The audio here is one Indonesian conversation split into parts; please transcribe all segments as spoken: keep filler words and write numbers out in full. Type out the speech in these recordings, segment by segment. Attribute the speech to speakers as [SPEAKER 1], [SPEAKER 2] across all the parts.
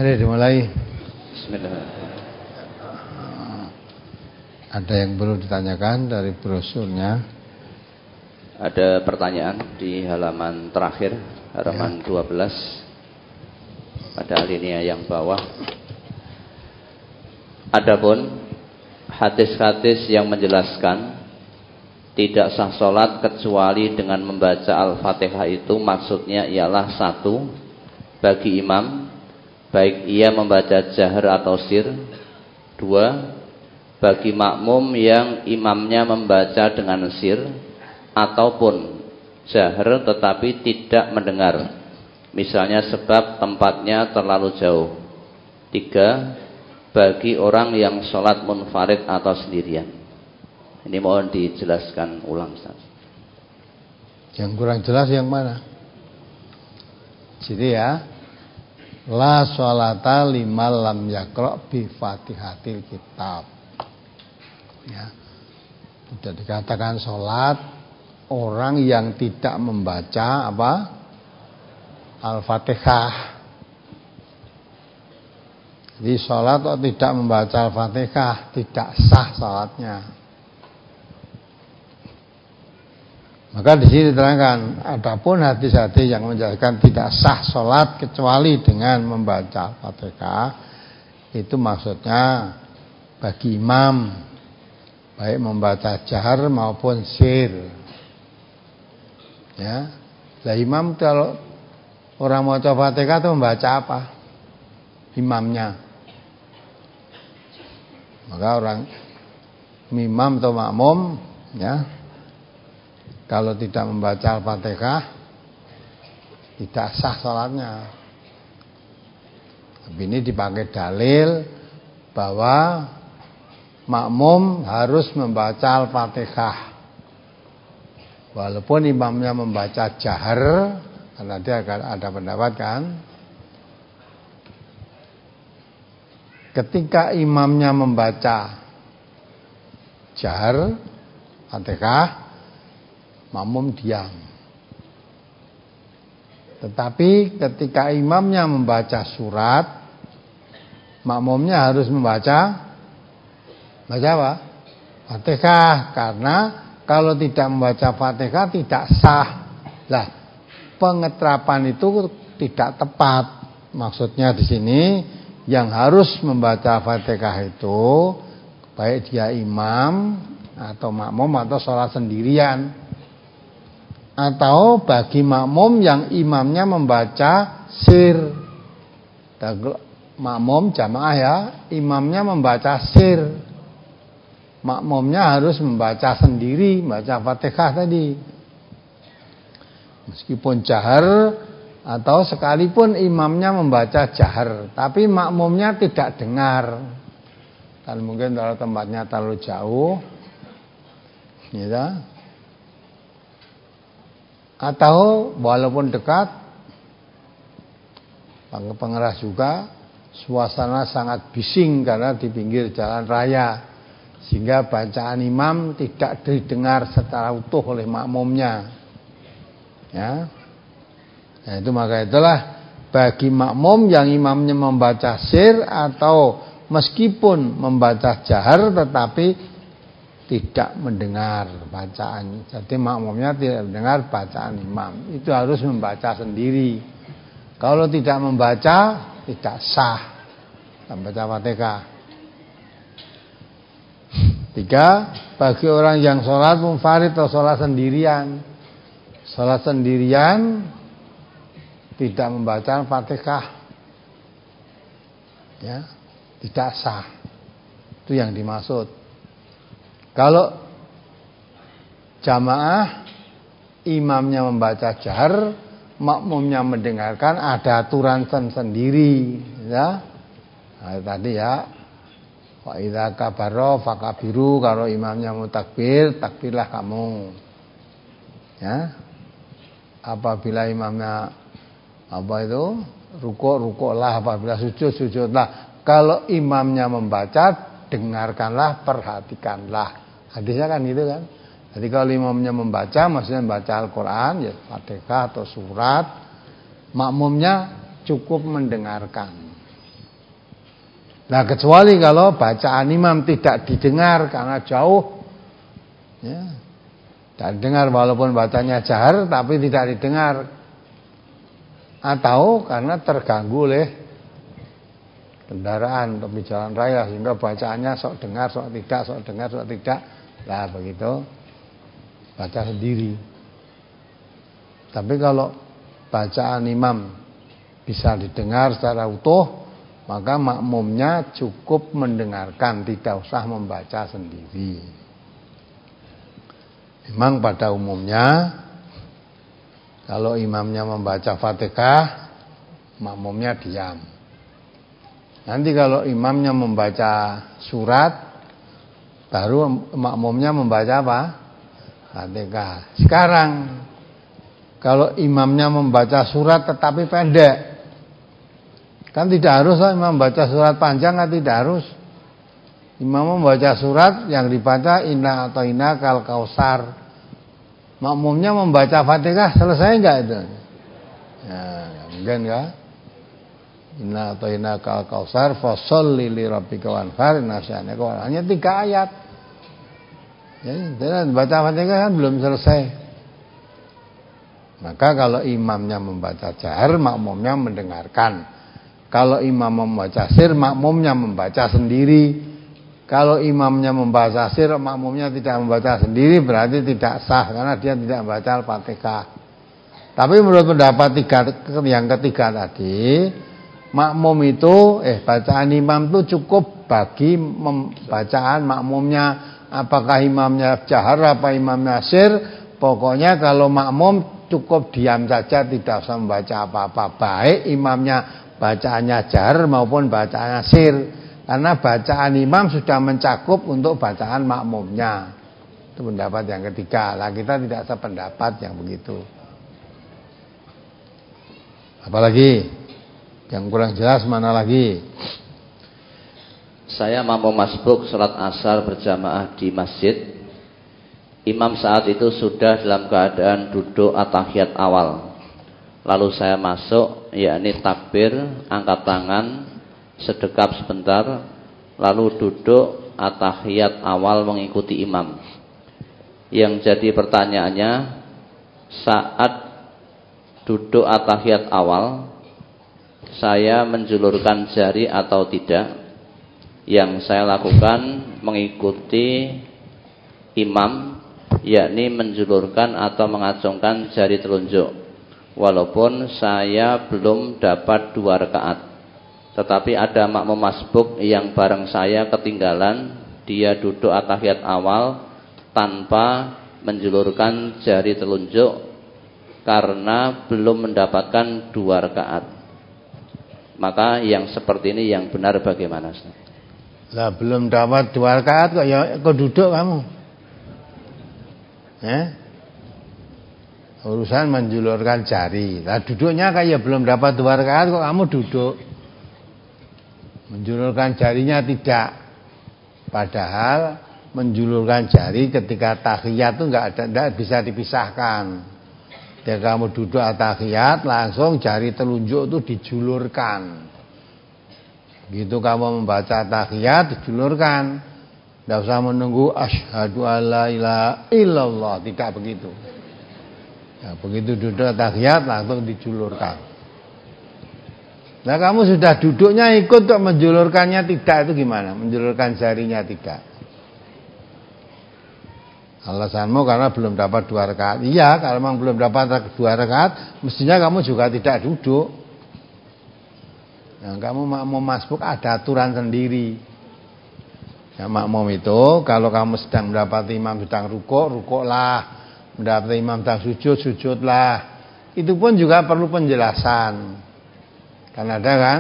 [SPEAKER 1] Mari dimulai.
[SPEAKER 2] Bismillahirrahmanirrahim.
[SPEAKER 1] Ada yang perlu ditanyakan dari brosurnya?
[SPEAKER 2] Ada pertanyaan di halaman terakhir, halaman ya. dua belas. Pada alinea yang bawah. Adapun hadis-hadis yang menjelaskan tidak sah sholat kecuali dengan membaca Al-Fatihah itu maksudnya ialah satu, bagi imam, baik ia membaca jahar atau sir. Dua, bagi makmum yang imamnya membaca dengan sir ataupun jahar tetapi tidak mendengar, misalnya sebab tempatnya terlalu jauh. Tiga, bagi orang yang sholat munfarid atau sendirian. Ini mohon dijelaskan ulang, Ustaz.
[SPEAKER 1] Yang kurang jelas yang mana? Jadi ya, la sholata liman lam yaqra bi fatihatil kitab. Ya. Sudah dikatakan sholat orang yang tidak membaca apa? Al-Fatihah. Jadi sholat atau tidak membaca Al-Fatihah tidak sah sholatnya. Maka di sini diterangkan, adapun hadis-hadis yang menjelaskan tidak sah sholat kecuali dengan membaca Al-Fatihah, itu maksudnya bagi imam, baik membaca jahar maupun sir. Ya, lah imam kalau orang mau baca Fatihah itu membaca apa? Imamnya. Maka orang imam atau makmum, ya, kalau tidak membaca Al-Fatihah tidak sah sholatnya. Tapi ini dipakai dalil bahwa makmum harus membaca Al-Fatihah. Walaupun imamnya membaca jahar, karena dia akan ada pendapat kan. Ketika imamnya membaca jahar Fatihah, makmum diam. Tetapi ketika imamnya membaca surat, makmumnya harus membaca baca apa? Fatihah, karena kalau tidak membaca Fatihah tidak sah. Lah, pengeterapan itu tidak tepat. Maksudnya di sini yang harus membaca Fatihah itu baik dia imam atau makmum atau sholat sendirian, atau bagi makmum yang imamnya membaca sir. Makmum jamaah ya, imamnya membaca sir, makmumnya harus membaca sendiri, membaca Fatihah tadi. Meskipun jahar atau sekalipun imamnya membaca jahar, tapi makmumnya tidak dengar. Dan mungkin kalau tempatnya terlalu jauh, ya. Atau walaupun dekat, pengeras juga, suasana sangat bising karena di pinggir jalan raya, sehingga bacaan imam tidak didengar secara utuh oleh makmumnya. Ya, nah, itu maka itulah bagi makmum yang imamnya membaca sir atau meskipun membaca jahar tetapi tidak mendengar bacaan. Jadi makmumnya tidak mendengar bacaan imam, itu harus membaca sendiri. Kalau tidak membaca tidak sah membaca Fatihah. Tiga, bagi orang yang sholat munfarid atau sholat sendirian. Sholat sendirian tidak membaca Fatihah, ya, tidak sah. Itu yang dimaksud. Kalau jamaah imamnya membaca jahar, makmumnya mendengarkan, ada aturan sendiri, ya. Nah, tadi ya, wa idza kabaro fakabiru, kalau imamnya mau takbir, takbirlah kamu. Ya. Apabila imamnya apa itu? Rukuk, rukuklah, apabila sujud, sujudlah. Kalau imamnya membaca, dengarkanlah, perhatikanlah. Hadisnya kan gitu kan. Jadi kalau imamnya membaca, maksudnya membaca Al-Quran, ya Fatihah atau surat, makmumnya cukup mendengarkan. Nah, kecuali kalau bacaan imam tidak didengar karena jauh, ya, tidak didengar walaupun bacanya jahar tapi tidak didengar, atau karena terganggu oleh kendaraan atau di jalan raya sehingga bacaannya sok dengar, sok tidak, sok dengar, sok tidak, lah begitu baca sendiri. Tapi kalau bacaan imam bisa didengar secara utuh, maka makmumnya cukup mendengarkan, tidak usah membaca sendiri. Memang pada umumnya kalau imamnya membaca Fatihah, makmumnya diam. Nanti kalau imamnya membaca surat, baru makmumnya membaca apa? Fatihah. Sekarang kalau imamnya membaca surat tetapi pendek, kan tidak harus lah imam membaca surat panjang, kan tidak harus. Imam membaca surat yang dibaca inna atau inna kal kausar, makmumnya membaca Fatihah, selesai enggak itu? Ya, mungkin enggak. Inna atau inna kal kausar fasholli li rabbika wanhar, nasya'anaka, hanya tiga ayat. Ya, dan baca Fatihah kan belum selesai. Maka kalau imamnya membaca jahar, makmumnya mendengarkan. Kalau imam membaca sir, makmumnya membaca sendiri. Kalau imamnya membaca sir, makmumnya tidak membaca sendiri, berarti tidak sah karena dia tidak membaca Al-Fatihah. Tapi menurut pendapat tiga, yang ketiga tadi, makmum itu eh bacaan imam itu cukup bagi mem, bacaan makmumnya. Apakah imamnya jahar apa imamnya sir, pokoknya kalau makmum cukup diam saja, tidak usah membaca apa-apa, baik imamnya bacaannya jahar maupun bacaannya sir, karena bacaan imam sudah mencakup untuk bacaan makmumnya. Itu pendapat yang ketiga. Lah kita tidak sependapat yang begitu. Apalagi yang kurang jelas mana lagi?
[SPEAKER 2] Saya mampu masbuk salat asar berjamaah di masjid. Imam saat itu sudah dalam keadaan duduk at-tahiyat awal. Lalu saya masuk, yakni takbir, angkat tangan, sedekap sebentar, lalu duduk at-tahiyat awal mengikuti imam. Yang jadi pertanyaannya, saat duduk at-tahiyat awal, saya menjulurkan jari atau tidak? Yang saya lakukan mengikuti imam, yakni menjulurkan atau mengacungkan jari telunjuk, walaupun saya belum dapat dua rakaat. Tetapi ada makmum masbuk yang bareng saya ketinggalan, dia duduk at-tahiyat awal tanpa menjulurkan jari telunjuk karena belum mendapatkan dua rakaat. Maka yang seperti ini yang benar bagaimana, Ustaz?
[SPEAKER 1] Lah belum dapat dua rakaat kok ya kok duduk kamu? Eh? Urusan menjulurkan jari. Lah duduknya kayak belum dapat dua rakaat kok kamu duduk. Menjulurkan jarinya tidak. Padahal menjulurkan jari ketika tahiyat itu enggak ada, enggak bisa dipisahkan. Ketika kamu duduk tahiyat, langsung jari telunjuk itu dijulurkan. Gitu kamu membaca tahiyat dijulurkan. Tidak usah menunggu asyhadu alla ilaha illallah, tidak begitu. Ya, begitu duduk tahiyat langsung dijulurkan. Nah, kamu sudah duduknya ikut kok menjulurkannya tidak, itu gimana? Menjulurkan jarinya tidak. Alasanmu karena belum dapat dua rakaat. Iya, kalau memang belum dapat dua rakaat, mestinya kamu juga tidak duduk. Nah, kamu makmum masbuk ada aturan sendiri. Ya, makmum itu kalau kamu sedang mendapati imam sedang rukuk, rukuklah. Mendapati imam sedang sujud, sujudlah. Itu pun juga perlu penjelasan. Kan ada kan?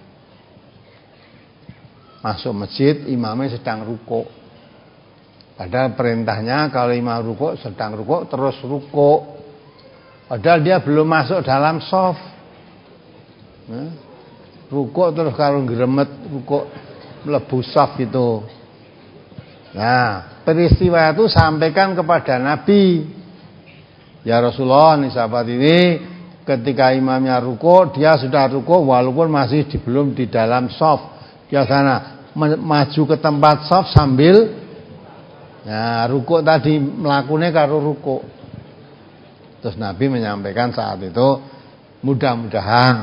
[SPEAKER 1] Masuk masjid, imamnya sedang rukuk. Padahal perintahnya kalau imam rukuk, sedang rukuk, terus rukuk. Padahal dia belum masuk dalam shaf. Nah, rukuk terus kalau geremet rukuk mlebu shaf itu. Nah, peristiwa itu sampaikan kepada Nabi. Ya Rasulullah, nih sahabat ini ketika imamnya rukuk, dia sudah rukuk walaupun masih di, belum di dalam shaf. biasanya maju ke tempat shaf sambil ya rukuk tadi, melakukannya karo rukuk. Terus Nabi menyampaikan saat itu, mudah-mudahan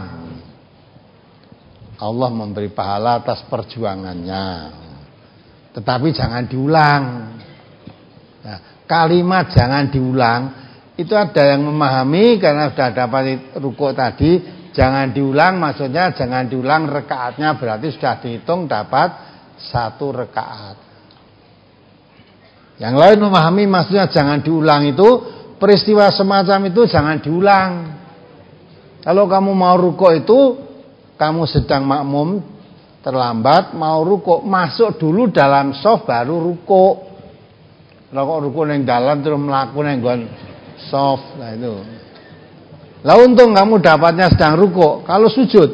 [SPEAKER 1] Allah memberi pahala atas perjuangannya, tetapi jangan diulang. Nah, kalimat jangan diulang itu ada yang memahami karena sudah dapat rukuk tadi, jangan diulang maksudnya jangan diulang rekaatnya, berarti sudah dihitung dapat satu rekaat. Yang lain memahami maksudnya jangan diulang itu peristiwa semacam itu jangan diulang. Kalau kamu mau rukuk itu kamu sedang makmum terlambat mau rukuk, masuk dulu dalam shaf baru rukuk. Kalau kok rukuk neng dalam terus mlaku neng nggon shaf, nah itu. Lah untung kamu dapatnya sedang rukuk. Kalau sujud,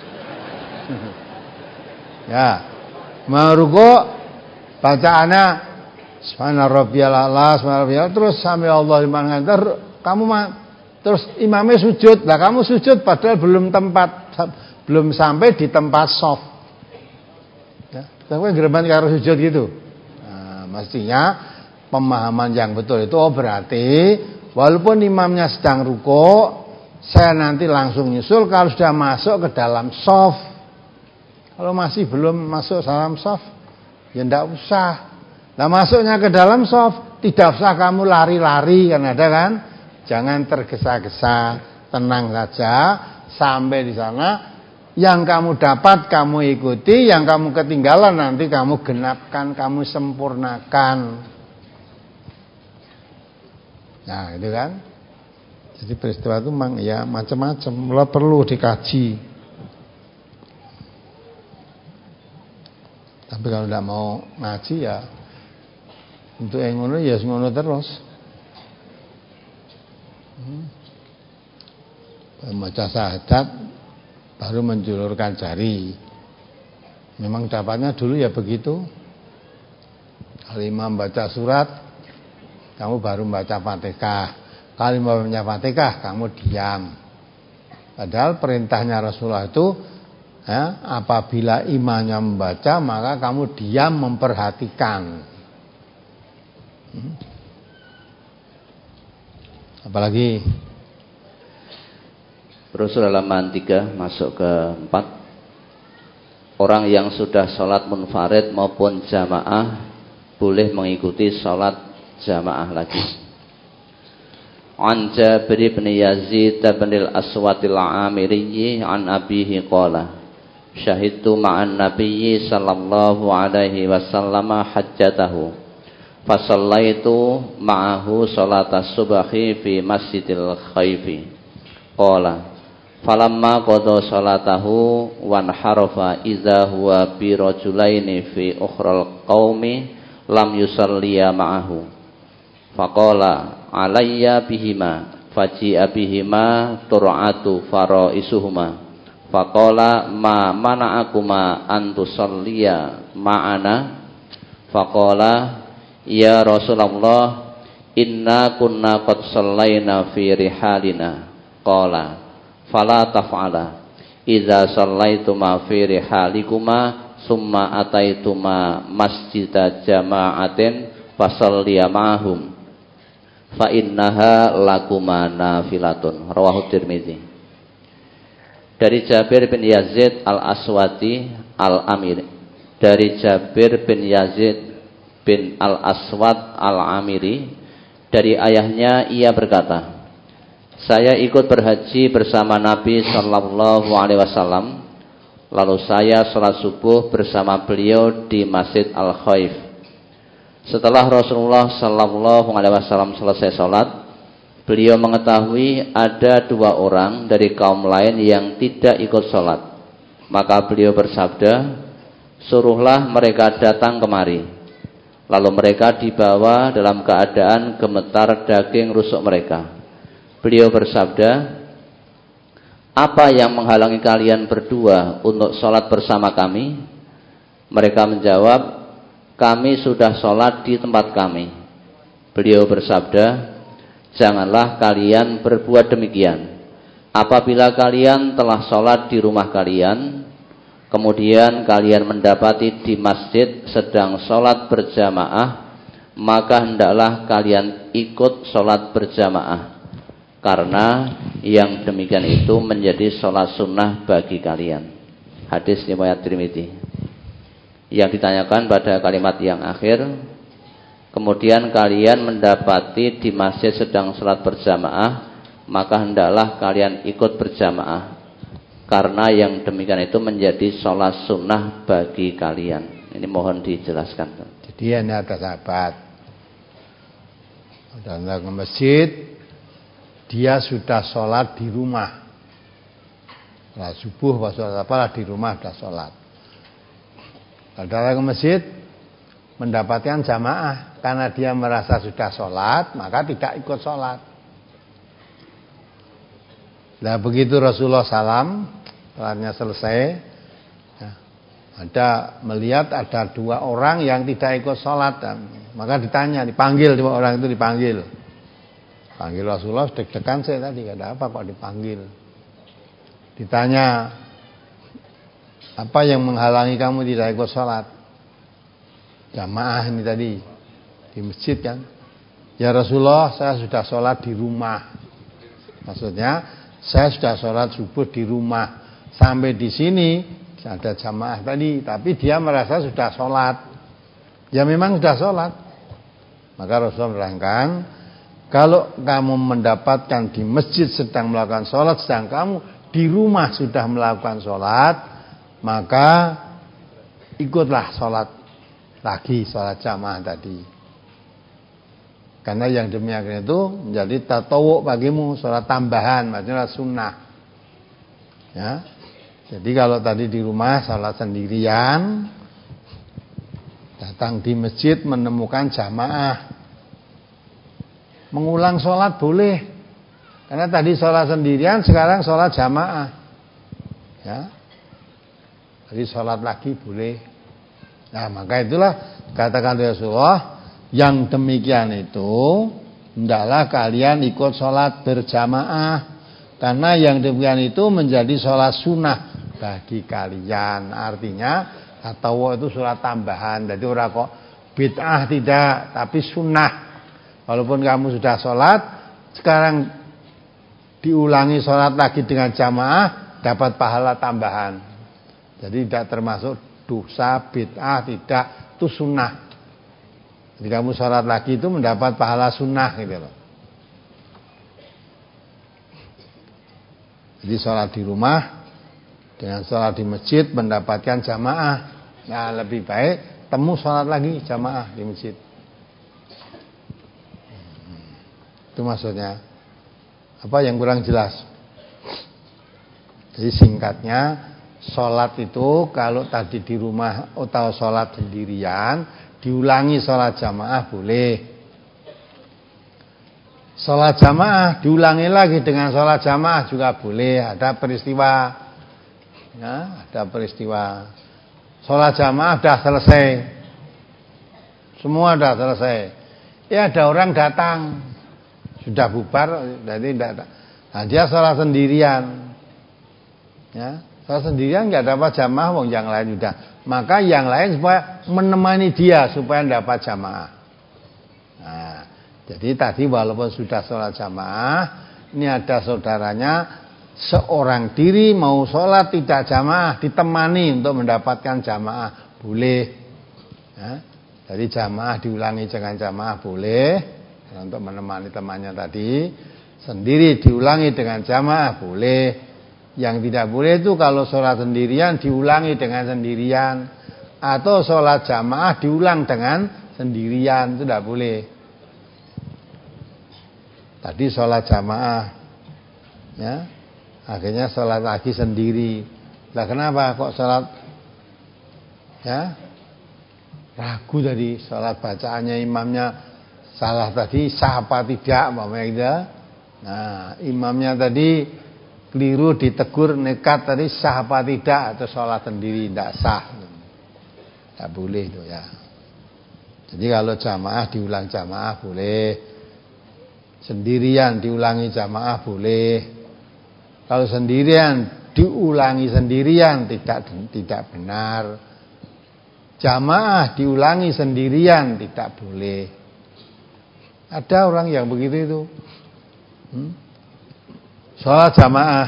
[SPEAKER 1] ya mau rukuk bacaannya Subhana rabbiyal a'la, subhana rabbiyal, terus sampai Allah liman hamidah, kamu mah terus imamnya sujud. Lah kamu sujud padahal belum tempat, belum sampai di tempat shaf. Ya, kamu gereman karo sujud gitu. Nah, mestinya pemahaman yang betul itu oh berarti walaupun imamnya sedang rukuk, saya nanti langsung nyusul kalau sudah masuk ke dalam shaf. Kalau masih belum masuk dalam shaf, ya ndak usah. Nah masuknya ke dalam shaf, tidak usah kamu lari-lari kan ada kan? Jangan tergesa-gesa, tenang saja sampai di sana. Yang kamu dapat kamu ikuti, yang kamu ketinggalan nanti kamu genapkan, kamu sempurnakan. Nah itu kan. Jadi peristiwa itu memang ya macam-macam, mulai perlu dikaji. Tapi kalau tidak mau ngaji ya untuk yang ngono ya ngono terus. Hmm. Membaca syahadat baru menjulurkan jari. Memang dapatnya dulu ya begitu. Kalau imam baca surat, kamu baru membaca Fatihah. Kalau imam membaca Fatihah, kamu diam. Padahal perintahnya Rasulullah itu ya, apabila imamnya membaca maka kamu diam memperhatikan. Hmm. Apalagi
[SPEAKER 2] Rasul halaman tiga masuk ke empat. Orang yang sudah sholat munfarid maupun jamaah boleh mengikuti sholat jamaah lagi. An Jabir bin Yazid bin al-Aswad al-Amiri an abihi qala syahidtu ma'an nabiyyi sallallahu alaihi wasallam hajjatahu fasallaitu ma'ahu salatas subhi fi masjidil khaifi qala falamma qada salatahu wan harafa idza huwa bi rajulaini fi ukhral qaumi lam yusalliya ma'ahu faqala alayya bihima faji'a bihima tur'atu faraisuhuma faqala ma mana'akuma an tusalliya ma'ana faqala ya Rasulullah inna kunna qad sallaina fi rihalina qala fala taf'ala idza sallaituma fi rihalikuma summa ataituma masjida jama'atin fasalliya ma'hum fa innaha lakuma nafilatun rawahu Tirmizi. Dari Jabir bin Yazid al-Aswadi al-Amiri, dari Jabir bin Yazid bin al-Aswad al-Amiri, dari ayahnya ia berkata, saya ikut berhaji bersama Nabi sallallahu alaihi wasallam, lalu saya sholat subuh bersama beliau di Masjid Al-Khaif. Setelah Rasulullah sallallahu alaihi wasallam selesai sholat, beliau mengetahui ada dua orang dari kaum lain yang tidak ikut sholat. Maka beliau bersabda, suruhlah mereka datang kemari. Lalu mereka dibawa dalam keadaan gemetar daging rusuk mereka. Beliau bersabda, apa yang menghalangi kalian berdua untuk sholat bersama kami? Mereka menjawab, kami sudah sholat di tempat kami. Beliau bersabda, janganlah kalian berbuat demikian. Apabila kalian telah sholat di rumah kalian, kemudian kalian mendapati di masjid sedang sholat berjamaah, maka hendaklah kalian ikut sholat berjamaah, karena yang demikian itu menjadi sholat sunnah bagi kalian. Hadis riwayat Tirmidzi. Yang ditanyakan pada kalimat yang akhir, kemudian kalian mendapati di masjid sedang sholat berjamaah, maka hendaklah kalian ikut berjamaah, karena yang demikian itu menjadi sholat sunnah bagi kalian. Ini mohon dijelaskan.
[SPEAKER 1] Jadi ini ada sahabat datang ke masjid, dia sudah sholat di rumah. Nah, subuh pas sholat apalah di rumah sudah sholat. Datang ke masjid, mendapatkan jamaah, karena dia merasa sudah sholat, maka tidak ikut sholat. Nah begitu Rasulullah salam, sholatnya selesai, ya, ada melihat ada dua orang yang tidak ikut sholat, maka ditanya, dipanggil dua orang itu dipanggil. Panggil Rasulullah, deg-degan saya tadi, ada apa kok dipanggil? Ditanya, apa yang menghalangi kamu tidak ikut sholat? Jamaah ini tadi di masjid kan? Ya Rasulullah, saya sudah sholat di rumah. Maksudnya saya sudah sholat subuh di rumah. Sampai di sini ada jamaah tadi, tapi dia merasa sudah sholat. Ya memang sudah sholat. Maka Rasulullah menerangkan, kalau kamu mendapatkan di masjid sedang melakukan sholat, sedang kamu di rumah sudah melakukan sholat, maka ikutlah sholat lagi, sholat jamaah tadi. Karena yang demikian itu menjadi tatawuk bagimu, sholat tambahan, maksudnya sunnah. Ya. Jadi kalau tadi di rumah sholat sendirian, datang di masjid menemukan jamaah, mengulang sholat boleh. Karena tadi sholat sendirian, sekarang sholat jamaah. Ya. Jadi sholat lagi boleh. Nah maka itulah katakan Rasulullah, yang demikian itu hendaklah kalian ikut sholat berjamaah, karena yang demikian itu menjadi sholat sunnah bagi kalian. Artinya atau itu sholat tambahan. Jadi orang kok bid'ah tidak, tapi sunnah. Walaupun kamu sudah sholat, sekarang diulangi sholat lagi dengan jamaah, dapat pahala tambahan. Jadi tidak termasuk dosa bid'ah, tidak, itu sunnah. Jadi kamu sholat lagi itu mendapat pahala sunnah gitu loh. Jadi sholat di rumah dengan sholat di masjid mendapatkan jamaah. Nah lebih baik temu sholat lagi jamaah di masjid. Itu maksudnya. Apa yang kurang jelas? Jadi singkatnya, sholat itu kalau tadi di rumah atau sholat sendirian, diulangi sholat jamaah boleh. Sholat jamaah diulangi lagi dengan sholat jamaah juga boleh. Ada peristiwa, ya, ada peristiwa. Sholat jamaah sudah selesai, semua sudah selesai. Ya ada orang datang, sudah bubar, jadi tidak. Nah, dia sholat sendirian, ya. Sholat sendirian nggak dapat jamaah, wong yang lain sudah. Maka yang lain supaya menemani dia supaya dapat jamaah. Nah, jadi tadi walaupun sudah sholat jamaah, ini ada saudaranya seorang diri mau sholat tidak jamaah, ditemani untuk mendapatkan jamaah, boleh. Ya, jadi jamaah diulangi dengan jamaah boleh, untuk menemani temannya tadi. Sendiri diulangi dengan jamaah boleh. Yang tidak boleh itu kalau sholat sendirian diulangi dengan sendirian, atau sholat jamaah diulang dengan sendirian, itu tidak boleh. Tadi sholat jamaah, ya, akhirnya sholat lagi sendiri. Lah kenapa kok sholat, ya, ragu tadi sholat bacaannya imamnya salah tadi, sah apa tidak, umpamanya gitu. Nah imamnya tadi keliru, ditegur, nekat tadi, sah apa tidak, atau sholat sendiri tidak sah, tidak boleh itu ya. Jadi kalau jamaah diulang jamaah boleh, sendirian diulangi jamaah boleh. Kalau sendirian diulangi sendirian tidak tidak benar. Jamaah diulangi sendirian tidak boleh. Ada orang yang begitu itu. Hmm? Sholat jamaah,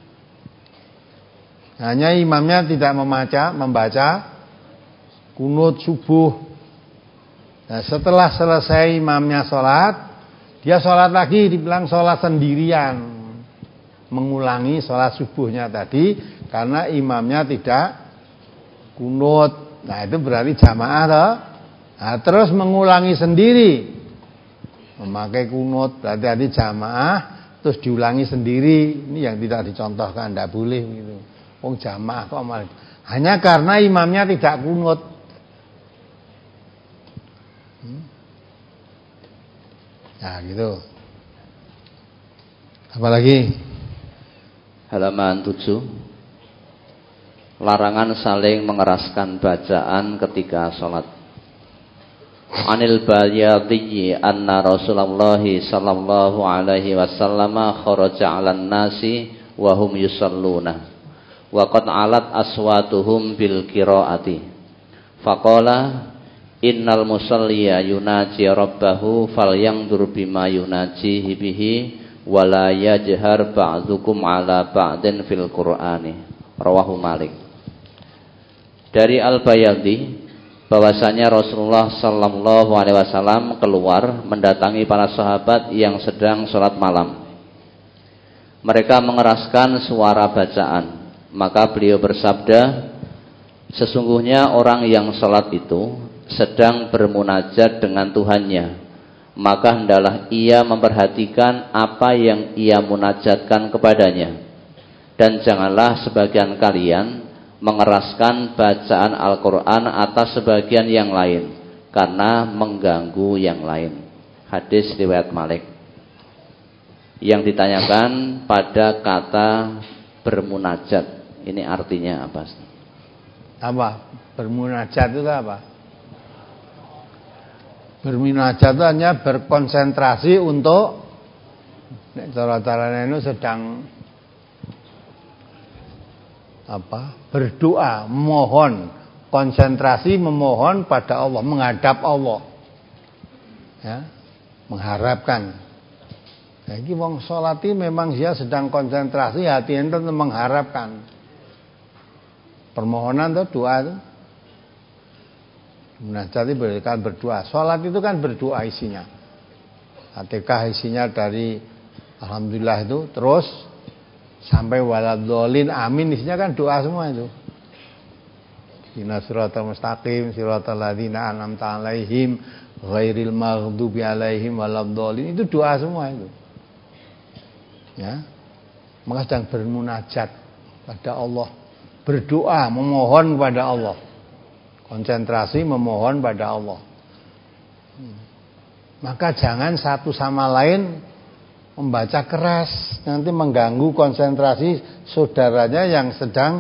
[SPEAKER 1] hanya imamnya tidak membaca membaca kunut subuh. Nah, setelah selesai imamnya sholat, dia sholat lagi, dibilang sholat sendirian, mengulangi sholat subuhnya tadi karena imamnya tidak kunut. Nah, itu berarti jamaah toh. Nah, terus mengulangi sendiri, memakai kunut berarti tadi jamaah, terus diulangi sendiri. Ini yang tidak dicontohkan, tidak boleh gitu. Wong jamaah kok malah hanya karena imamnya tidak kunut. Hmm? Nah, gitu. Apalagi
[SPEAKER 2] halaman tujuh, larangan saling mengeraskan bacaan ketika sholat. Anil Bayadhi anna Rasulullah sallallahu alaihi wasallam kharaja 'alan nasi wa hum yusalluna wa qad 'alat aswatuhum bil qiraati faqala innal musalliya yunaji rabbahu falyanzur bima yunajihi bihi wa la yajhar ba'dukum 'ala ba'din fil qur'ani. Rawahu Malik. Dari Al-Bayadhi bahwasanya Rasulullah sallallahu alaihi wasallam keluar mendatangi para sahabat yang sedang sholat malam. Mereka mengeraskan suara bacaan, maka beliau bersabda, sesungguhnya orang yang sholat itu sedang bermunajat dengan Tuhannya, maka hendaklah ia memperhatikan apa yang ia munajatkan kepadanya, dan janganlah sebagian kalian mengeraskan bacaan Al-Quran atas sebagian yang lain karena mengganggu yang lain. Hadis riwayat Malik. Yang ditanyakan pada kata bermunajat, ini artinya apa?
[SPEAKER 1] Apa? Bermunajat itu apa? Bermunajat itu hanya berkonsentrasi untuk cara-caranya itu sedang apa? Berdoa, memohon, konsentrasi memohon pada Allah, menghadap Allah. Ya, mengharapkan. Jadi wong salat iki memang dia sedang konsentrasi, hati ente mengharapkan. Permohonan itu doa itu. Munajat itu berarti berdoa. Salat itu kan berdoa isinya. Fatihah isinya dari alhamdulillah itu terus sampai waladhdallin amin isinya kan doa semua itu. Ihdinas siratal mustaqim siratal ladzina an'amta 'alaihim ghairil maghdubi 'alaihim waladhdallin, itu doa semua itu. Ya. Maka sedang bermunajat pada Allah, berdoa, memohon kepada Allah. Konsentrasi memohon pada Allah. Maka jangan satu sama lain membaca keras, nanti mengganggu konsentrasi saudaranya yang sedang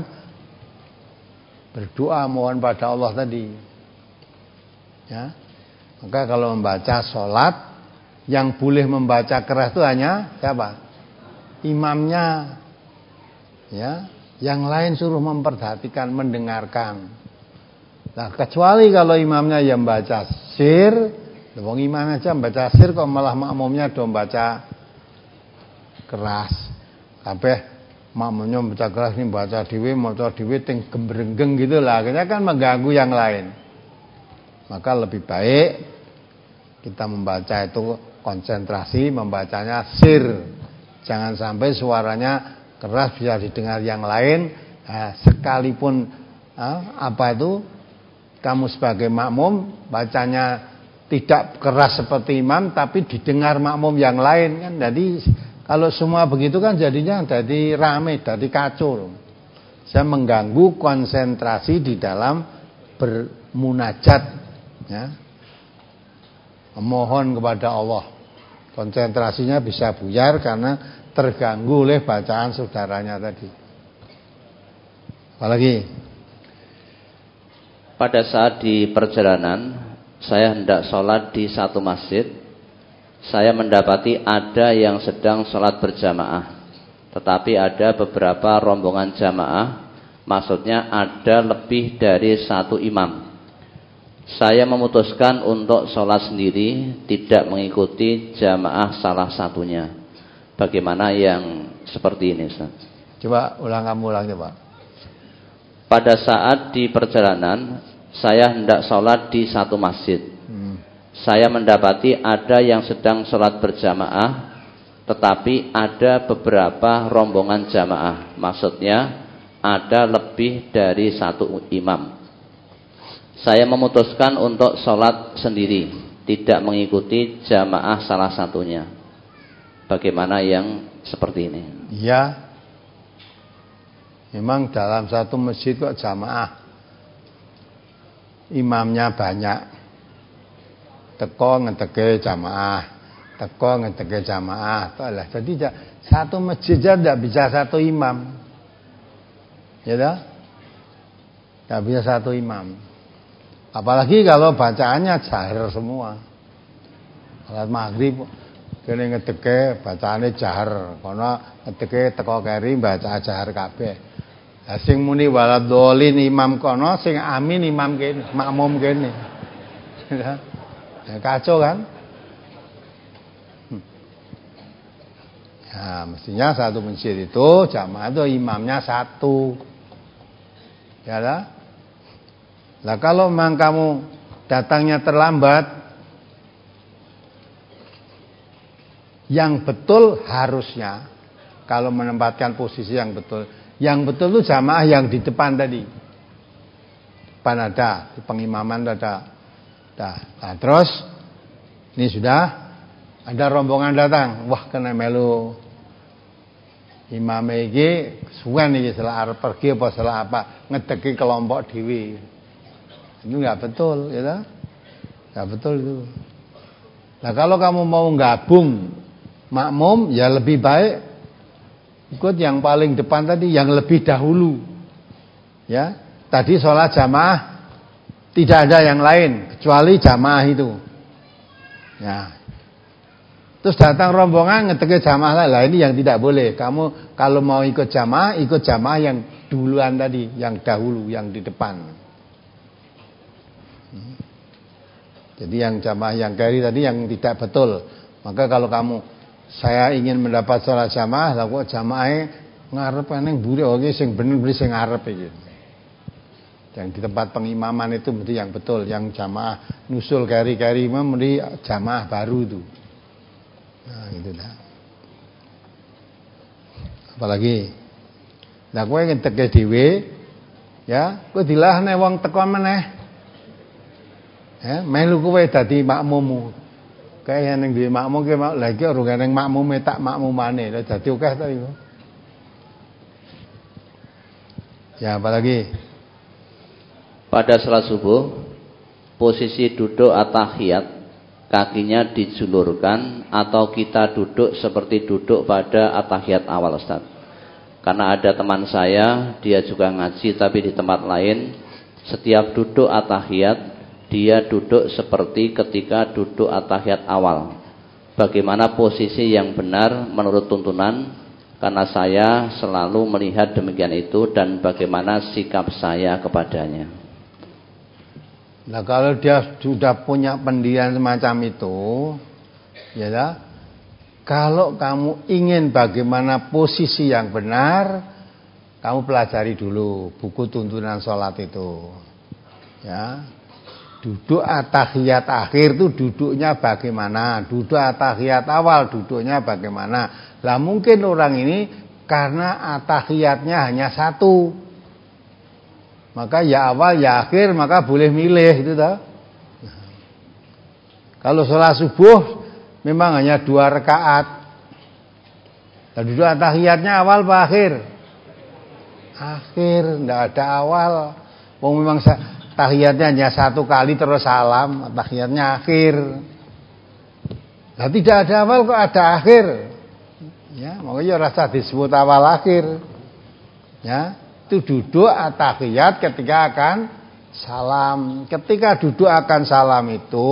[SPEAKER 1] berdoa mohon pada Allah tadi. Ya. Maka kalau membaca sholat, yang boleh membaca keras itu hanya siapa? Imamnya. Ya. Yang lain suruh memperhatikan, mendengarkan. Nah, kecuali kalau imamnya yang baca sir, wong imam aja membaca sir kok malah makmumnya do membaca keras. Kabeh makmumnya baca keras nih baca dhewe maca dhewe ting gembrengeng gitu lah. Akhirnya kan mengganggu yang lain. Maka lebih baik kita membaca itu konsentrasi, membacanya sir. Jangan sampai suaranya keras bisa didengar yang lain. Nah, sekalipun ah, apa itu kamu sebagai makmum bacanya tidak keras seperti imam tapi didengar makmum yang lain kan. Jadi kalau semua begitu kan jadinya jadi rame, jadi kacau. Saya mengganggu konsentrasi di dalam bermunajat, ya. Memohon kepada Allah. Konsentrasinya bisa buyar karena terganggu oleh bacaan saudaranya tadi. Apalagi?
[SPEAKER 2] Pada saat di perjalanan, saya hendak sholat di satu masjid. Saya mendapati ada yang sedang sholat berjamaah, tetapi ada beberapa rombongan jamaah, maksudnya ada lebih dari satu imam. Saya memutuskan untuk sholat sendiri, tidak mengikuti jamaah salah satunya. Bagaimana yang seperti ini, Ustaz?
[SPEAKER 1] Coba ulang kamu ulang coba.
[SPEAKER 2] Pada saat di perjalanan, saya hendak sholat di satu masjid. Hmm. Saya mendapati ada yang sedang sholat berjamaah, tetapi ada beberapa rombongan jamaah. Maksudnya ada lebih dari satu imam. Saya memutuskan untuk sholat sendiri, tidak mengikuti jamaah salah satunya. Bagaimana yang seperti ini?
[SPEAKER 1] Ya, memang dalam satu masjid kok jamaah, imamnya banyak. Teko ngedeke jamaah, teko ngedeke jamaah. Itulah. Jadi satu masjid aja tidak bisa satu imam, ya dah, tidak bisa satu imam. Apalagi kalau bacaannya jahar semua. Salat maghrib kene ngedeke bacaane jahar, kono ngedeke teko keri baca jahar kabeh. Lah sing muni waladolin imam kono, sing amin imam kene, makmum kene. Ya, kacau kan? Ya, mestinya satu masjid itu jamaah itu imamnya satu. Ya lah. Lah kalau memang kamu datangnya terlambat, yang betul harusnya kalau menempatkan posisi yang betul, yang betul itu jamaah yang di depan tadi. Depan ada, di pengimaman ada. Nah, terus ini sudah ada rombongan datang, wah kena melu imam iki suwen iki salah arep pergi apa salah apa, ngedeki kelompok dhewe. Ini enggak betul, ya tak? Enggak betul itu. Nah, kalau kamu mau gabung makmum, ya lebih baik ikut yang paling depan tadi, yang lebih dahulu. Ya, tadi sholat jamaah tidak ada yang lain kecuali jamaah itu. Ya. Terus datang rombongan ngedeki jamaah lah, ini yang tidak boleh. Kamu kalau mau ikut jamaah, ikut jamaah yang duluan tadi, yang dahulu, yang di depan. Jadi yang jamaah yang kiri tadi yang tidak betul. Maka kalau kamu saya ingin mendapat sholat jamaah, lah kok jamaahnya ngarep neng buri oke sing bener beri sing ngarep iki. Yang di tempat pengimaman itu mesti yang betul, yang jamaah nusul kiri-kiri imam mesti jamaah baru itu. Nah, gitu dah. Apalagi lah kowe ngenteke dhewe ya, kowe dilahne wong teko meneh. Ya, melu kowe dadi makmummu. Kaya ning duwe makmum ki lha iki ora ning makmume tak makmumane, lha dadi akeh ta iku. Ya, apalagi
[SPEAKER 2] pada salat subuh posisi duduk at-tahiyat kakinya dijulurkan atau kita duduk seperti duduk pada at-tahiyat awal, Ustaz. Karena ada teman saya, dia juga ngaji tapi di tempat lain, setiap duduk at-tahiyat dia duduk seperti ketika duduk at-tahiyat awal. Bagaimana posisi yang benar menurut tuntunan? Karena saya selalu melihat demikian itu, dan bagaimana sikap saya kepadanya.
[SPEAKER 1] Nah, kalau dia sudah punya pendirian semacam itu, ya lah, kalau kamu ingin bagaimana posisi yang benar, kamu pelajari dulu buku tuntunan sholat itu. Ya. Duduk at-tahiyat akhir itu duduknya bagaimana? Duduk at-tahiyat awal duduknya bagaimana? Lah mungkin orang ini karena at-tahiyatnya hanya satu, maka ya awal ya akhir, maka boleh milih gitu toh. Kalau sholat subuh memang hanya dua rakaat. Lah duduk at-tahiyatnya awal apa akhir? Akhir, enggak ada awal. Wong memang tahiyatnya hanya satu kali terus salam, tahiyatnya akhir. Nah, tidak ada awal kok ada akhir. Ya, makanya rasa disebut awal akhir. Ya, itu duduk at-tahiyat ketika akan salam. Ketika duduk akan salam itu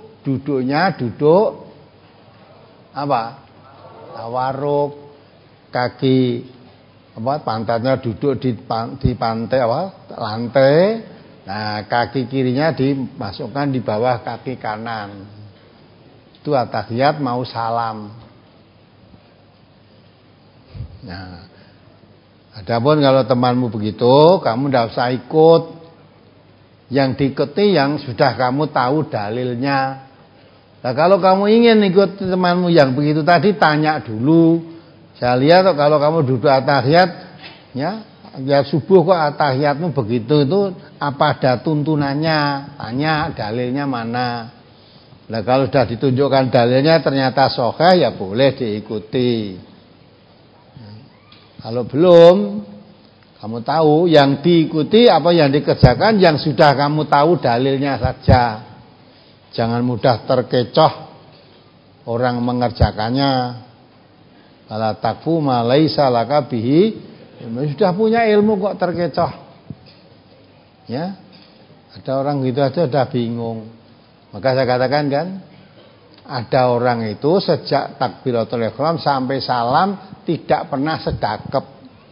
[SPEAKER 1] duduknya duduk apa? Tawarruk. kaki apa pantatnya duduk di di pantai apa lantai. Nah, kaki kirinya dimasukkan di bawah kaki kanan. Itu at-tahiyat mau salam. Nah, adapun kalau temanmu begitu, kamu tidak usah ikut. Yang diikuti yang sudah kamu tahu dalilnya. Nah, kalau kamu ingin ikut temanmu yang begitu tadi, tanya dulu. Saya lihat kalau kamu duduk at-tahiyat, ya, ya subuh kok at-tahiyatmu begitu, itu apa ada tuntunannya? Tanya dalilnya mana. Nah, kalau sudah ditunjukkan dalilnya ternyata sahih, ya boleh diikuti. Kalau belum, kamu tahu yang diikuti apa yang dikerjakan yang sudah kamu tahu dalilnya saja. Jangan mudah terkecoh orang mengerjakannya. Ala takfu ma laisa laka bihi. Sudah punya ilmu kok terkecoh. Ya. Ada orang gitu aja udah bingung. Maka saya katakan kan, ada orang itu sejak takbiratul ihram sampai salam tidak pernah sedekap.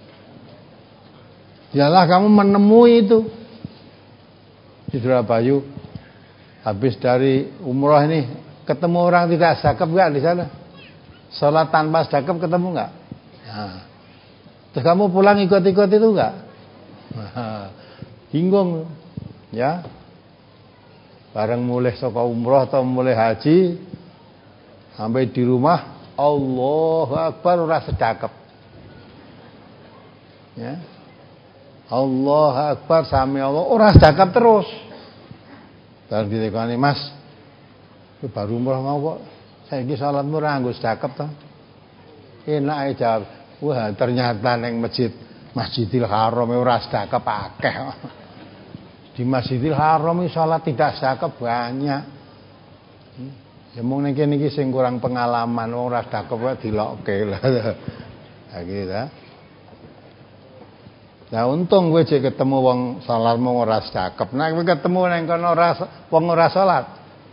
[SPEAKER 1] Yalah kamu menemui itu di Surabaya, habis dari umroh ini ketemu orang tidak sedekap enggak di sana? Salat tanpa sedekap ketemu enggak? Nah, terus kamu pulang ikut-ikut itu enggak? Nah, bingung ya. Bareng mulai saka umroh atau mulai haji sampai di rumah Allahu Akbar ora sedekap. Ya. Allahu Akbar sami Allah ora sedekap terus. Bareng ditekani, Mas, baru umroh mau kok saiki salatmu ora nggo sedekap to. Enak ae jawab. Wah, ternyata ning masjid Masjidil Haram ora sedekap akeh. Di Masjidil Haram iki salat tidak sedekap banyak. Ya mung nek niki sing kurang pengalaman wong ora sedekap wae dilokke lah. Ha gitu. Nah untung kowe jek ketemu wong salatmu ora sedekap. Nek kowe ketemu ning kono ora wong ora salat.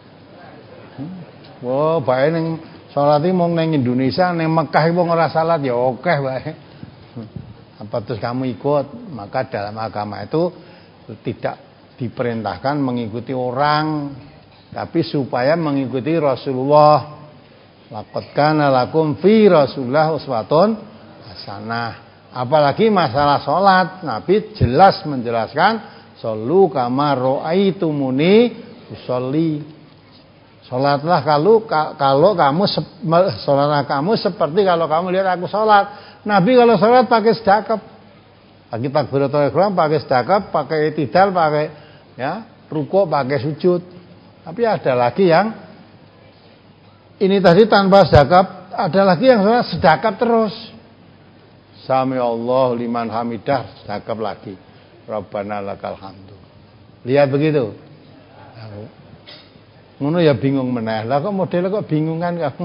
[SPEAKER 1] Wah, bae ning salat iki mung ning Indonesia, ning Mekah iki wong ora salat ya akeh wae. Apa terus kamu ikut? Maka dalam agama itu tidak diperintahkan mengikuti orang, tapi supaya mengikuti Rasulullah. Laqad kana lakum fi Rasulillah uswatun hasanah. Apalagi masalah salat, Nabi jelas menjelaskan, "Shallu kama ra'aitumuni usolli." Salatlah kalau kalau kamu salatlah kamu seperti kalau kamu lihat aku salat. Nabi kalau salat pakai sedekap. Pakai takbiratul ihram, pakai sedekap, pakai i'tidal, pakai ya, rukuk, pakai sujud. Tapi ada lagi yang ini tadi tanpa sedekap, ada lagi yang sedekap terus. Sami Allah liman hamidah, sedekap lagi. Rabbana lakal hamdu. Lihat begitu. Ngono ya bingung meneh. Lah kok modelnya kok bingungan kamu?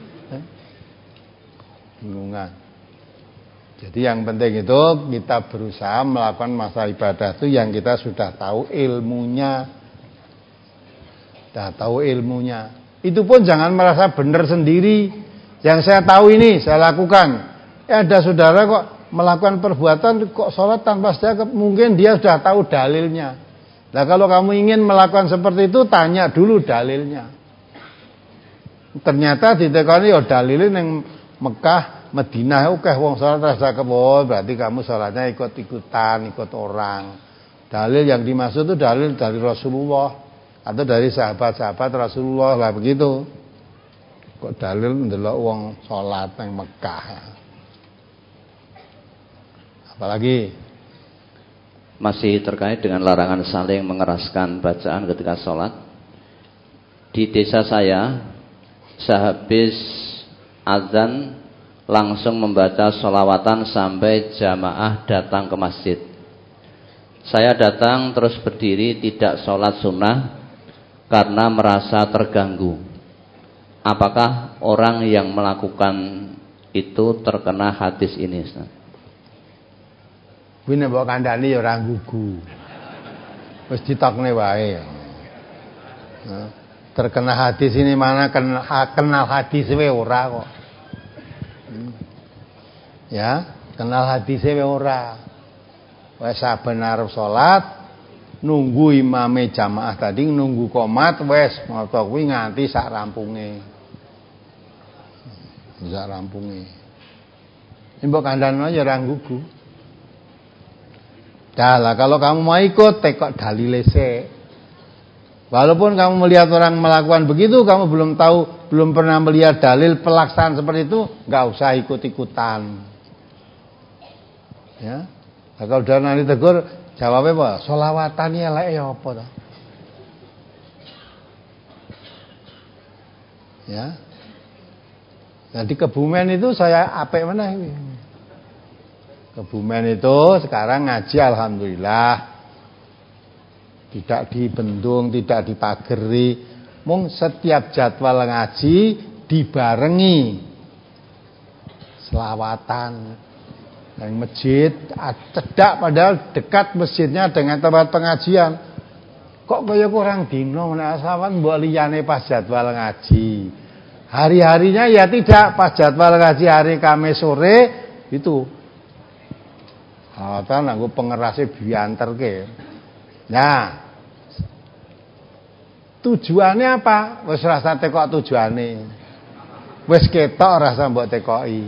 [SPEAKER 1] Bingungan. Jadi yang penting itu kita berusaha melakukan masa ibadah itu yang kita sudah tahu ilmunya. Sudah tahu ilmunya. Itu pun jangan merasa benar sendiri. Yang saya tahu ini saya lakukan. Ya ada saudara kok melakukan perbuatan kok sholat tanpa sedekap, mungkin dia sudah tahu dalilnya. Nah kalau kamu ingin melakukan seperti itu, tanya dulu dalilnya. Ternyata ditekani ya dalilnya yang Mekah, Madinah, oke wong sholat tanpa sedekap, oh berarti kamu sholatnya ikut-ikutan, ikut orang. Dalil yang dimaksud itu dalil dari Rasulullah atau dari sahabat-sahabat Rasulullah lah begitu. Kok dalil ndelok wong sholat nang Mekah. Apalagi
[SPEAKER 2] masih terkait dengan larangan saling mengeraskan bacaan ketika sholat. Di desa saya, sehabis azan langsung membaca sholawatan sampai jamaah datang ke masjid. Saya datang terus berdiri tidak sholat sunnah karena merasa terganggu. Apakah orang yang melakukan itu terkena hadis ini, Ustaz?
[SPEAKER 1] Kuwi nek mbok kandhani ya ora gugu. Wis ditokne wae. Terkena hadis ini mana kenal, kenal hadis we ora kok. Ya, kenal hadise ora. Wes saben arep salat nunggu imame jamaah tadi nunggu qomat wes maca kuwi nganti sak rampunge. Sak rampunge. Mbok kandhane ya ora nggugu. Dah lah kalau kamu mau ikut tekok dalile sik. Walaupun kamu melihat orang melakukan begitu, kamu belum tahu, belum pernah melihat dalil pelaksanaan seperti itu, enggak usah ikut-ikutan. Ya. Nah, kalau udah nanti tegur, jawabnya apa? Sholawatan ya elek ya apa toh? Ya. Nah di Kebumen itu saya apik mana ini? Kebumen itu sekarang ngaji alhamdulillah. Tidak dibendung, tidak dipageri. Mung setiap jadwal ngaji dibarengi selawatan. Yang masjid cedak padahal dekat masjidnya dengan tempat pengajian. Kok kaya kurang dino nek sawan mbok liyane pas jadwal ngaji. Hari-harinya ya tidak pas jadwal ngaji hari Kamis sore itu. Ah, ta nganggo pengerase bianterke. Nah, tujuannya apa? Wis rasa tekok tujuane. Wis ketok rasa mbok tekoki.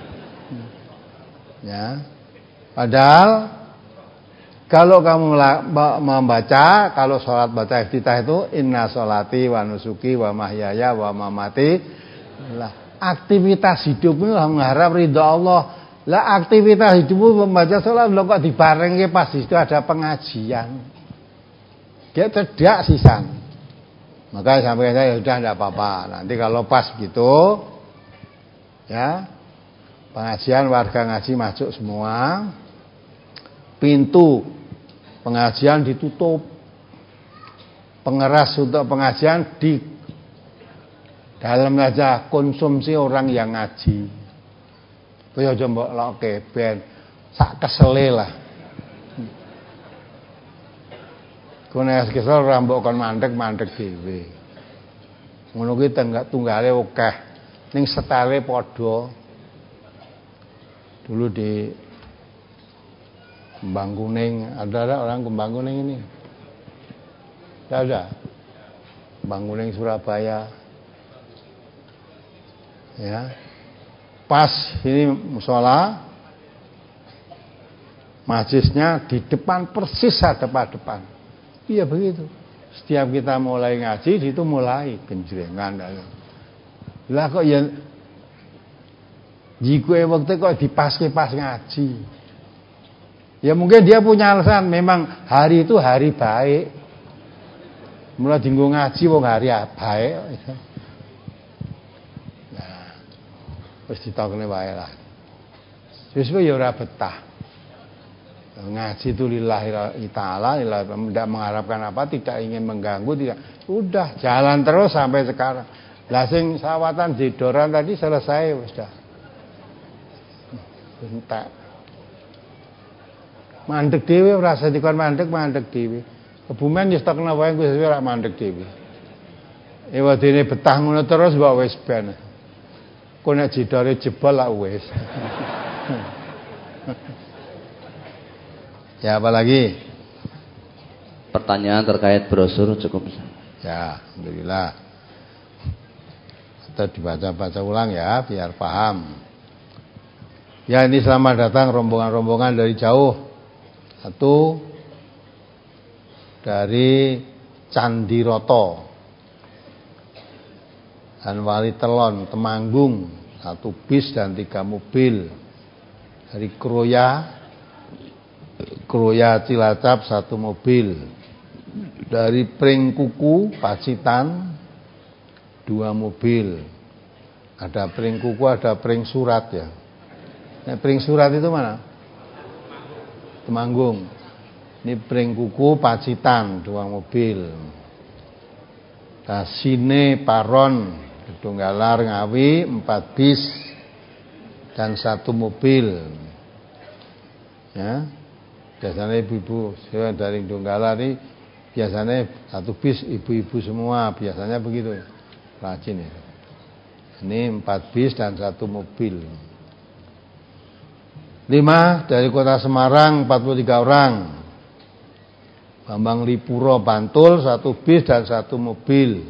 [SPEAKER 1] Ya. Padahal kalau kamu membaca, kalau sholat baca iftitah itu inna sholati wa nusuki wa mahyaya wa mamati. Lah, aktivitas hidupmu mengharap ridha Allah. Lah aktivitas hidupmu membaca sholat lo kok dibarengke pas itu ada pengajian. Dia cedak sisan. Maka sampai saya sudah tidak apa-apa. Nanti kalau pas gitu, ya pengajian warga ngaji masuk semua, pintu pengajian ditutup, pengeras untuk pengajian di dalam saja konsumsi orang yang ngaji. Kaya aja mbok lokke ben sak kesele lah. Kone kesel ora mbok kon mandek-mandek dhewe. Ngono kuwi tenggak tunggale akeh. Ning setale padha. Dulu di Kembang Kuning, ada ada orang Kembang Kuning ini? Tidak ada. Kembang Kuning Surabaya. Ya. Pas ini musola, majlisnya di depan persis depan-depan. Iya begitu. Setiap kita mulai ngaji, itu mulai genjrengan. Lah kok ya jika waktu kok dipaske pas ngaji. Ya mungkin dia punya alasan, memang hari itu hari baik. Mulai dinggo ngaji wong hari baik. Nah, wis ditokne wae lah. Wis ya ora betah. Ngaji itu lillahi ta'ala, tidak mengharapkan apa, tidak ingin mengganggu, tidak. Udah jalan terus sampai sekarang. Lah sing sawatan jedoran tadi selesai wis dah. Entek. Mandek dhewe ora usah dikon mandek, mandek dhewe. Kebumen wis tokno wae wis ora mandek dhewe. Ewadene betah ngono terus mbok wis ben. Kok nek jedore jebol lak wis. Ya, apa lagi?
[SPEAKER 2] Pertanyaan terkait brosur cukup.
[SPEAKER 1] Ya, alhamdulillah. Kita dibaca-baca ulang ya, biar paham. Ya, ini selamat datang rombongan-rombongan dari jauh. Satu dari Candiroto dan Wali Telon, Temanggung, satu bis dan tiga mobil. Dari Kroya, Kroya Cilacap satu mobil. Dari Pringkuku Pacitan dua mobil. Ada Pringkuku, ada Pring Surat ya. Nah, Pring Surat itu mana? Temanggung. Ini Pringkuku Pacitan dua mobil. Kasine Paron Kedunggalar Ngawi empat bis dan satu mobil. Ya. Biasanya ibu-ibu saya dari Donggala ini biasanya satu bis ibu-ibu semua, biasanya begitu. Rajin ya. Ini empat bis dan satu mobil. Lima dari kota Semarang empat puluh tiga orang. Bambang Lipuro Bantul satu bis dan satu mobil.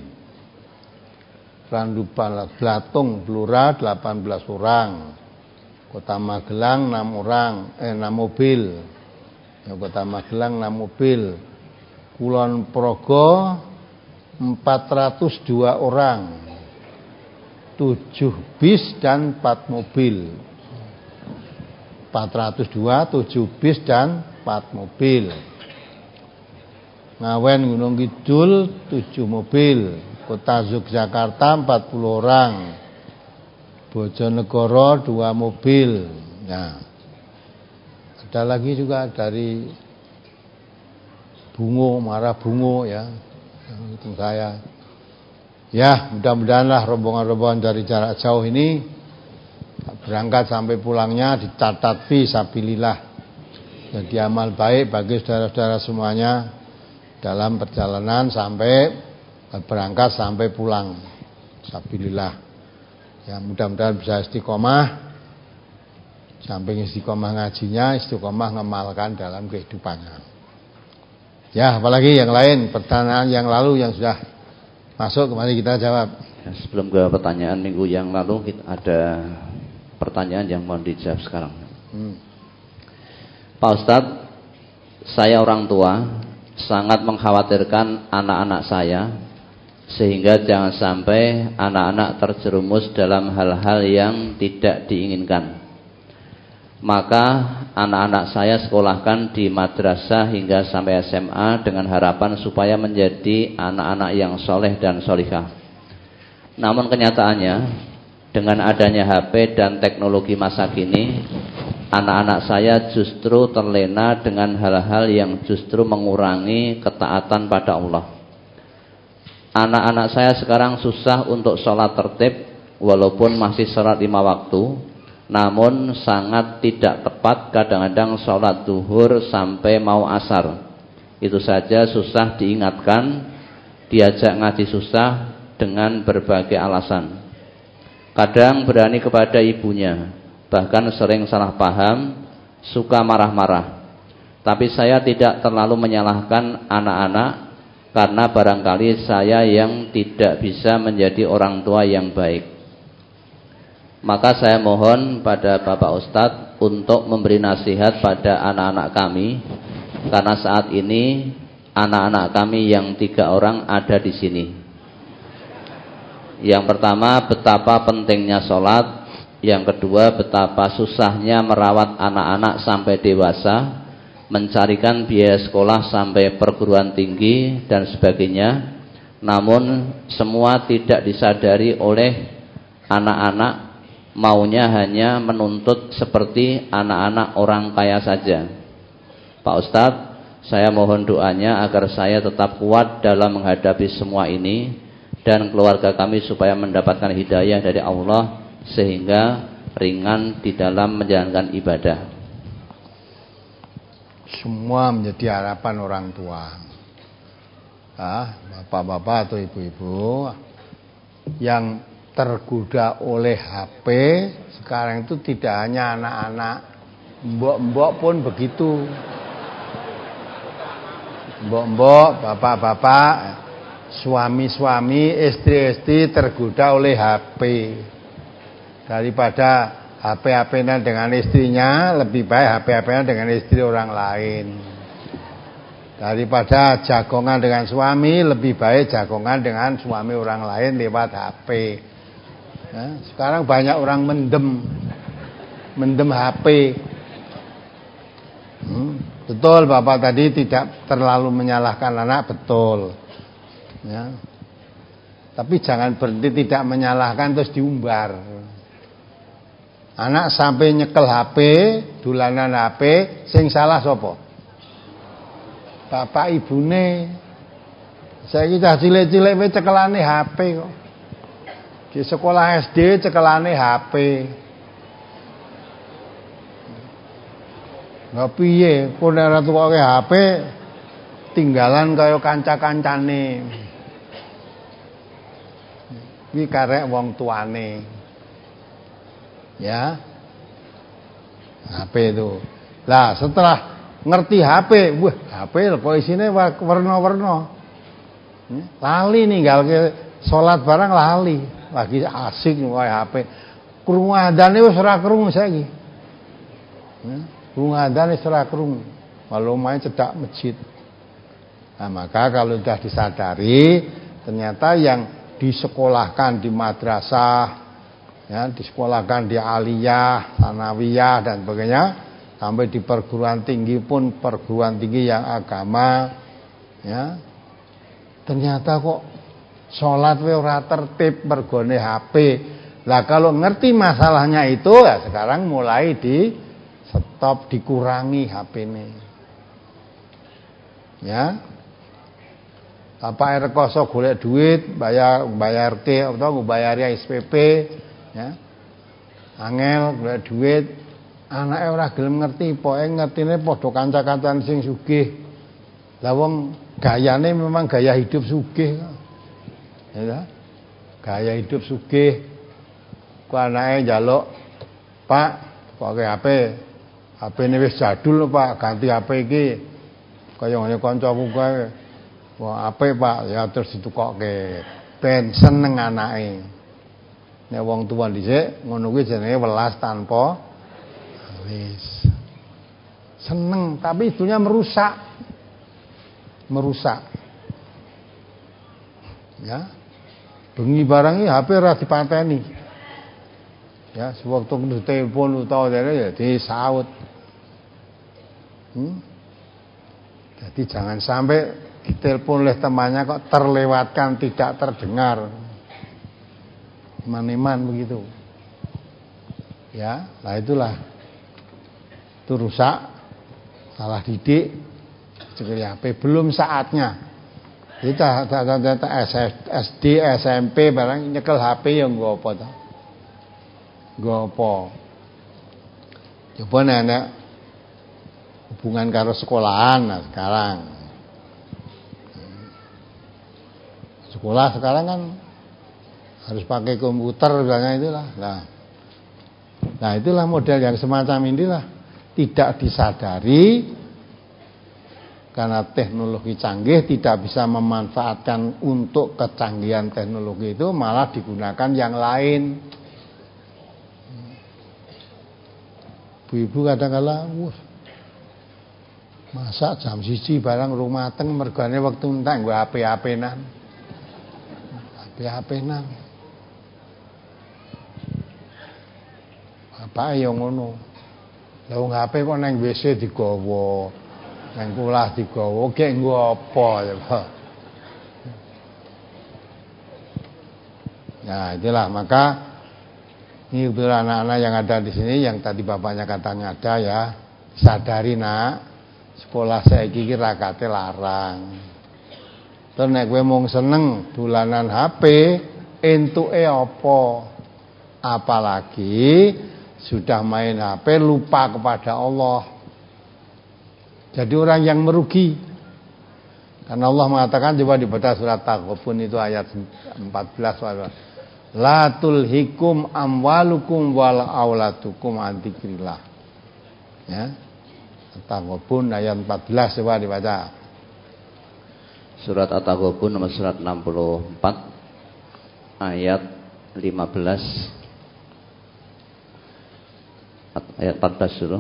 [SPEAKER 1] Randu Blatung Blora delapan belas orang. Kota Magelang enam orang, eh enam mobil. Ya, Kota Magelang enam mobil. Kulon Progo empat ratus dua orang. tujuh bis dan empat mobil. empat ratus dua, tujuh bis dan empat mobil. Ngawen Gunung Kidul tujuh mobil. Kota Yogyakarta empat puluh orang. Bojonegoro dua mobil. Nah, ada lagi juga dari Bungo, Muara Bungo ya. Itu saya. Ya, mudah-mudahanlah rombongan-rombongan dari jarak jauh ini berangkat sampai pulangnya dicatat fi sabilillah. Jadi amal baik bagi saudara-saudara semuanya dalam perjalanan sampai berangkat sampai pulang. Sabilillah. Ya, mudah-mudahan bisa istiqomah. Samping istiqomah ngajinya, istiqomah ngamalkan dalam kehidupannya. Ya, apalagi yang lain, pertanyaan yang lalu yang sudah masuk, kembali kita jawab.
[SPEAKER 2] Ya, sebelum ke pertanyaan minggu yang lalu, kita ada pertanyaan yang mau dijawab sekarang. Hmm. Pak Ustadz, saya orang tua sangat mengkhawatirkan anak-anak saya, sehingga jangan sampai anak-anak terjerumus dalam hal-hal yang tidak diinginkan. Maka anak-anak saya sekolahkan di madrasah hingga sampai S M A dengan harapan supaya menjadi anak-anak yang soleh dan solihah. Namun kenyataannya dengan adanya H P dan teknologi masa kini, anak-anak saya justru terlena dengan hal-hal yang justru mengurangi ketaatan pada Allah. Anak-anak saya sekarang susah untuk sholat tertib walaupun masih sholat lima waktu. Namun sangat tidak tepat, kadang-kadang sholat duhur sampai mau asar. Itu saja susah diingatkan, diajak ngaji susah dengan berbagai alasan. Kadang berani kepada ibunya, bahkan sering salah paham, suka marah-marah. Tapi saya tidak terlalu menyalahkan anak-anak, karena barangkali saya yang tidak bisa menjadi orang tua yang baik. Maka saya mohon pada Bapak Ustadz untuk memberi nasihat pada anak-anak kami, karena saat ini anak-anak kami yang tiga orang ada di sini. Yang pertama, betapa pentingnya sholat. Yang kedua, betapa susahnya merawat anak-anak sampai dewasa, mencarikan biaya sekolah sampai perguruan tinggi dan sebagainya. Namun semua tidak disadari oleh anak-anak, maunya hanya menuntut seperti anak-anak orang kaya saja. Pak Ustadz, saya mohon doanya agar saya tetap kuat dalam menghadapi semua ini dan keluarga kami supaya mendapatkan hidayah dari Allah sehingga ringan di dalam menjalankan ibadah.
[SPEAKER 1] Semua menjadi harapan orang tua. Ah, bapak-bapak atau ibu-ibu yang tergoda oleh H P sekarang itu tidak hanya anak-anak, mbok-mbok pun begitu. Mbok-mbok, bapak-bapak, suami-suami, istri-istri tergoda oleh H P. Daripada H P-H P-an dengan istrinya, lebih baik H P-H P-an dengan istri orang lain. Daripada jagongan dengan suami, lebih baik jagongan dengan suami orang lain lewat H P. Ya, sekarang banyak orang mendem mendem H P. Hmm, betul Bapak tadi tidak terlalu menyalahkan anak, betul. Ya. Tapi jangan berhenti tidak menyalahkan terus diumbar. Anak sampai nyekel H P, dolanan H P, sing salah sapa? Bapak ibune. Saiki cah cilik-cilik wis cekelane H P kok. Di sekolah S D cekelane H P. Nggak piye, kok nek ora tukoke H P tinggalan kaya kanca-kancane. Iki karek wong tuane. Ya. H P itu. Lah setelah ngerti H P, wah H P kok isine warna-warna. Lali ninggal ke salat barang lali, lagi asik wae H P. Krungu adzane wis ora krungu saiki. Krungu adzane wis ora krungu. Walau main cedak masjid. Nah, maka kalau sudah disadari ternyata yang disekolahkan di madrasah, ya, disekolahkan di aliyah, sanawiyah dan sebagainya, sampai di perguruan tinggi pun perguruan tinggi yang agama, ya, ternyata kok sholat we ora tertib mergone H P. Lah kalau ngerti masalahnya itu, ya sekarang mulai di stop, dikurangi H P-ne. Ya. Apa air koso golek duit, bayar bayar ke atau bayar S P P, ya. Angel golek duit, anake ora gelem ngerti, pokoke ngertine padha kanca-kancan sing sugih. Lah wong gayane memang gaya hidup sugih. Ya. Gaya hidup sugih. Ku anake njaluk, "Pak, pakai H P. H P-ne wis jadul, Pak, ganti H P iki." Kaya ngene kancaku kae. Wah, H P, Pak, ya terus ditukokke. Ben seneng anake. Nek wong tuwa dhisik ngono kuwi jenenge welas tanpa alis. Seneng, tapi itunya merusak. Merusak. Ya. Bengi barang iki H P ora dipateni. Ya, sewaktu kudu telepon utawa ya disaut. Hmm? Jadi jangan sampai ditelepon oleh temannya kok terlewatkan, tidak terdengar. Iman-iman begitu. Ya, nah itulah. Itu rusak, salah didik, cekel H P, belum saatnya. Kita data S D, S M P barang nyekel H P yang nggo apa ta? Nggo apa? Coba nek hubungan karo sekolahan, nah sekarang sekolah sekarang kan harus pakai komputer misalnya itulah. Nah, nah itulah model yang semacam inilah tidak disadari karena teknologi canggih tidak bisa memanfaatkan untuk kecanggihan teknologi itu, malah digunakan yang lain. Ibu-ibu kadang-kala, wah, masa jam siji barang rumah teng mergane waktu entek nggo H P-H P-nan. H P-nan. Apa ya ngono. Lah wong H P kok nang W C digawa, nang kulah digawa, gek nggo apa ya, Pak. Nah, itulah maka ini anak-anak yang ada di sini yang tadi bapaknya katanya ada ya, sadari nak, sekolah saiki iki rakate larang. Terus nek kowe mung seneng dolanan H P, entuke apa? Apalagi sudah main H P lupa kepada Allah. Jadi orang yang merugi. Karena Allah mengatakan, coba dibaca surat Taghabun itu ayat empat belas. La tulhikum amwalukum wal auladukum an dzikrillah. Ya. At-Taghabun ayat empat belas, coba dibaca.
[SPEAKER 2] Surat At-Taghabun nomor surat enam puluh empat ayat lima belas. Ayat empat belas dulu.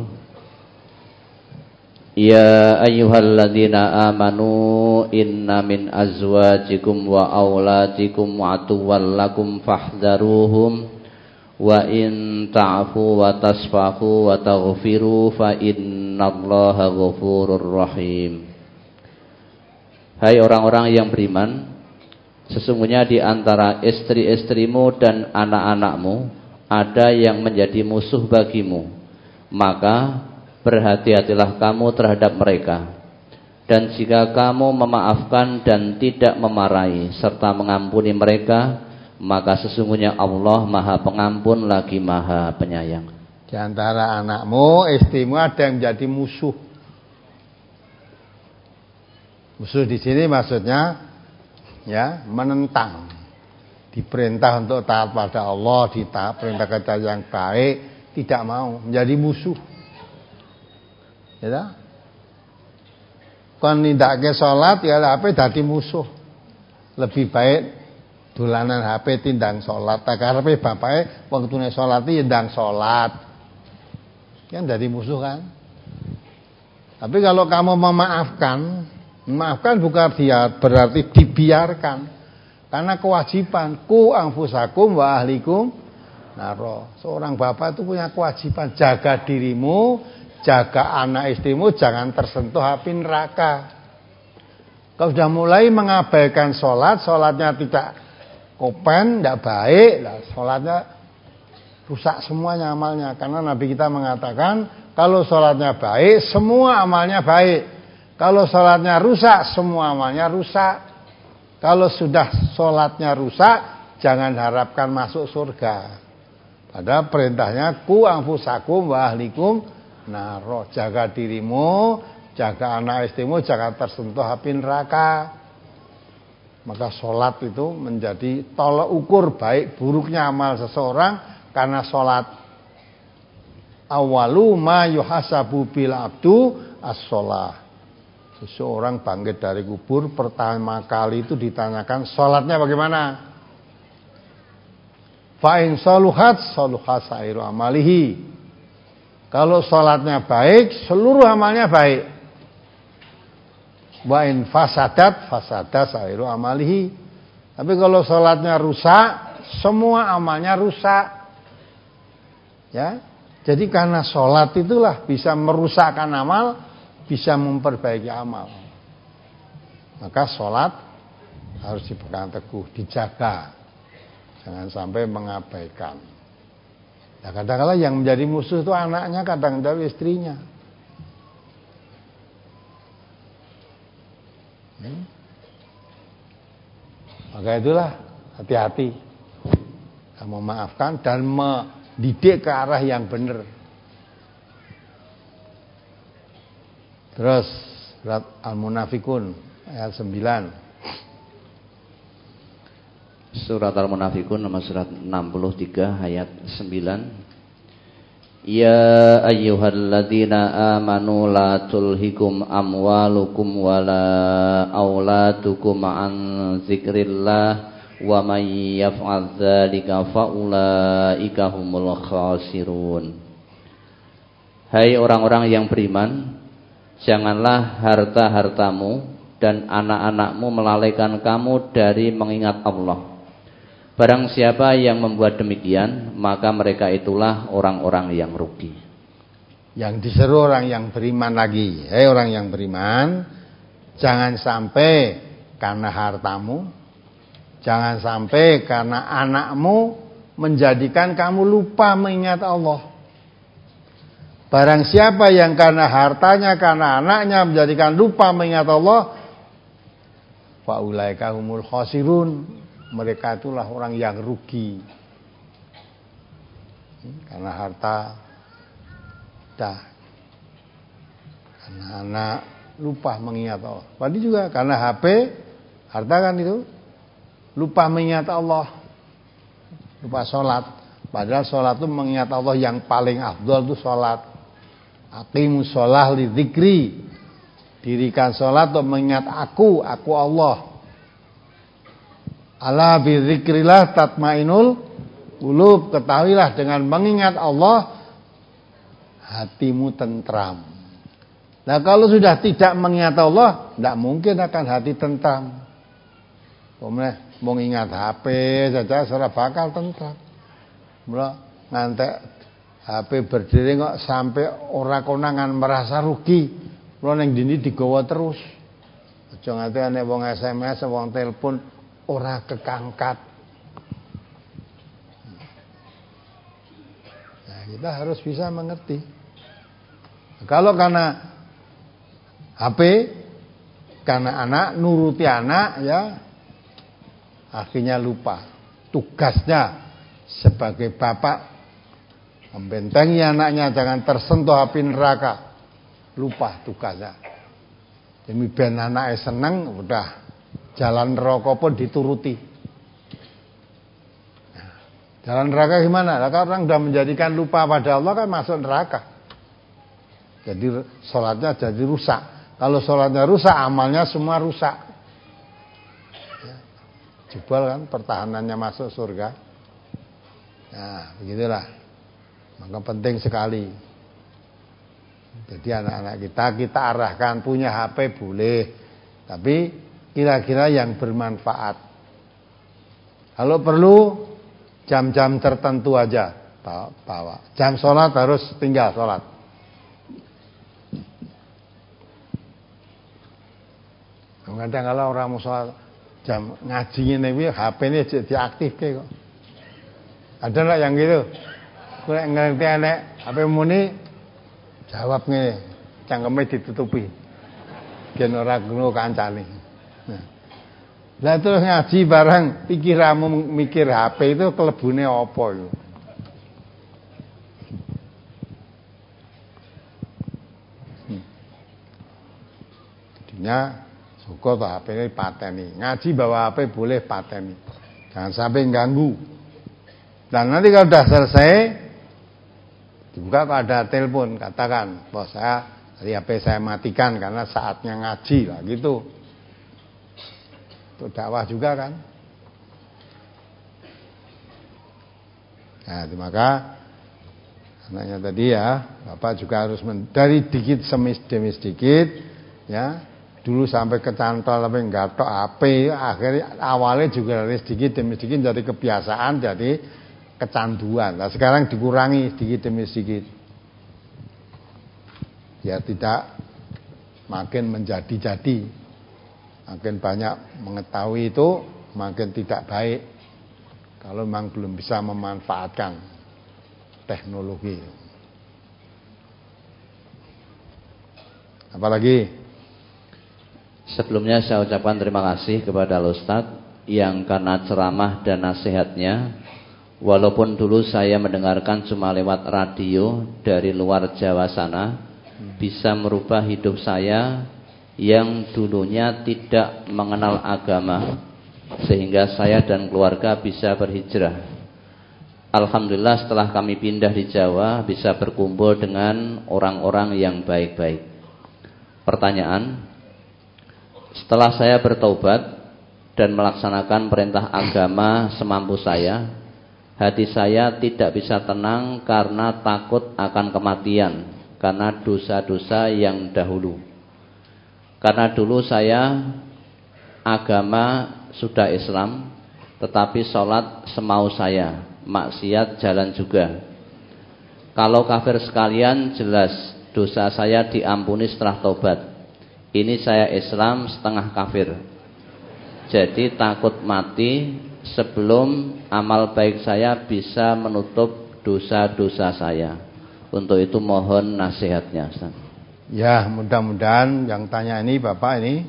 [SPEAKER 2] Ya ayyuhalladzina amanu inna min azwajikum wa auladikum aduwwan lakum fahdharuhum wa in ta'fu wa tasfahu wa taghfiru fa innallaha ghafurur rahim. Hai orang-orang yang beriman, sesungguhnya di antara istri-istrimu dan anak-anakmu ada yang menjadi musuh bagimu, maka berhati-hatilah kamu terhadap mereka. Dan jika kamu memaafkan dan tidak memarahi serta mengampuni mereka, maka sesungguhnya Allah Maha Pengampun lagi Maha Penyayang.
[SPEAKER 1] Di antara anakmu, istrimu ada yang menjadi musuh. Musuh di sini maksudnya ya menentang. Diperintah untuk taat pada Allah, diperintah kerja yang baik, tidak mau, menjadi musuh. Ya. Kon nindakake salat ya H P dadi musuh. Lebih baik dolanan H P tindang salat. Tak karepe bapake wektune salat iki ndang salat. Kan jadi musuh kan? Tapi kalau kamu memaafkan, memaafkan bukan dia berarti dibiarkan. Karena kewajiban ku anfusakum wa ahlikum naro. Seorang bapak itu punya kewajiban jaga dirimu, jaga anak istrimu jangan tersentuh api neraka. Kalau sudah mulai mengabaikan sholat, sholatnya tidak kopen, tidak baik, lah sholatnya rusak semuanya amalnya. Karena Nabi kita mengatakan kalau sholatnya baik, semua amalnya baik. Kalau sholatnya rusak, semua amalnya rusak. Kalau sudah sholatnya rusak, jangan harapkan masuk surga. Padahal perintahnya ku anfusakum wa ahlikum naro. Jaga dirimu, jaga anak istrimu, jangan tersentuh api neraka. Maka sholat itu menjadi tolak ukur baik buruknya amal seseorang. Karena sholat awalu ma yuhasabu bil abdu as-sholah. Seseorang bangkit dari kubur pertama kali itu ditanyakan sholatnya bagaimana. Fa'in soluhat soluhat sairu amalihi. Kalau sholatnya baik, seluruh amalnya baik. Wa'in fasadat fasadat sairu amalihi. Tapi kalau sholatnya rusak, semua amalnya rusak. Ya, jadi karena sholat itulah bisa merusakkan amal, bisa memperbaiki amal. Maka sholat harus dipegang teguh, dijaga, jangan sampai mengabaikan. Nah, kadang-kadang yang menjadi musuh itu anaknya, kadang-kadang istrinya. Hmm? Maka itulah hati-hati, memaafkan dan mendidik ke arah yang benar. Terus surat Al-Munafikun ayat sembilan.
[SPEAKER 2] Surat Al-Munafikun nomor surat enam puluh tiga ayat sembilan. Ya ayyuhalladzina amanu la tulhikum amwalukum wala auladukum an zikrillah wa may yaf'al dzalika faulaika humul khasirun. Hai orang-orang yang beriman, janganlah harta-hartamu dan anak-anakmu melalaikan kamu dari mengingat Allah. Barang siapa yang membuat demikian, maka mereka itulah orang-orang yang rugi.
[SPEAKER 1] Yang diseru orang yang beriman lagi. Hei orang yang beriman, jangan sampai karena hartamu, jangan sampai karena anakmu menjadikan kamu lupa mengingat Allah. Barang siapa yang karena hartanya, karena anaknya menjadikan lupa mengingat Allah, faulaika humul khasirun. Mereka itulah orang yang rugi. Karena harta, dah. Karena anak lupa mengingat Allah. Tadi juga karena H P, harta kan itu lupa mengingat Allah, lupa sholat. Padahal sholat itu mengingat Allah yang paling afdol itu sholat. Aqimus sholah li dzikri. Dirikan sholat untuk mengingat aku, aku Allah. Ala bi dzikrillah tatmainul qulub. Ketahuilah dengan mengingat Allah hatimu tentram. Nah kalau sudah tidak mengingat Allah, tidak mungkin akan hati tentram. Pokoknya mau ingat H P saja sudah bakal tentram. Mula ngantek H P berdiri kok sampai ora konangan merasa rugi. Mula ning dindi digawa terus. Aja nganti nek wong S M S, wong telepon ora kekangkat. Nah, kita harus bisa mengerti. Kalau karena H P, karena anak, nuruti anak, ya akhirnya lupa tugasnya sebagai bapak membentengi anaknya jangan tersentuh api neraka. Lupa tugasnya. Demi ben anaknya seneng, udah jalan neraka pun dituruti. Nah, jalan neraka gimana? Lah kalau orang sudah menjadikan lupa pada Allah kan masuk neraka. Jadi sholatnya jadi rusak. Kalau sholatnya rusak, amalnya semua rusak. Ya. Jebol kan pertahanannya masuk surga. Nah, begitulah. Maka penting sekali. Jadi anak-anak kita kita arahkan punya H P boleh, tapi kira-kira yang bermanfaat. Kalau perlu jam-jam tertentu aja bawa. Jam sholat harus tinggal sholat. Kadang kalau orang mau sholat jam ngajinya nih, H P ini diaktif kok. Ada nggak yang gitu? Gue ngerti anek H P muni jawab nih, cangkemnya ditutupi. Gen ora ngono kancane. Nah. Lah terus ngaji bareng pikiranmu mikir H P itu kelebune apa itu? Hmm. Jadinya syukur tuh H P ini pateni. Ngaji bawa H P boleh pateni. Jangan sampai ganggu. Dan nanti kalau sudah selesai dibuka kalau ada telepon, katakan bahwa saya dari H P saya matikan karena saatnya ngaji lah gitu. Itu dakwah juga kan. Nah, maka anaknya tadi ya, Bapak juga harus men, dari dikit demi sedikit ya. Dulu sampai kecantol tapi enggak tok H P, akhirnya awalnya juga dari sedikit demi sedikit jadi kebiasaan, jadi kecanduan. Nah, sekarang dikurangi sedikit demi sedikit. Ya tidak makin menjadi-jadi. Makin banyak mengetahui itu makin tidak baik kalau memang belum bisa memanfaatkan teknologi. Apalagi?
[SPEAKER 2] Sebelumnya saya ucapkan terima kasih kepada Ustadz yang karena ceramah dan nasihatnya, walaupun dulu saya mendengarkan cuma lewat radio dari luar Jawa sana, bisa merubah hidup saya yang dulunya tidak mengenal agama, sehingga saya dan keluarga bisa berhijrah. Alhamdulillah setelah kami pindah di Jawa bisa berkumpul dengan orang-orang yang baik-baik. Pertanyaan, setelah saya bertaubat dan melaksanakan perintah agama semampu saya, hati saya tidak bisa tenang karena takut akan kematian, karena dosa-dosa yang dahulu. Karena dulu saya agama sudah Islam, tetapi sholat semau saya, maksiat jalan juga. Kalau kafir sekalian jelas dosa saya diampuni setelah taubat. Ini saya Islam setengah kafir. Jadi takut mati sebelum amal baik saya bisa menutup dosa-dosa saya. Untuk itu mohon nasihatnya, Ustaz.
[SPEAKER 1] Ya, mudah-mudahan yang tanya ini Bapak ini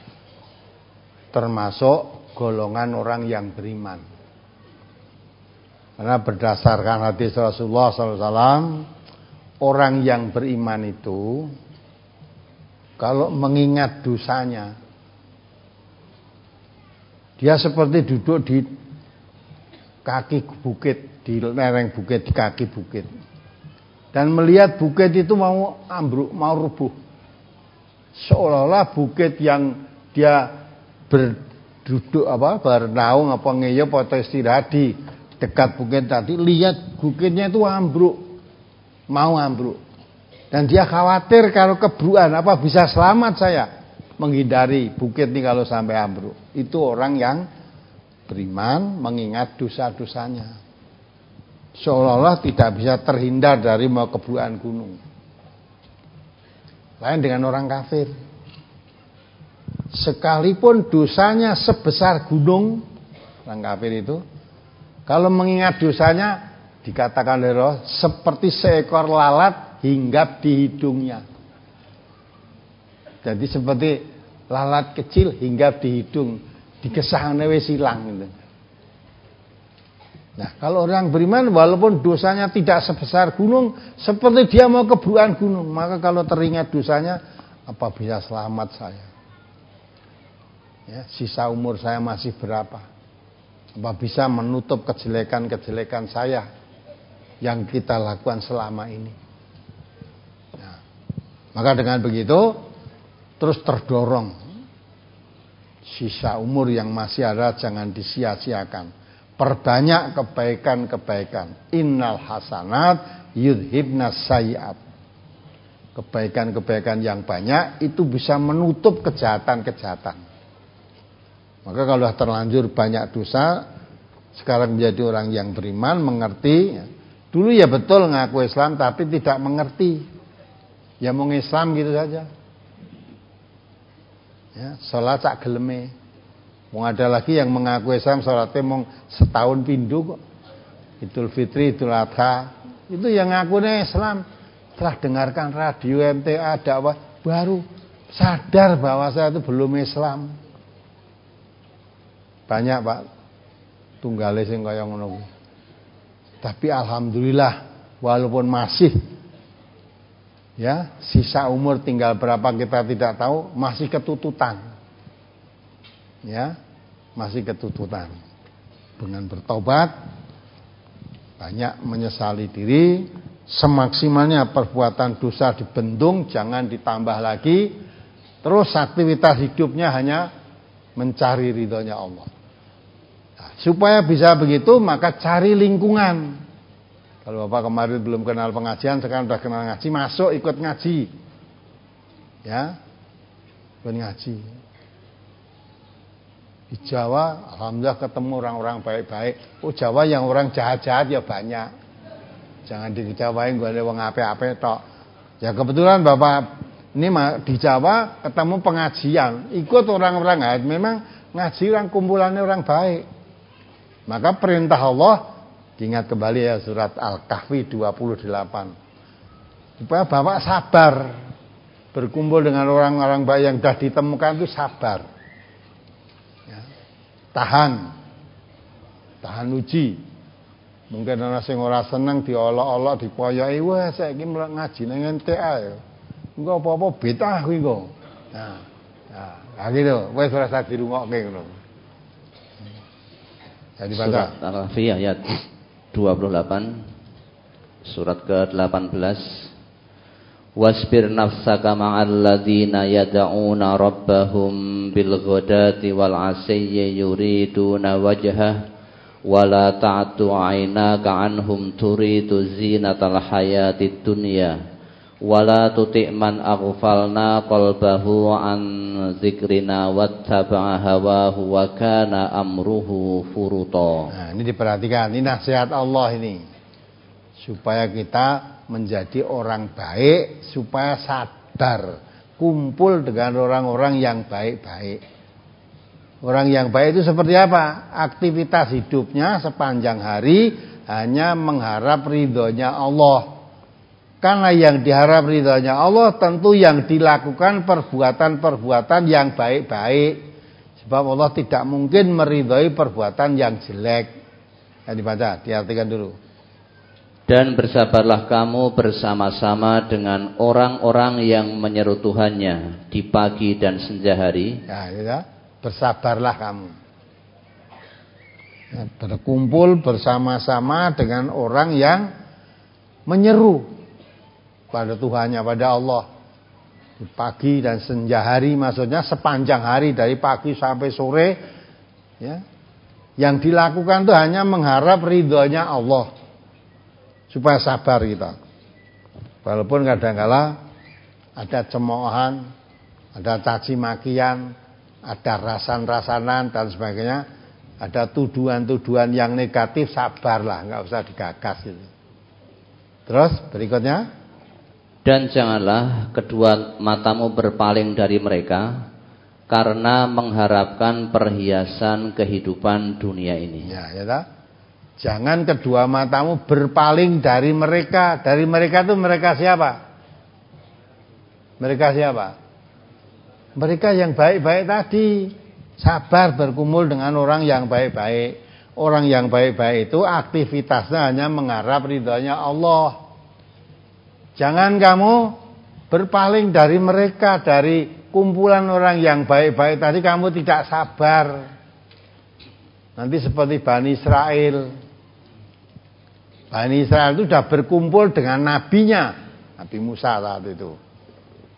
[SPEAKER 1] termasuk golongan orang yang beriman. Karena berdasarkan hadis Rasulullah shallallahu alaihi wasallam, orang yang beriman itu kalau mengingat dosanya, dia seperti duduk di kaki bukit, di lereng bukit, di kaki bukit. Dan melihat bukit itu mau ambruk, mau rubuh. Seolah-olah bukit yang dia berduduk apa, bernaung apa ngeyop atau istirahat di dekat bukit tadi, lihat bukitnya itu ambruk, mau ambruk. Dan dia khawatir kalau kebruan, apa bisa selamat saya menghindari bukit ini kalau sampai ambruk. Itu orang yang beriman mengingat dosa-dosanya. Seolah-olah tidak bisa terhindar dari mau kebruan gunung. Lain dengan orang kafir. Sekalipun dosanya sebesar gunung, orang kafir itu, kalau mengingat dosanya, dikatakan oleh Rasul seperti seekor lalat hinggap di hidungnya. Jadi seperti lalat kecil hinggap di hidung, dikesahane wis ilang gitu. Nah, kalau orang beriman walaupun dosanya tidak sebesar gunung, seperti dia mau kebruan gunung, maka kalau teringat dosanya, apa bisa selamat saya? Ya, sisa umur saya masih berapa? Apa bisa menutup kejelekan-kejelekan saya yang kita lakukan selama ini? Nah, Maka dengan begitu terus terdorong, sisa umur yang masih ada jangan disia-siakan. Perbanyak kebaikan-kebaikan. Innal hasanat yudhibnas sayyi'at. Kebaikan-kebaikan yang banyak itu bisa menutup kejahatan-kejahatan. Maka kalau terlanjur banyak dosa, sekarang menjadi orang yang beriman, mengerti. Dulu ya betul ngaku Islam tapi tidak mengerti. Ya mau Islam gitu saja. Ya, salat sak geleme. Mau ada lagi yang mengaku Islam salatnya mau setahun pindu kok. Idul Fitri, Idul Adha. Itu yang ngaku Islam. Setelah dengarkan radio M T A dakwah baru sadar bahwa saya itu belum Islam. Banyak Pak tunggale sing kaya ngono. Tapi alhamdulillah walaupun masih ya, sisa umur tinggal berapa kita tidak tahu, masih ketututan. Ya, masih ketututan. Dengan bertobat, banyak menyesali diri, semaksimalnya perbuatan dosa dibendung, jangan ditambah lagi. Terus aktivitas hidupnya hanya mencari ridhonya Allah. Nah, supaya bisa begitu, maka cari lingkungan. Kalau Bapak kemarin belum kenal pengajian, sekarang sudah kenal ngaji, masuk ikut ngaji. Ya. Ikut ngaji. Di Jawa alhamdulillah ketemu orang-orang baik-baik. Oh, Jawa yang orang jahat-jahat ya banyak. Jangan dikecewain gue ada wong apik-apik tok. Ya kebetulan Bapak ini di Jawa ketemu pengajian, ikut orang-orang baik. Memang ngaji orang kumpulannya orang baik. Maka perintah Allah, ingat kembali ya surat Al-Kahfi dua puluh delapan. Supaya Bapak sabar. Berkumpul dengan orang-orang baik yang sudah ditemukan itu sabar. Ya. Tahan. Tahan uji. Mungkin ana sing ora seneng diolok-olok, dipoyoki, wah saiki mlek ngaji nang N T A ya. Engko apa-apa betah kuwi engko. Nah. Nah, gitu. Wis ora usah dirungokke ngono. Jadi baca
[SPEAKER 2] Surat Al-Kahfi ayat dua puluh delapan, surat ke delapan belas. Wasbir nafsaka ma'al ladzina yad'una rabbahum bil ghadati wal 'ashiyyi yuriduna wajhah wala ta'tu 'ainaka 'anhum turidu zinatal hayatid dunya wala tuti' man aghfalna qalbahu an dzikrina wattaba'a hawahu wa kana amruhu furuta.
[SPEAKER 1] Nah, ini diperhatikan, ini nasihat Allah ini. Supaya kita menjadi orang baik, supaya sadar, kumpul dengan orang-orang yang baik-baik. Orang yang baik itu seperti apa? Aktivitas hidupnya sepanjang hari hanya mengharap ridhonya Allah. Karena yang diharap ridhonya Allah tentu yang dilakukan perbuatan-perbuatan yang baik-baik. Sebab Allah tidak mungkin meridhoi perbuatan yang jelek. Nah, dibaca, diartikan dulu.
[SPEAKER 2] Dan bersabarlah kamu bersama-sama dengan orang-orang yang menyeru Tuhannya di pagi dan senja hari.
[SPEAKER 1] Ya, ya. Bersabarlah kamu. Ya, berkumpul bersama-sama dengan orang yang menyeru pada Tuhannya, pada Allah. Di pagi dan senja hari, maksudnya sepanjang hari dari pagi sampai sore. Ya, yang dilakukan itu hanya mengharap ridhonya Allah. Supaya sabar kita. Walaupun kadang-kala ada cemoohan, ada caci makian, ada rasan-rasanan dan sebagainya, ada tuduhan-tuduhan yang negatif, sabarlah, nggak usah digagas gitu. Terus berikutnya,
[SPEAKER 2] dan janganlah kedua matamu berpaling dari mereka karena mengharapkan perhiasan kehidupan dunia ini.
[SPEAKER 1] Ya, ya tak? Jangan kedua matamu berpaling dari mereka. Dari mereka itu mereka siapa? Mereka siapa? Mereka yang baik-baik tadi. Sabar berkumpul dengan orang yang baik-baik. Orang yang baik-baik itu aktivitasnya hanya mengharap ridhonya Allah. Jangan kamu berpaling dari mereka, dari kumpulan orang yang baik-baik tadi, kamu tidak sabar. Nanti seperti Bani Israel. Bani Israel itu sudah berkumpul dengan nabinya, Nabi Musa saat itu.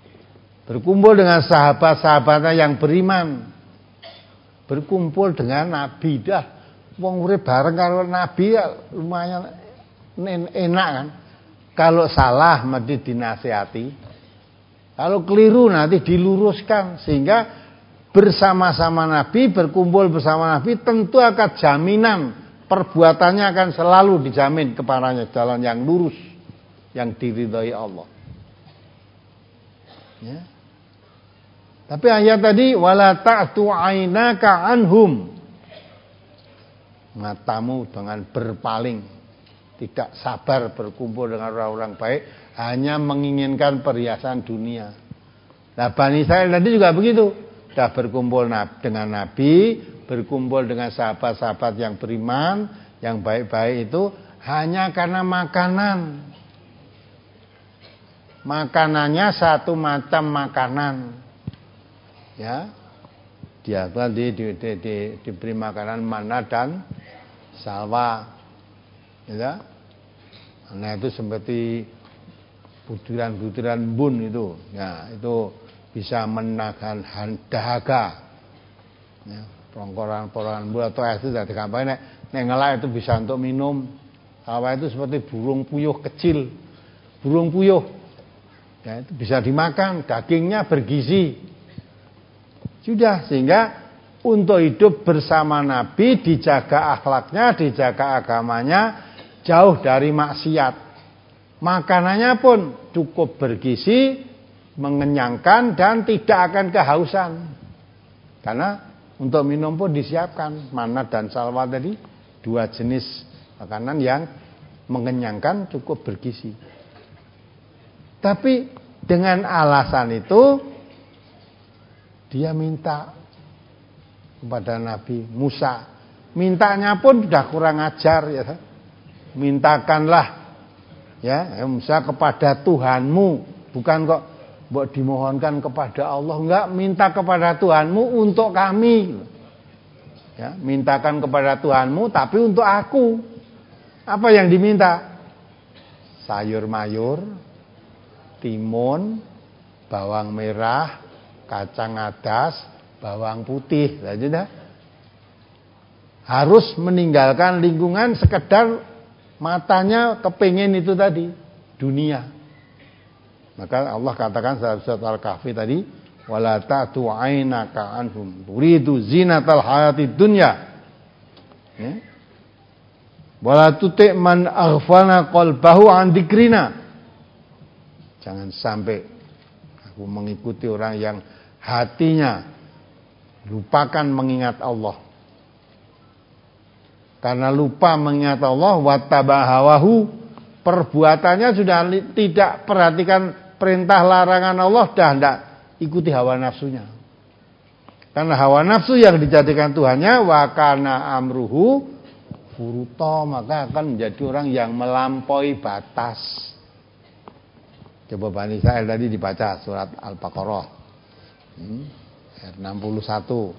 [SPEAKER 1] berkumpul dengan sahabat-sahabatnya yang beriman, berkumpul dengan Nabi. Dah wong urip bareng karo Nabi ya lumayan enak kan. Kalau salah mesti dinasihati, kalau keliru nanti diluruskan, sehingga bersama-sama Nabi, berkumpul bersama Nabi tentu akan jaminan perbuatannya akan selalu dijamin kepadanya jalan yang lurus, yang diridhoi Allah. Ya. Tapi ayat tadi wala ta'tu ainaka anhum, matamu dengan berpaling, tidak sabar berkumpul dengan orang-orang baik, hanya menginginkan perhiasan dunia. Nah, Bani Israil tadi juga begitu. Sudah berkumpul dengan Nabi, berkumpul dengan sahabat-sahabat yang beriman, yang baik-baik itu hanya karena makanan. Makanannya satu macam makanan. Ya. Dia tadi di, di, di, diberi makanan mana dan salwa. Ya. Nah, itu seperti butiran-butiran bun itu. Ya, itu bisa menahan dahaga. Ya, perongkoran-perongkoran bun atau es itu dari kampanye nek, nek ngelak itu bisa untuk minum. Salwa itu seperti burung puyuh kecil. Burung puyuh. Ya, itu bisa dimakan, dagingnya bergizi. Sudah, sehingga untuk hidup bersama Nabi dijaga akhlaknya, dijaga agamanya, jauh dari maksiat. Makanannya pun cukup bergizi, mengenyangkan dan tidak akan kehausan. Karena untuk minum pun disiapkan mana dan salwa tadi, dua jenis makanan yang mengenyangkan, cukup bergizi. Tapi dengan alasan itu dia minta kepada Nabi Musa. Mintanya pun sudah kurang ajar ya. Mintakanlah ya Musa kepada Tuhanmu, bukan kok mbok dimohonkan kepada Allah, enggak, minta kepada Tuhanmu untuk kami. Ya, mintakan kepada Tuhanmu tapi untuk aku. Apa yang diminta? Sayur mayur, timun, bawang merah, kacang adas, bawang putih, saja. Harus meninggalkan lingkungan sekedar matanya kepingin itu tadi, dunia. Maka Allah katakan dalam surat Al-Kahfi tadi, wala ta'tu ainaka anhum turidu zinatal hayatid dunya. Ya. Wala tuti' man aghfalna qalbahu an dzikrina. Jangan sampai aku mengikuti orang yang hatinya lupakan mengingat Allah. Karena lupa mengingat Allah, wattaba hawahu, perbuatannya sudah tidak perhatikan perintah larangan Allah, dah tidak ikuti hawa nafsunya. Karena hawa nafsu yang dijadikan Tuhannya, wa kana amruhu furuta, maka akan menjadi orang yang melampaui batas. Coba Bani Israil tadi dibaca surat Al-Baqarah hmm, ayat enam puluh satu.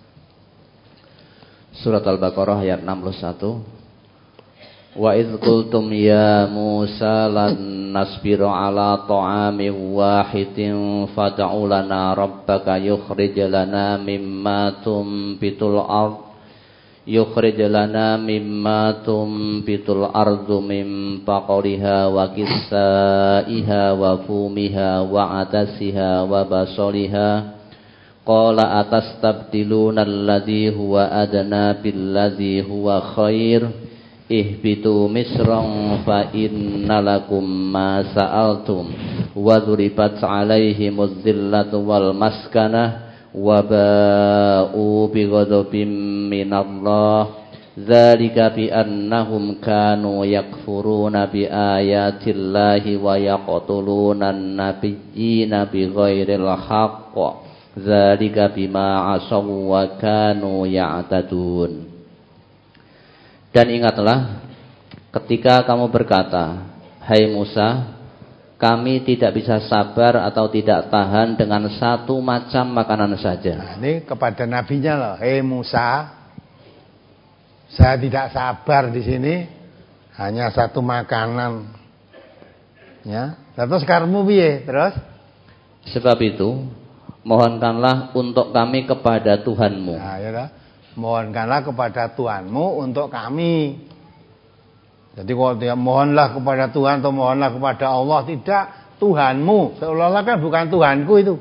[SPEAKER 2] Surat Al-Baqarah ayat enam puluh satu. Wa idz qultum ya Musa lan nasbiru ala ta'amin wahidin fad'u lana rabbaka yukhrij lana mimma tumbitul ard yukhrij lana mimma tumbitul ardu min baqaliha wa qissaiha wa fumiha wa adasiha wa basaliha. Qala atastabdiluna alladhi huwa adna billadhi huwa khair ihbitu misran fa innalakum ma sa'altum wa dhuribat 'alaihimuz zillatu wal maskanah wa ba'u bighadabin minallah dzalika bi annahum kanu yakfuruna bi ayatillahi wa yaqtuluna an-nabiyyina bighairil haqq dzalika bima asaw wa kanu ya'tadun. Dan ingatlah ketika kamu berkata, hai Musa, kami tidak bisa sabar atau tidak tahan dengan satu macam makanan saja.
[SPEAKER 1] Nah, ini kepada nabinya loh, hai Musa, saya tidak sabar di sini hanya satu makanan. Ya, terus karmu piye? Terus
[SPEAKER 2] Sebab itu, mohonkanlah untuk kami kepada Tuhanmu.
[SPEAKER 1] Nah, ya dah. Mohonkanlah kepada Tuhanmu untuk kami. Jadi kalau dia mohonlah kepada Tuhan atau mohonlah kepada Allah, tidak, Tuhanmu. Seolah-olah kan bukan Tuhanku itu.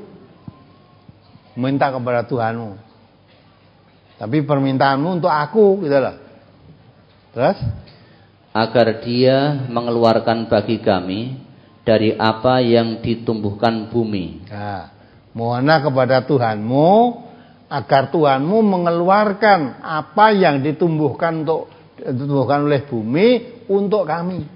[SPEAKER 1] Minta kepada Tuhanmu. Tapi permintaanmu untuk aku, gitu loh. Terus?
[SPEAKER 2] Agar dia mengeluarkan bagi kami dari apa yang ditumbuhkan bumi.
[SPEAKER 1] Nah, mohonlah kepada Tuhanmu agar Tuhanmu mengeluarkan apa yang ditumbuhkan untuk ditumbuhkan oleh bumi untuk kami.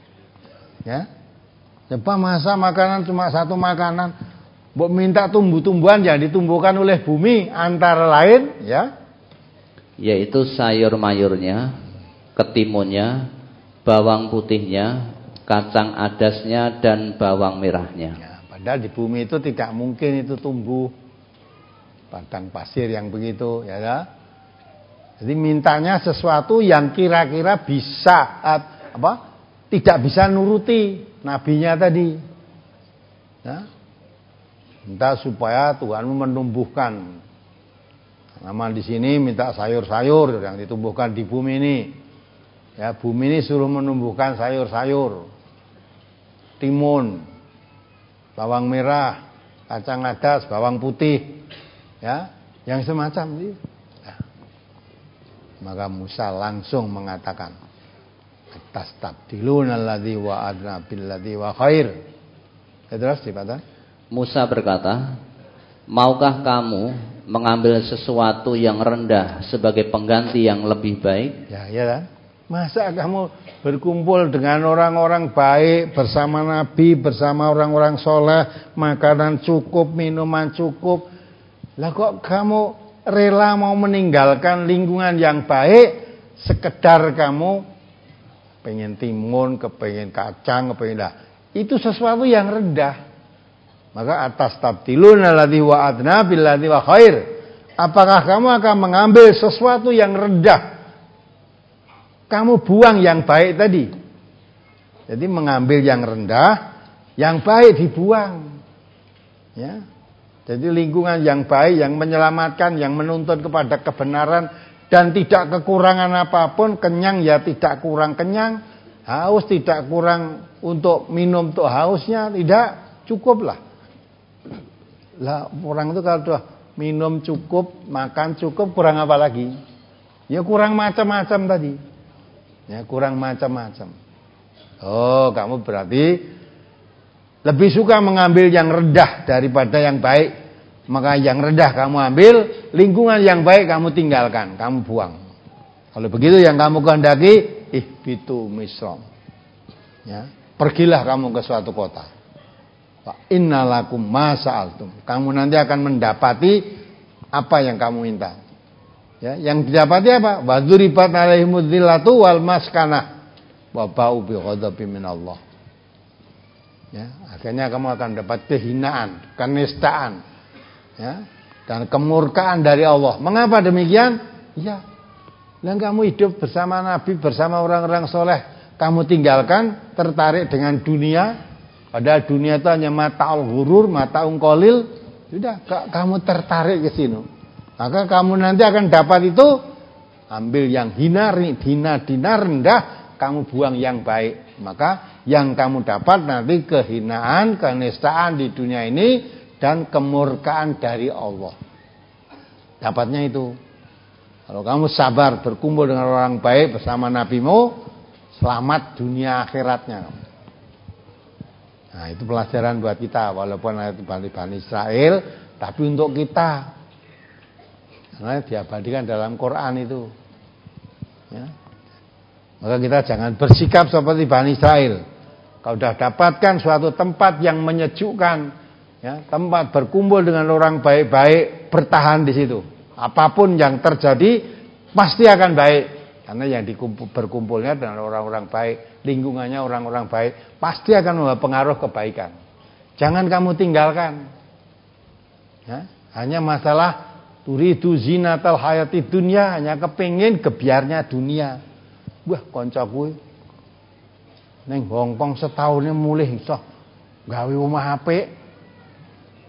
[SPEAKER 1] Ya. Sebab masa makanan cuma satu makanan, mbok minta tumbuh-tumbuhan yang ditumbuhkan oleh bumi antara lain, ya,
[SPEAKER 2] yaitu sayur mayurnya, ketimunnya, bawang putihnya, kacang adasnya, dan bawang merahnya.
[SPEAKER 1] Ya, padahal di bumi itu tidak mungkin itu tumbuh padang pasir yang begitu, ya, ya. Jadi mintanya sesuatu yang kira-kira bisa apa? Tidak bisa nuruti nabinya tadi. Ya. Minta supaya Tuhanmu menumbuhkan. Nama di sini minta sayur-sayur yang ditumbuhkan di bumi ini. Ya, bumi ini suruh menumbuhkan sayur-sayur, timun, bawang merah, kacang adas, bawang putih, ya, yang semacam itu. Ya. Maka Musa langsung mengatakan, "Tastabdiluna alladzi wa'adna billadzi wa khair." Ya, terus dibaca.
[SPEAKER 2] Musa berkata, maukah kamu mengambil sesuatu yang rendah sebagai pengganti yang lebih baik?
[SPEAKER 1] Ya, ya kan? Masa kamu berkumpul dengan orang-orang baik, bersama Nabi, bersama orang-orang soleh, makanan cukup, minuman cukup. Lah kok kamu rela mau meninggalkan lingkungan yang baik, sekedar kamu pengen timun, kepengen kacang, kepengen lah. Itu sesuatu yang rendah. Maka atas tabtiluna alladzi wa'adna billadzi wa khair. Apakah kamu akan mengambil sesuatu yang rendah? Kamu buang yang baik tadi. Jadi mengambil yang rendah, yang baik dibuang. Ya. Jadi lingkungan yang baik, yang menyelamatkan, yang menuntun kepada kebenaran dan tidak kekurangan apapun, kenyang ya tidak kurang kenyang, haus tidak kurang untuk minum untuk hausnya, tidak, cukuplah. Lah orang itu kalau sudah minum cukup, makan cukup, kurang apa lagi? Ya kurang macam-macam tadi. Ya, kurang macam-macam. Oh, kamu berarti lebih suka mengambil yang rendah daripada yang baik. Maka yang rendah kamu ambil, lingkungan yang baik kamu tinggalkan, kamu buang. Kalau begitu yang kamu kehendaki, ihbitu misra. Ya, pergilah kamu ke suatu kota. Fa innalakum ma sa'altum. Kamu nanti akan mendapati apa yang kamu minta. Ya, yang didapati apa? Wa dzuribat alaihimudz zillatu wal maskanah wa ba'u bi ghadabin minallah. Ya, akhirnya kamu akan dapat kehinaan, kenistaan, ya, dan kemurkaan dari Allah. Mengapa demikian? Ya, yang kamu hidup bersama Nabi, bersama orang-orang soleh, kamu tinggalkan, tertarik dengan dunia. Padahal dunia itu hanya mata'ul ghurur, mata'un qalil. Sudah, kamu tertarik ke sini. Maka kamu nanti akan dapat itu, ambil yang hina, hina, hina, rendah, kamu buang yang baik. Maka yang kamu dapat nanti kehinaan, kenistaan di dunia ini dan kemurkaan dari Allah. Dapatnya itu. Kalau kamu sabar berkumpul dengan orang baik bersama nabimu, selamat dunia akhiratnya. Nah, itu pelajaran buat kita, walaupun itu Bani Israel, tapi untuk kita. Karena diabadikan dalam Quran itu. Ya. Maka kita jangan bersikap seperti Bani Israel. Kalau sudah dapatkan suatu tempat yang menyejukkan, ya, tempat berkumpul dengan orang baik-baik, bertahan di situ. Apapun yang terjadi pasti akan baik. Karena yang dikumpul, berkumpulnya dengan orang-orang baik, lingkungannya orang-orang baik, pasti akan membawa pengaruh kebaikan. Jangan kamu tinggalkan. Ya, hanya masalah turidu zinatal hayati dunia, hanya kepingin gebyarnya dunia. Wah, koncoku neng Hongkong setahunnya mulih iso gawe omah apik.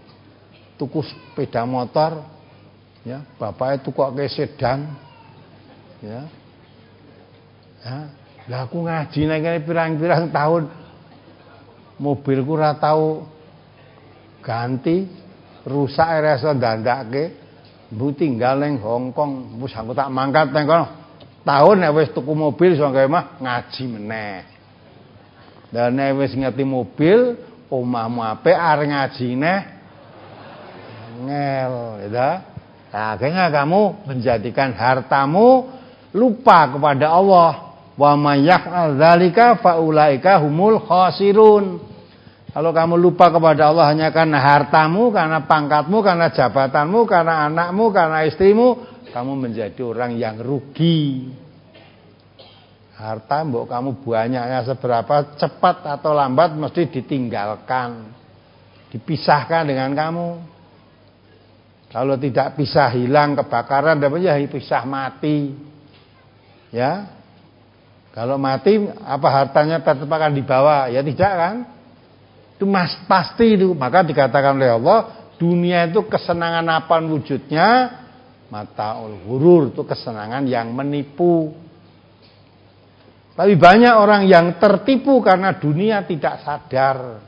[SPEAKER 1] tuku sepeda motor, ya, bapaknya tukoke sedan, ya. Ya, lah aku ngaji nek kene pirang-pirang tahun mobilku ora tau ganti, rusak ora iso ndandake, mbu tinggal ning Hongkong, wis aku tak mangkat nang kono. Tahun nek wis tuku mobil iso gawe mah ngaji meneh. Dan nek wis ngerti mobil, omahmu apik arep ngaji neh ngel, ya. Akhirnya kamu menjadikan hartamu lupa kepada Allah. Wa may yaf'al dzalika faulaika humul khasirun. Kalau kamu lupa kepada Allah hanya karena hartamu, karena pangkatmu, karena jabatanmu, karena anakmu, karena istrimu, kamu menjadi orang yang rugi. Harta mbok kamu banyaknya seberapa, cepat atau lambat mesti ditinggalkan, dipisahkan dengan kamu. Kalau tidak pisah hilang, kebakaran, ya pisah mati. Ya. Kalau mati, apa hartanya tetap akan dibawa? Ya tidak kan? Itu mas, pasti itu. Maka dikatakan oleh Allah, dunia itu kesenangan apa wujudnya? Mataul ghurur, itu kesenangan yang menipu. Tapi banyak orang yang tertipu karena dunia tidak sadar.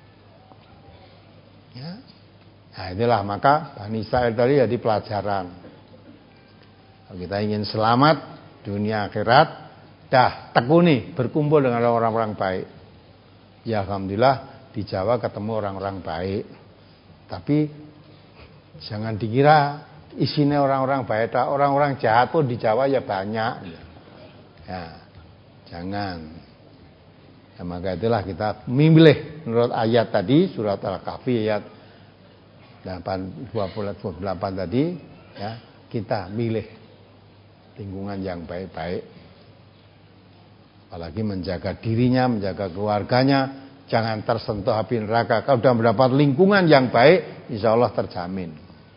[SPEAKER 1] Ya. Nah inilah maka Bani Israil tadi jadi pelajaran. Kalau kita ingin selamat dunia akhirat, dah tekuni berkumpul dengan orang-orang baik. Ya alhamdulillah di Jawa ketemu orang-orang baik. Tapi jangan dikira isinya orang-orang baik, orang-orang jahat pun di Jawa ya banyak. Ya, jangan. Ya, maka itulah kita memilih menurut ayat tadi surat Al-Kahfi ayat dua puluh delapan tadi, ya, kita milih lingkungan yang baik-baik. Apalagi menjaga dirinya, menjaga keluarganya, jangan tersentuh api neraka. Kalau sudah mendapat lingkungan yang baik, insya Allah terjamin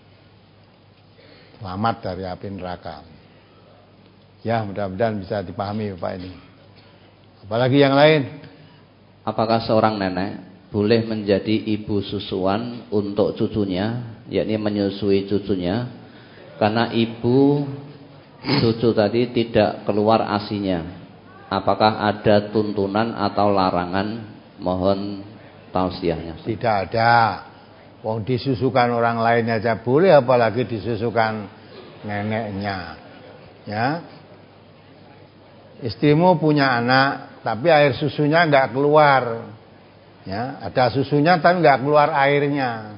[SPEAKER 1] selamat dari api neraka. Ya, mudah-mudahan bisa dipahami Bapak ini. Apalagi yang lain?
[SPEAKER 2] Apakah seorang nenek boleh menjadi ibu susuan untuk cucunya, yakni menyusui cucunya, karena ibu cucu tadi tidak keluar asinya? Apakah ada tuntunan atau larangan? Mohon tausiahnya.
[SPEAKER 1] Tidak ada. Wong disusukan orang lain aja boleh, apalagi disusukan neneknya. Ya. Istrimu punya anak, tapi air susunya enggak keluar. Ya, ada susunya tapi enggak keluar airnya.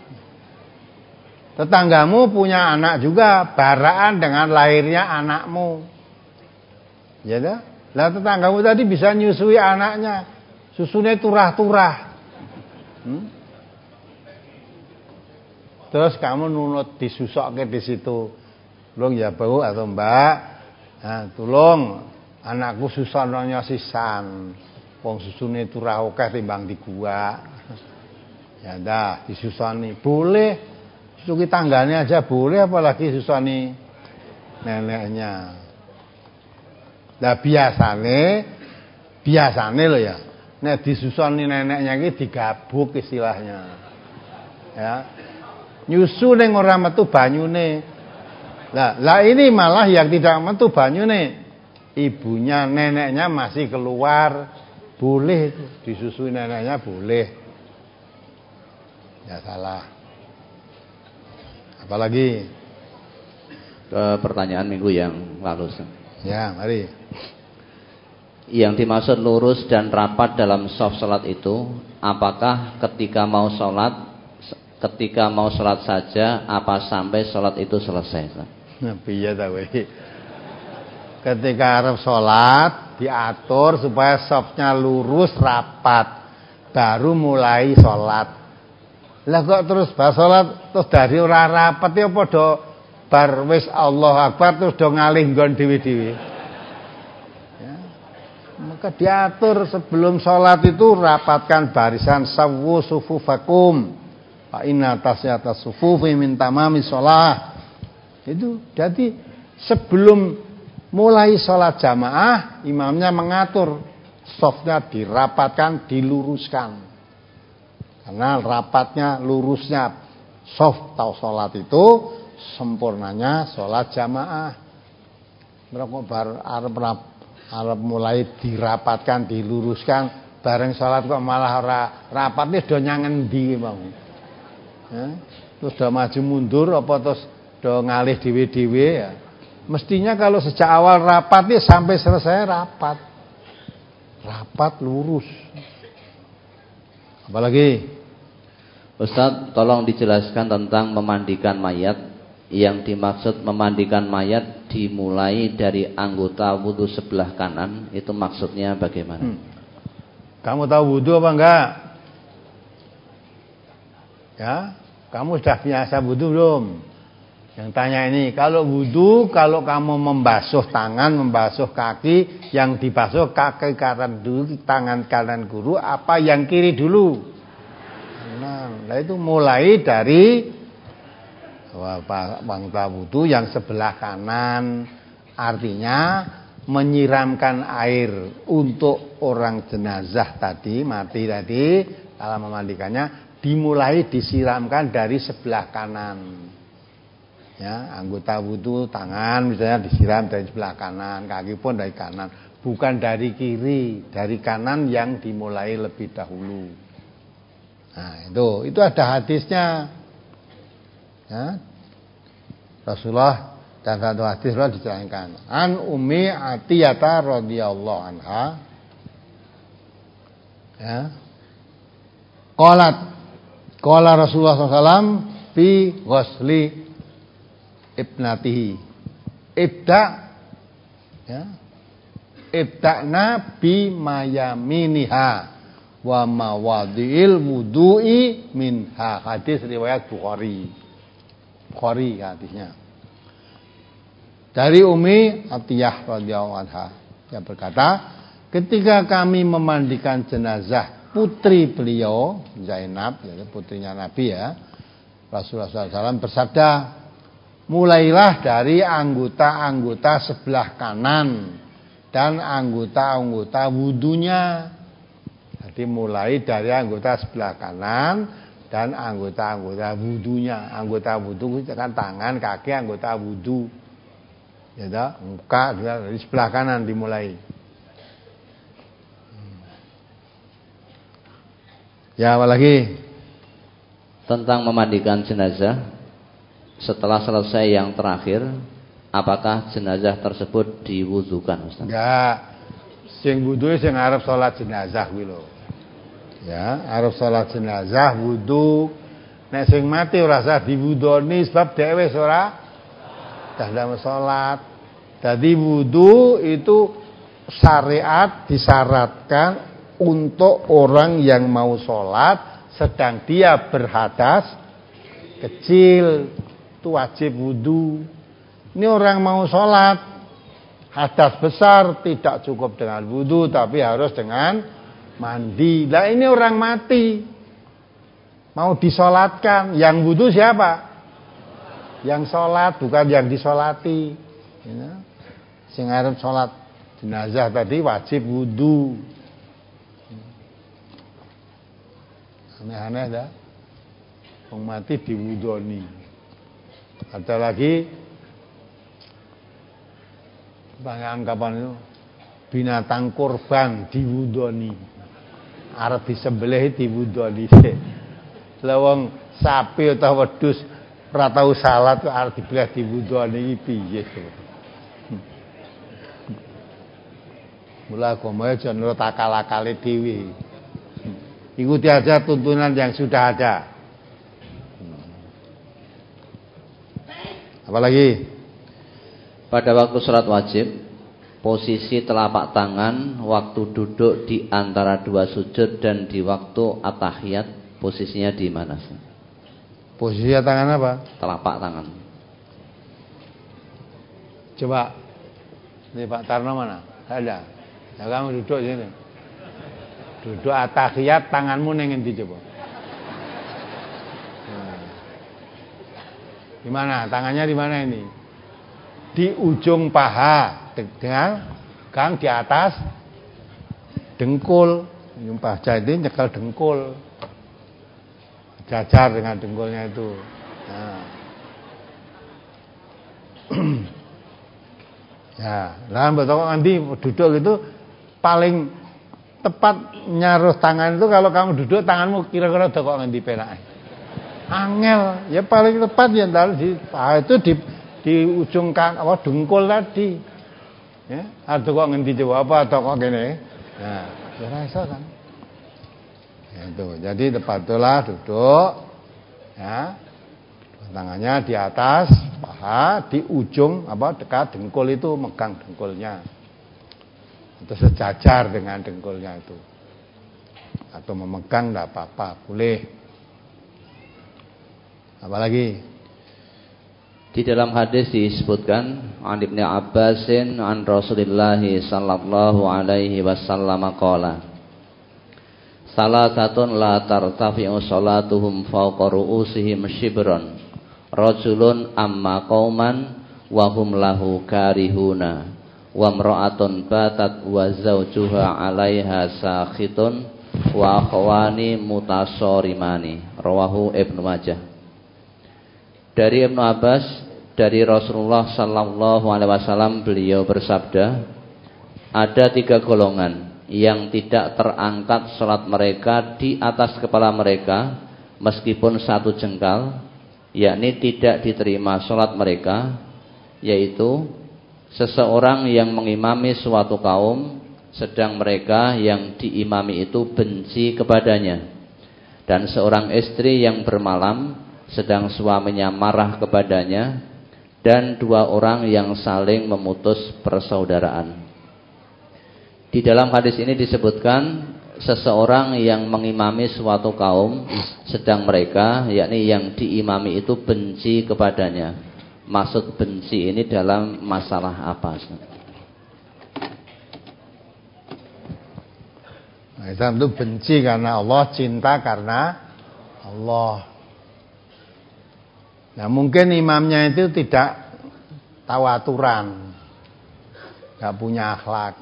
[SPEAKER 1] Tetanggamu punya anak juga, baraan dengan lahirnya anakmu. Ya dah. Lah tetanggamu tadi bisa nyusui anaknya, susunya turah-turah. Hmm? Terus kamu nunut disusokke di situ. Tolong ya Bu atau Mbak, nah, tolong anakku susononya sisan. Wong susune turah akeh timbang di gua. Ya dah disusoni. Boleh. Susuki tanggane aja boleh, apalagi susoni neneknya. Lah biasane biasane lho ya, nek disusoni neneknya iki digabuk istilahnya. Ya. Nyusu ning ora metu banyune. Lah, lah ini malah yang tidak metu banyune. Ibunya, neneknya masih keluar, boleh disusui neneknya boleh. Ya salah. Apalagi
[SPEAKER 2] ke pertanyaan minggu yang lalu.
[SPEAKER 1] Ya, mari.
[SPEAKER 2] Yang dimaksud lurus dan rapat dalam shaf salat itu, apakah ketika mau salat, ketika mau salat saja, apa sampai salat itu selesai?
[SPEAKER 1] Nah, piye ta kowe? Ketika arep salat diatur supaya shafnya lurus rapat, baru mulai salat. Lah kok terus bar salat terus dari ora rapat ya padha bar wis Allahu Akbar terus do ngalih nggon dhewe-dhewe. Ya. Maka diatur sebelum sholat itu rapatkan barisan, sawwu sufufakum fa inna tasyata sufufi min tamami sholat. Itu jadi sebelum mulai sholat jamaah imamnya mengatur shafnya dirapatkan, diluruskan. Karena rapatnya, lurusnya soft atau sholat itu sempurnanya sholat jamaah. Mereka bar arep arep mulai dirapatkan, diluruskan, bareng sholat kok malah ora rapat nih do nyangen ndi mau. Ya, terus do maju mundur apa terus do ngalih dhewe-dhewe ya. Mestinya kalau sejak awal rapat nih sampai selesai rapat. Rapat lurus. Apalagi
[SPEAKER 2] Ustaz, tolong dijelaskan tentang memandikan mayat. Yang dimaksud memandikan mayat dimulai dari anggota wudu sebelah kanan, itu maksudnya bagaimana? Hmm.
[SPEAKER 1] Kamu tahu wudu apa enggak? Ya, kamu sudah biasa wudu belum? Yang tanya ini, kalau wudu, kalau kamu membasuh tangan, membasuh kaki, yang dibasuh kaki kanan dulu, tangan kanan guru, apa yang kiri dulu? Nah, nah itu mulai dari anggota wudu yang sebelah kanan, artinya menyiramkan air untuk orang jenazah tadi, mati tadi, kalau memandikannya, dimulai disiramkan dari sebelah kanan. Ya, anggota wudu tangan misalnya disiram dari sebelah kanan, kaki pun dari kanan, bukan dari kiri, dari kanan yang dimulai lebih dahulu. Nah, itu itu ada hadisnya. Ya. Rasulullah dan satu hadis Rasulullah diceritakan. An Ummi Atiyah radhiyallahu anha. Ya. Qalat qala Rasulullah sallallahu alaihi wasallam fi ghusli ibnatihi ibda ya ibda'na bi mayaminiha wa mawadhi'il wudu'i minha. Hadis riwayat Bukhari. Bukhari hadisnya. Dari Ummi Atiyah radhiyallahu anha, yang berkata, ketika kami memandikan jenazah putri beliau Zainab, ya, putrinya Nabi ya, Rasulullah sallallahu alaihi wasallam bersabda, mulailah dari anggota-anggota sebelah kanan dan anggota-anggota wudunya. Jadi mulai dari anggota sebelah kanan dan anggota-anggota wudunya. Anggota wudu itu kan tangan, kaki, anggota wudu. Ya toh, muka dari sebelah kanan dimulai. Ya, apalagi
[SPEAKER 2] tentang memandikan jenazah. Setelah selesai yang terakhir, apakah jenazah tersebut diwudukan, Ustaz?
[SPEAKER 1] Enggak. Sing wudu sing arep salat jenazah kuwi lho. Ya, arep salat jenazah wudu. Nek sing mati ora usah diwudoni sebab dhewe wis ora dalam salat. Jadi wudu itu syariat disyaratkan untuk orang yang mau salat sedang dia berhadas kecil. Itu wajib wudu. Ini orang mau sholat hadas besar tidak cukup dengan wudu, tapi harus dengan mandi. Nah ini orang mati mau disolatkan, yang wudu siapa? Yang sholat, bukan yang disolati. Ya. Sing arep sholat jenazah tadi wajib wudu. Aneh-aneh dah. Wong mati diwudoni. Ada lagi anggapan itu binatang kurban diwudoni, arep disembelih diwudoni. Lawang sapi atau wedhus ora tau salat kok arep dibelah diwudoni iki piye to? Mula agama aja nurut akal-akale dhewe. Ikuti aja tuntunan yang sudah ada. Apalagi
[SPEAKER 2] pada waktu sholat wajib, posisi telapak tangan waktu duduk di antara dua sujud dan di waktu at-tahiyat posisinya di mana?
[SPEAKER 1] Posisi tangan apa?
[SPEAKER 2] Telapak tangan.
[SPEAKER 1] Coba ini Pak Tarno mana? Ada. Ya kamu duduk sini. Duduk at-tahiyat, tanganmu neng endi coba? Di mana? Tangannya di mana ini? Di ujung paha, dengan gang di atas dengkul. Nyumpah jadi nyekel dengkul. Jajar dengan dengkulnya itu. Nah. Ya, lah betul nanti duduk itu paling tepat nyaruh tangan itu kalau kamu duduk tanganmu kira-kira udah kok ngendi penake. Angel, ya paling tepat ya taruh di ah, itu di di ujung kan apa dengkul tadi. Ya, ada kok ngendi coba apa atau kok gini. Nah, ya rasa kan. Ya, itu. Jadi tepat itulah duduk. Ya. Tangannya di atas paha, di ujung apa dekat dengkul itu megang dengkulnya. Atau sejajar dengan dengkulnya itu. Atau memegang enggak apa-apa, boleh. Apalagi
[SPEAKER 2] di dalam hadis disebutkan an Ibnu Abbasin an Rasulillah sallallahu alaihi wasallam qala salasatun la tartafi'u salatuhum fawqa ru'usihim shibran rajulun amma qauman wa hum lahu karihuna wa imra'atun batat wa zawjuha 'alaiha sakhitun wa akhwani mutasarimani rawahu Ibnu Majah. Dari Ibnu Abbas, dari Rasulullah sallallahu alaihi wasallam, beliau bersabda, ada tiga golongan yang tidak terangkat salat mereka di atas kepala mereka meskipun satu jengkal, yakni tidak diterima salat mereka, yaitu seseorang yang mengimami suatu kaum sedang mereka yang diimami itu benci kepadanya, dan seorang istri yang bermalam sedang suaminya marah kepadanya, dan dua orang yang saling memutus persaudaraan. Di dalam hadis ini disebutkan seseorang yang mengimami suatu kaum sedang mereka, yakni yang diimami itu benci kepadanya. Maksud benci ini dalam masalah apa?
[SPEAKER 1] Nah, Islam itu benci karena Allah, cinta karena Allah. Nah, mungkin imamnya itu tidak tahu aturan, nggak punya akhlak.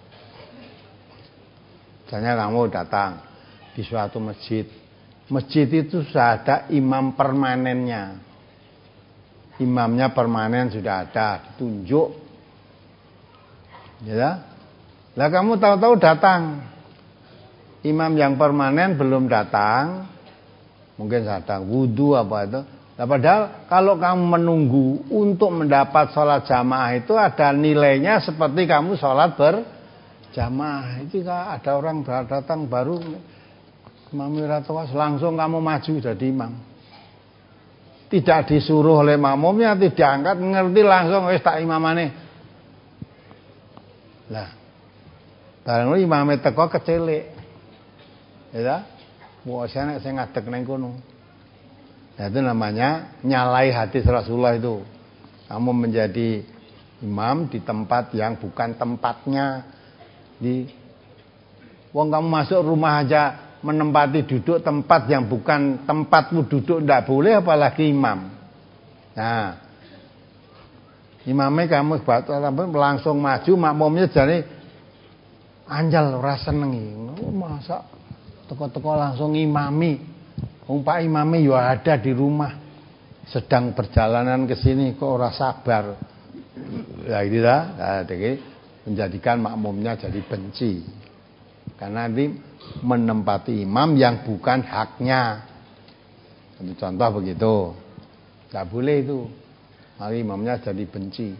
[SPEAKER 1] Misalnya kamu datang di suatu masjid, masjid itu sudah ada imam permanennya, imamnya permanen sudah ada, ditunjuk, ya. Lah kamu tahu-tahu datang, imam yang permanen belum datang, mungkin sedang wudhu apa itu. Nah, padahal kalau kamu menunggu untuk mendapat sholat jamaah itu ada nilainya seperti kamu sholat berjamaah. Itu ada orang datang baru imam wiratawas langsung kamu maju jadi imam. Tidak disuruh oleh makmumnya, tidak angkat, ngerti langsung wis tak imamane. Lah, barang imame teko kecilik. Ya, wah saya nek sing ngadeg ning kono. Nah, itu namanya nyalai hadis Rasulullah itu. Kamu menjadi imam di tempat yang bukan tempatnya. Di wong kamu masuk rumah aja menempati duduk tempat yang bukan tempatmu duduk ndak boleh, apalagi imam. Nah, imamnya kamu langsung maju, makmumnya jadi anjal ora senengi. Masa teko-teko langsung imami. Wong Pak imame yo ada di rumah, sedang perjalanan ke sini kok ora sabar. Ya gitu lah. Nah, jadi menjadikan makmumnya jadi benci. Karena ini menempati imam yang bukan haknya. Itu contoh begitu. Enggak boleh itu. Mari imamnya jadi benci.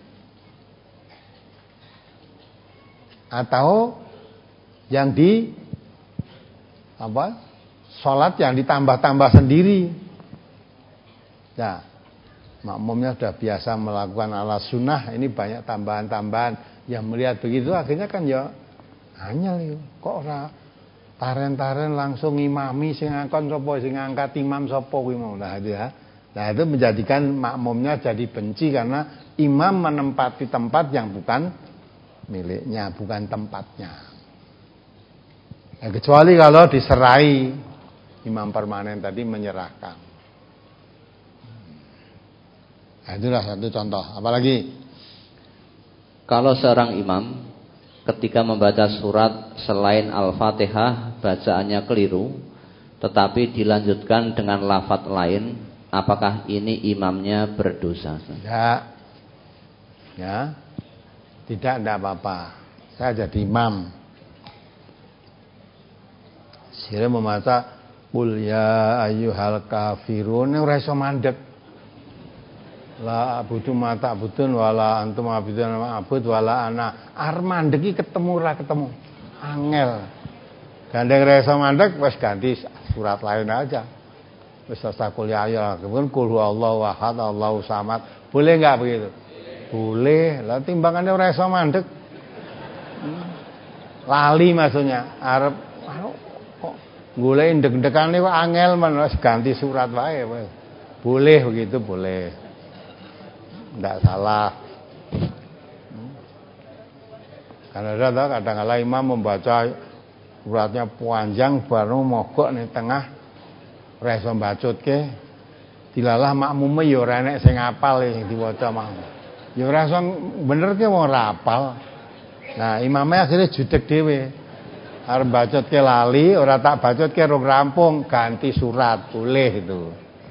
[SPEAKER 1] Atau yang di apa? Sholat yang ditambah-tambah sendiri. Ya, makmumnya sudah biasa melakukan ala sunnah, ini banyak tambahan-tambahan. Yang melihat begitu akhirnya kan ya anyel kok ora taren-taren langsung imami sing ngakon sapa, sing ngangkat imam sapa kuwi mau. Nah itu ya. Nah itu menjadikan makmumnya jadi benci karena imam menempati tempat yang bukan miliknya, bukan tempatnya. Nah, kecuali kalau diserai, imam permanen tadi menyerahkan. Nah, itulah satu contoh. Apalagi
[SPEAKER 2] kalau seorang imam ketika membaca surat selain Al-Fatihah bacaannya keliru, tetapi dilanjutkan dengan lafaz lain, apakah ini imamnya berdosa?
[SPEAKER 1] Tidak. Ya. Tidak, tidak apa-apa. Saya jadi imam. Sire membaca Qul ya ayyuhal kafirun ora iso mandeg. La abudu mata abudun wala antum abudun abud wala ana. Ar mandeg iki ketemu ora ketemu. Angel. Gandeng ora iso mandeg wis ganti surat lain aja. Wis sakul ya ayyuhal kafirun qul huwallahu ahad Allahu samad. Boleh enggak begitu? Boleh. Lah timbangannya ora iso mandeg. Lali maksudnya. Arep anu golek ndek-ndekane kok angel men wis ganti surat wae. Boleh begitu, boleh. Enggak salah. Karena ada kadang-kala imam membaca suratnya panjang baru mogok ning tengah ora iso mbacutke. Dilalah makmume ya ora enek sing hafal sing diwaca mau. Ya ora iso benerke wong ora hafal. Nah, imamnya akhirnya judeg dhewe. Arep bacotke lali, ora tak bacotke rong rampung, ganti surat, boleh itu.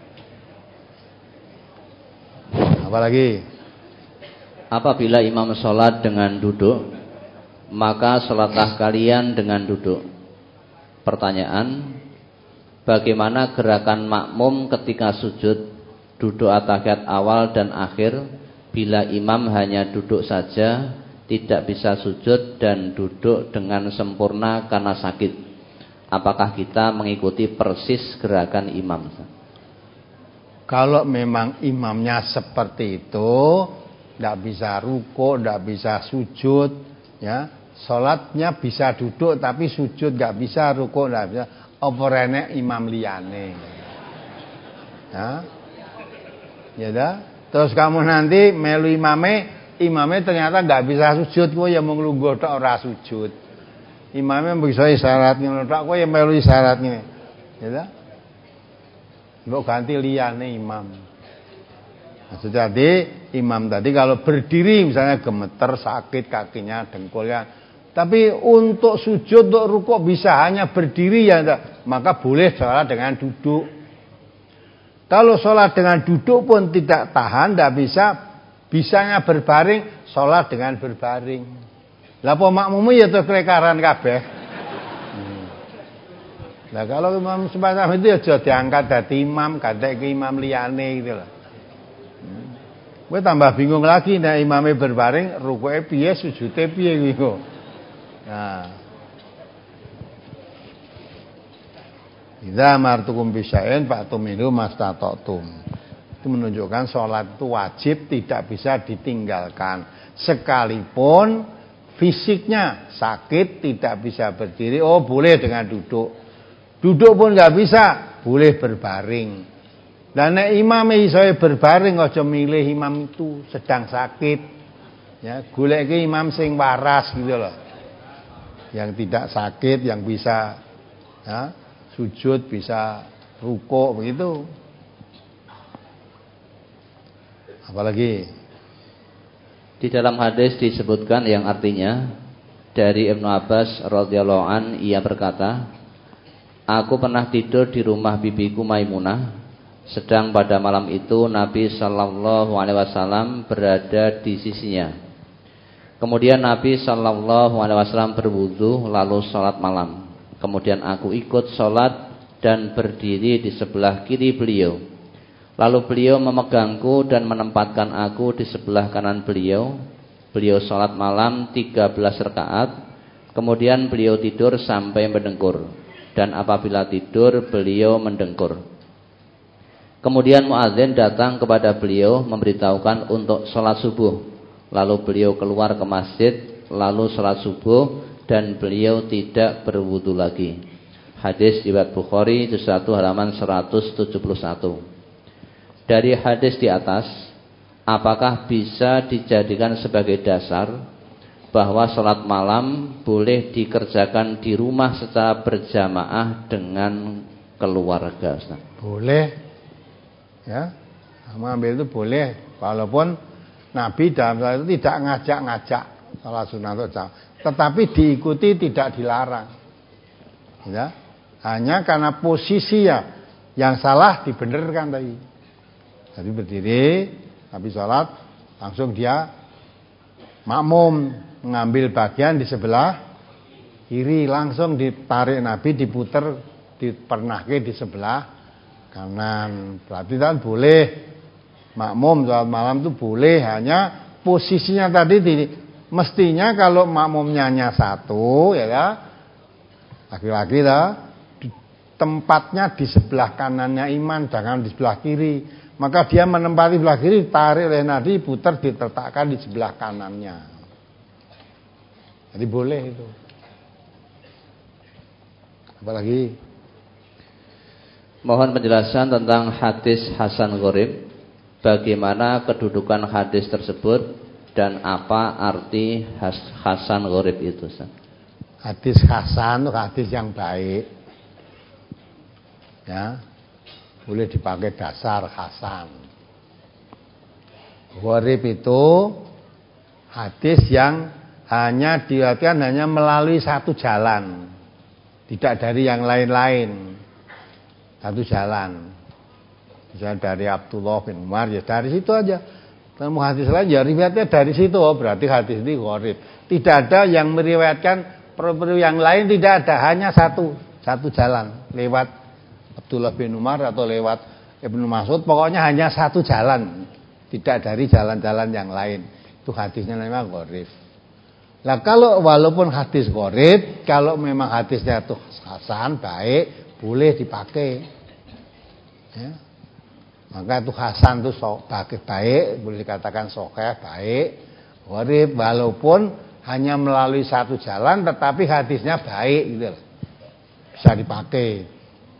[SPEAKER 1] Apalagi?
[SPEAKER 2] Apabila imam sholat dengan duduk, maka sholatlah kalian dengan duduk. Pertanyaan, bagaimana gerakan makmum ketika sujud, duduk at-tahiyat awal dan akhir, bila imam hanya duduk saja, tidak bisa sujud dan duduk dengan sempurna karena sakit? Apakah kita mengikuti persis gerakan imam?
[SPEAKER 1] Kalau memang imamnya seperti itu, tidak bisa ruku, tidak bisa sujud, ya, sholatnya bisa duduk tapi sujud nggak bisa, ruku nggak bisa, oporene imam liyane, ya, ya dah. Terus kamu nanti melu imame, imamnya ternyata nggak bisa sujud, kowe ya mung lungguh tok ora sujud. Imamnya bisa isyarat ngono tok, kowe ya melu isyarat ngene. Ya ta? Mbok ganti liyane imam. Nah, jadi imam tadi kalau berdiri misalnya gemeter, sakit kakinya, dengkulnya, tapi untuk sujud, untuk rukuk bisa hanya berdiri ya, maka boleh sholat dengan duduk. Kalau sholat dengan duduk pun tidak tahan, tidak bisa, bisanya berbaring, sholat dengan berbaring. Lah apa makmumu ya terus kelekaran kabeh. Hmm. Lah kalau imam semacam itu ya aja diangkat dadi imam, gantek ke imam liyane gitu loh. Hmm. Kowe tambah bingung lagi nek imame berbaring, rukuke piye, sujude piye gitu. Nah. Idza martukum bisya'in fa'tumilu mastata'tum. Itu menunjukkan sholat itu wajib, tidak bisa ditinggalkan. Sekalipun fisiknya sakit, tidak bisa berdiri, oh boleh dengan duduk. Duduk pun nggak bisa, boleh berbaring. Dan nek imam iso berbaring, aja milih imam itu sedang sakit. Ya, goleke imam sing waras gitu loh. Yang tidak sakit, yang bisa ya, sujud, bisa rukuk begitu. Apalagi
[SPEAKER 2] di dalam hadis disebutkan yang artinya dari Ibnu Abbas radhiyallahu an, ia berkata, aku pernah tidur di rumah bibiku Maimunah, sedang pada malam itu Nabi sallallahu alaihi wasallam berada di sisinya. Kemudian Nabi sallallahu alaihi wasallam berwudu lalu sholat malam. Kemudian aku ikut sholat dan berdiri di sebelah kiri beliau. Lalu beliau memegangku dan menempatkan aku di sebelah kanan beliau. Beliau sholat malam tiga belas rakaat. Kemudian beliau tidur sampai mendengkur. Dan apabila tidur beliau mendengkur. Kemudian muadzin datang kepada beliau memberitahukan untuk sholat subuh. Lalu beliau keluar ke masjid, lalu sholat subuh, dan beliau tidak berwudu lagi. Hadis riwayat Bukhari juz satu halaman seratus tujuh puluh satu. Dari hadis di atas, apakah bisa dijadikan sebagai dasar bahwa sholat malam boleh dikerjakan di rumah secara berjamaah dengan keluarga?
[SPEAKER 1] Boleh, ya, mengambil itu boleh, walaupun Nabi dalam hal itu tidak ngajak-ngajak sholat sunat atau jamaah, tetapi diikuti tidak dilarang, ya, hanya karena posisi ya yang salah dibenarkan tadi. Jadi berdiri, habis sholat, langsung dia makmum mengambil bagian di sebelah kiri, langsung ditarik Nabi, diputer, dipernahke di sebelah kanan. Berarti kan boleh makmum sholat malam itu boleh, hanya posisinya tadi di, mestinya kalau makmumnya hanya satu, ya kan, laki-laki dah, tempatnya di sebelah kanannya imam, jangan di sebelah kiri. Maka dia menempati sebelah kiri, tarik oleh Nabi, putar, diletakkan di sebelah kanannya. Jadi boleh itu. Apalagi?
[SPEAKER 2] Mohon penjelasan tentang hadis Hasan Gharib. Bagaimana kedudukan hadis tersebut dan apa arti Hasan Gharib itu?
[SPEAKER 1] Hadis Hasan itu hadis yang baik. Ya. Boleh dipakai dasar Hasan. Gharib itu hadis yang hanya diriwayatkan hanya melalui satu jalan, tidak dari yang lain-lain. Satu jalan. Misalnya dari Abdullah bin Umar, ya dari situ aja. Temu hadis lain ya riwayatnya dari situ, oh, berarti hadis ini gharib. Tidak ada yang meriwayatkan per yang lain, tidak ada, hanya satu, satu jalan lewat Abdullah bin Umar atau lewat Ibnu Mas'ud, pokoknya hanya satu jalan, tidak dari jalan-jalan yang lain. Itu hadisnya namanya gharib. Nah kalau walaupun hadis gharib, kalau memang hadisnya itu hasan, baik, boleh dipakai. Ya. Maka itu hasan itu baik, baik, boleh dikatakan sahih, baik. Gharib walaupun hanya melalui satu jalan, tetapi hadisnya baik, gitu, bisa dipakai.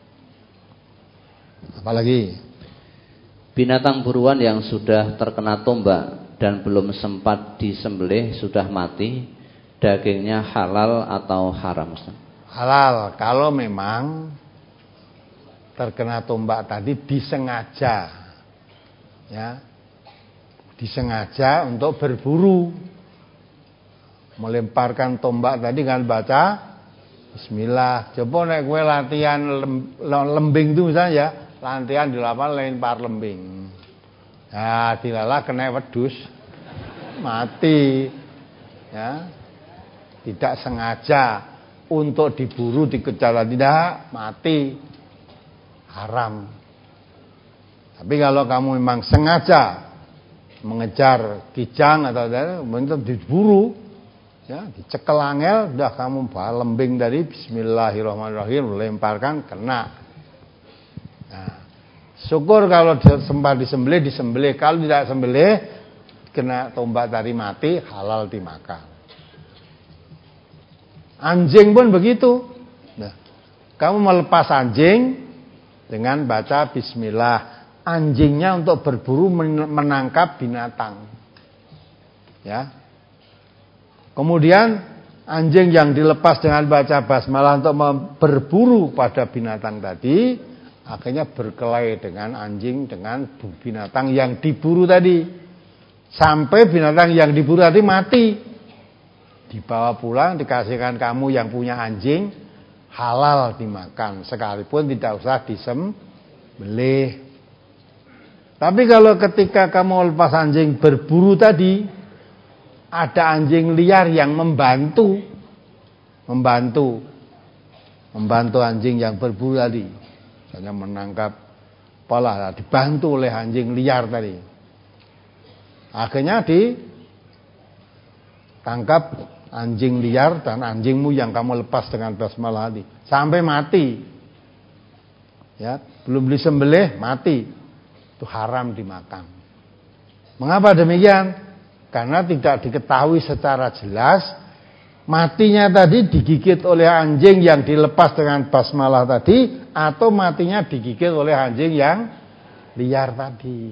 [SPEAKER 1] Apalagi
[SPEAKER 2] binatang buruan yang sudah terkena tombak dan belum sempat disembelih sudah mati, dagingnya halal atau haram?
[SPEAKER 1] Halal kalau memang terkena tombak tadi disengaja, ya, disengaja untuk berburu, melemparkan tombak tadi kan baca Bismillah. Coba nek kowe latihan lembing itu misalnya ya, latihan di lapangan lempar lembing. Nah, dilala kena wedhus mati. Ya. Tidak sengaja untuk diburu, dikejar, tidak mati. Haram. Tapi kalau kamu memang sengaja mengejar kijang atau untuk diburu, ya, dicekel angel, udah kamu bawa lembing dari Bismillahirrahmanirrahim, lemparkan, kena. Nah, syukur kalau sempat disembelih, disembelih. Kalau tidak sembelih, kena tombak tadi mati, halal dimakan. Anjing pun begitu. Nah, kamu melepas anjing dengan baca Bismillah. Anjingnya untuk berburu menangkap binatang. Ya. Kemudian anjing yang dilepas dengan baca basmalah untuk berburu pada binatang tadi, akhirnya berkelahi dengan anjing dengan binatang yang diburu tadi. Sampai binatang yang diburu tadi mati. Dibawa pulang, dikasihkan kamu yang punya anjing, halal dimakan, sekalipun tidak usah disembelih. Tapi kalau ketika kamu lepas anjing berburu tadi, ada anjing liar yang membantu, membantu, membantu anjing yang berburu tadi, misalnya menangkap pola, dibantu oleh anjing liar tadi. Akhirnya ditangkap anjing liar dan anjingmu yang kamu lepas dengan basmalah tadi sampai mati. Ya, belum disembelih mati. Itu haram dimakan. Mengapa demikian? Karena tidak diketahui secara jelas matinya tadi digigit oleh anjing yang dilepas dengan basmalah tadi atau matinya digigit oleh anjing yang liar tadi.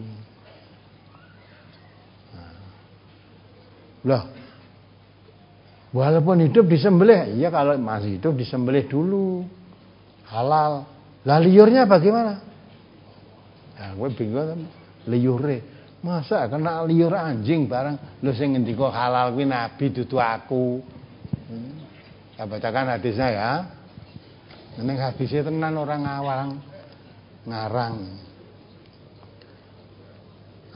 [SPEAKER 1] Loh, walaupun hidup disembelih, iya kalau masih hidup disembelih dulu, halal. Lah liurnya bagaimana? Nah, gue bingung, liure, masa kena liur anjing barang, lu sing ngendika halal kuwi Nabi dudu aku. Hmm. Saya bacakan hadisnya ya. Ning hadisnya tenan orang ngawang ngarang.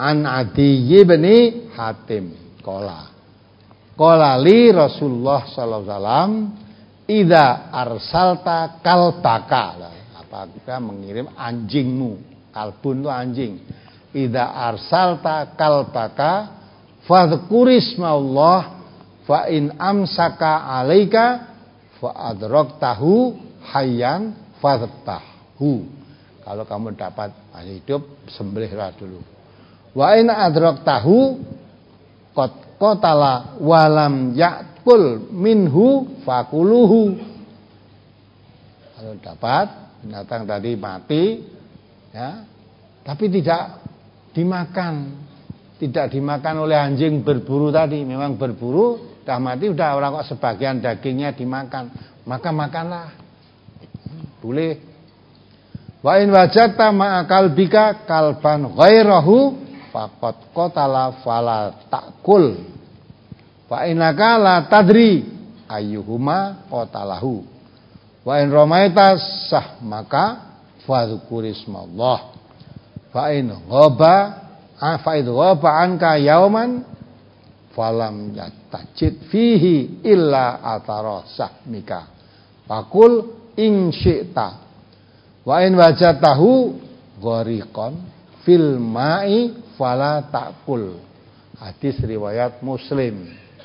[SPEAKER 1] an Adi bin Hatim qala qala li Rasulullah sallallahu alaihi wasallam idza arsalta kalbaka, apabila mengirim anjingmu, kalbun itu anjing, idza arsalta kalbaka fadhkurismallah fa in amsaka alaika fa adraktahu hayyan fadhbahu. Kalau kamu dapat masih hidup, sembelihlah dulu. Wa in adraktahu qad qatala walam yakul minhu fakuluhu. Kalau dapat binatang tadi mati, ya, tapi tidak dimakan, tidak dimakan oleh anjing berburu tadi. Memang berburu, dah mati, udah orang kok sebagian dagingnya dimakan, maka makanlah, boleh. Wa in wajadta ma'a kalbika kalban ghairahu faqad qatala fala ta'kul fa innaka la tadri ayyuhuma qatalahu wa in ramaita sahmaka fadhkurismallah fa in ghaba fa id ghaba anka yauman falam yatajid fihi illa atara sahmika faqul in syi'ta wa in wajatahu ghariqan fil ma'i fala ta'kul. Hadis riwayat Muslim.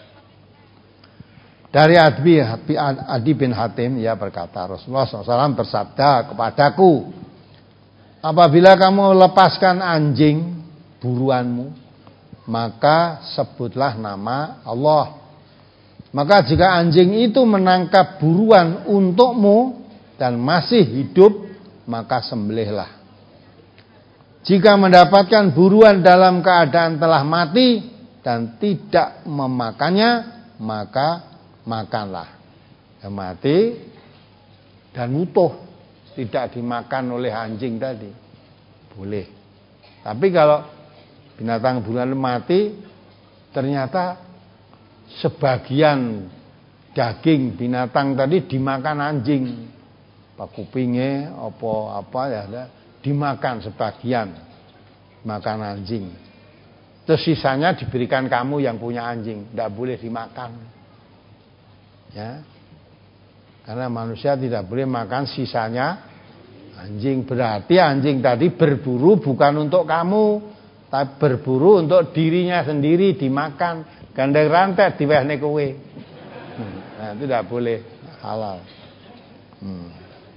[SPEAKER 1] Dari Adi, Adi bin Hatim, ia berkata, Rasulullah shallallahu alaihi wasallam bersabda kepadaku, apabila kamu lepaskan anjing buruanmu, maka sebutlah nama Allah. Maka jika anjing itu menangkap buruan untukmu dan masih hidup, maka sembelihlah. Jika mendapatkan buruan dalam keadaan telah mati dan tidak memakannya, maka makanlah. Yang mati dan utuh, tidak dimakan oleh anjing tadi, boleh. Tapi kalau binatang buruan mati, ternyata sebagian daging binatang tadi dimakan anjing, apa kupingnya, apa apa ya, dimakan sebagian, makan anjing. Terus sisanya diberikan kamu yang punya anjing, tidak boleh dimakan. Ya, karena manusia tidak boleh makan sisanya anjing. Berarti anjing tadi berburu bukan untuk kamu, tapi berburu untuk dirinya sendiri, dimakan. Gandeng rantai diwehne kowe. Nah, itu tidak boleh, halal. Hmm.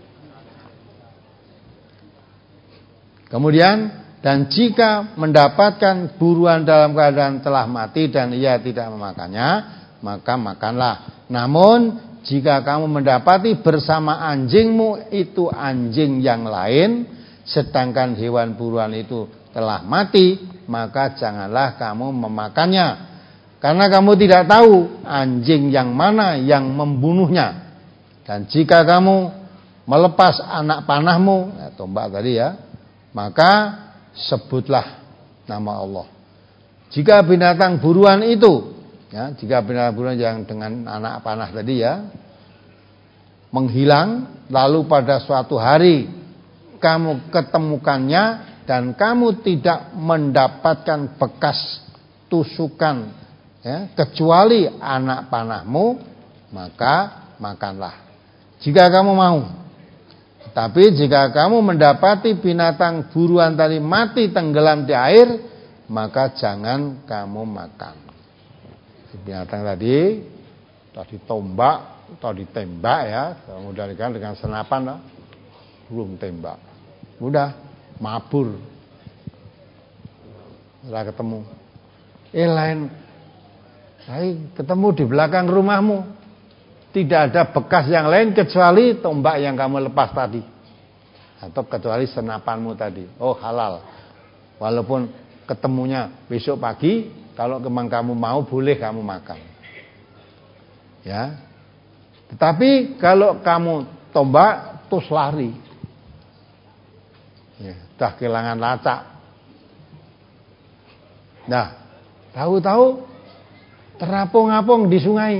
[SPEAKER 1] Kemudian, dan jika mendapatkan buruan dalam keadaan telah mati dan ia tidak memakannya, maka makanlah. Namun jika kamu mendapati bersama anjingmu itu anjing yang lain, sedangkan hewan buruan itu telah mati, maka janganlah kamu memakannya, karena kamu tidak tahu anjing yang mana yang membunuhnya. Dan jika kamu melepas anak panahmu, ya, tombak tadi ya, maka sebutlah nama Allah. Jika binatang buruan itu, ya, jika binatang buruan yang dengan anak panah tadi ya, menghilang, lalu pada suatu hari kamu ketemukannya dan kamu tidak mendapatkan bekas tusukan, ya, kecuali anak panahmu, maka makanlah jika kamu mau. Tapi jika kamu mendapati binatang buruan tadi mati tenggelam di air, maka jangan kamu makan. Binatang tadi tadi tombak atau ditembak ya, kemudian dengan senapan, belum tembak, udah mabur, udah ketemu. Eh lain, saya ketemu di belakang rumahmu. Tidak ada bekas yang lain kecuali tombak yang kamu lepas tadi, atau kecuali senapanmu tadi. Oh halal. Walaupun ketemunya besok pagi, kalau memang kamu mau boleh kamu makan. Ya. Tetapi kalau kamu tombak terus lari, ya, dah kehilangan lacak. Nah, tahu-tahu terapung-apung di sungai.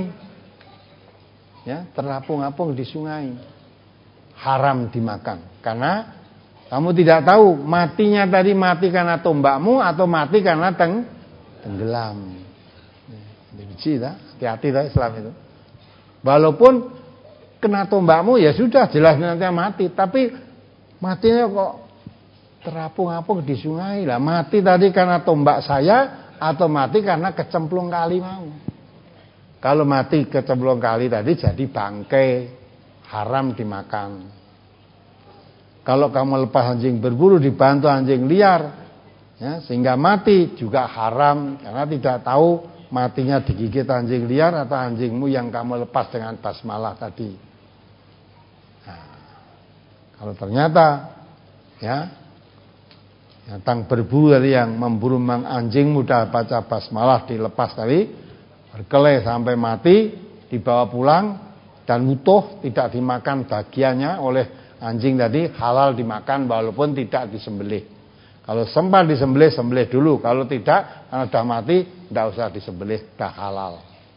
[SPEAKER 1] Ya, terapung-apung di sungai, haram dimakan karena Kamu tidak tahu matinya tadi mati karena tombakmu atau mati karena teng tenggelam. Ini biji tak? Hati-hati tak Islam itu. Walaupun kena tombakmu ya sudah jelas nanti mati, tapi matinya kok terapung-apung di sungai lah. Mati tadi karena tombak saya atau mati karena kecemplung kali mau. Kalau mati kecemplung kali tadi jadi bangkai, haram dimakan. Kalau kamu lepas anjing berburu dibantu anjing liar, ya, sehingga mati juga haram karena tidak tahu matinya digigit anjing liar atau anjingmu yang kamu lepas dengan basmalah tadi. Nah, kalau ternyata ya tentang berburu tadi yang memburu anjing mudah baca basmalah dilepas tadi berkelahi sampai mati dibawa pulang dan utuh tidak dimakan bagiannya oleh anjing tadi, halal dimakan walaupun tidak disembelih. Kalau sempat disembelih, sembelih dulu. Kalau tidak, karena sudah mati, tidak usah disembelih, sudah halal.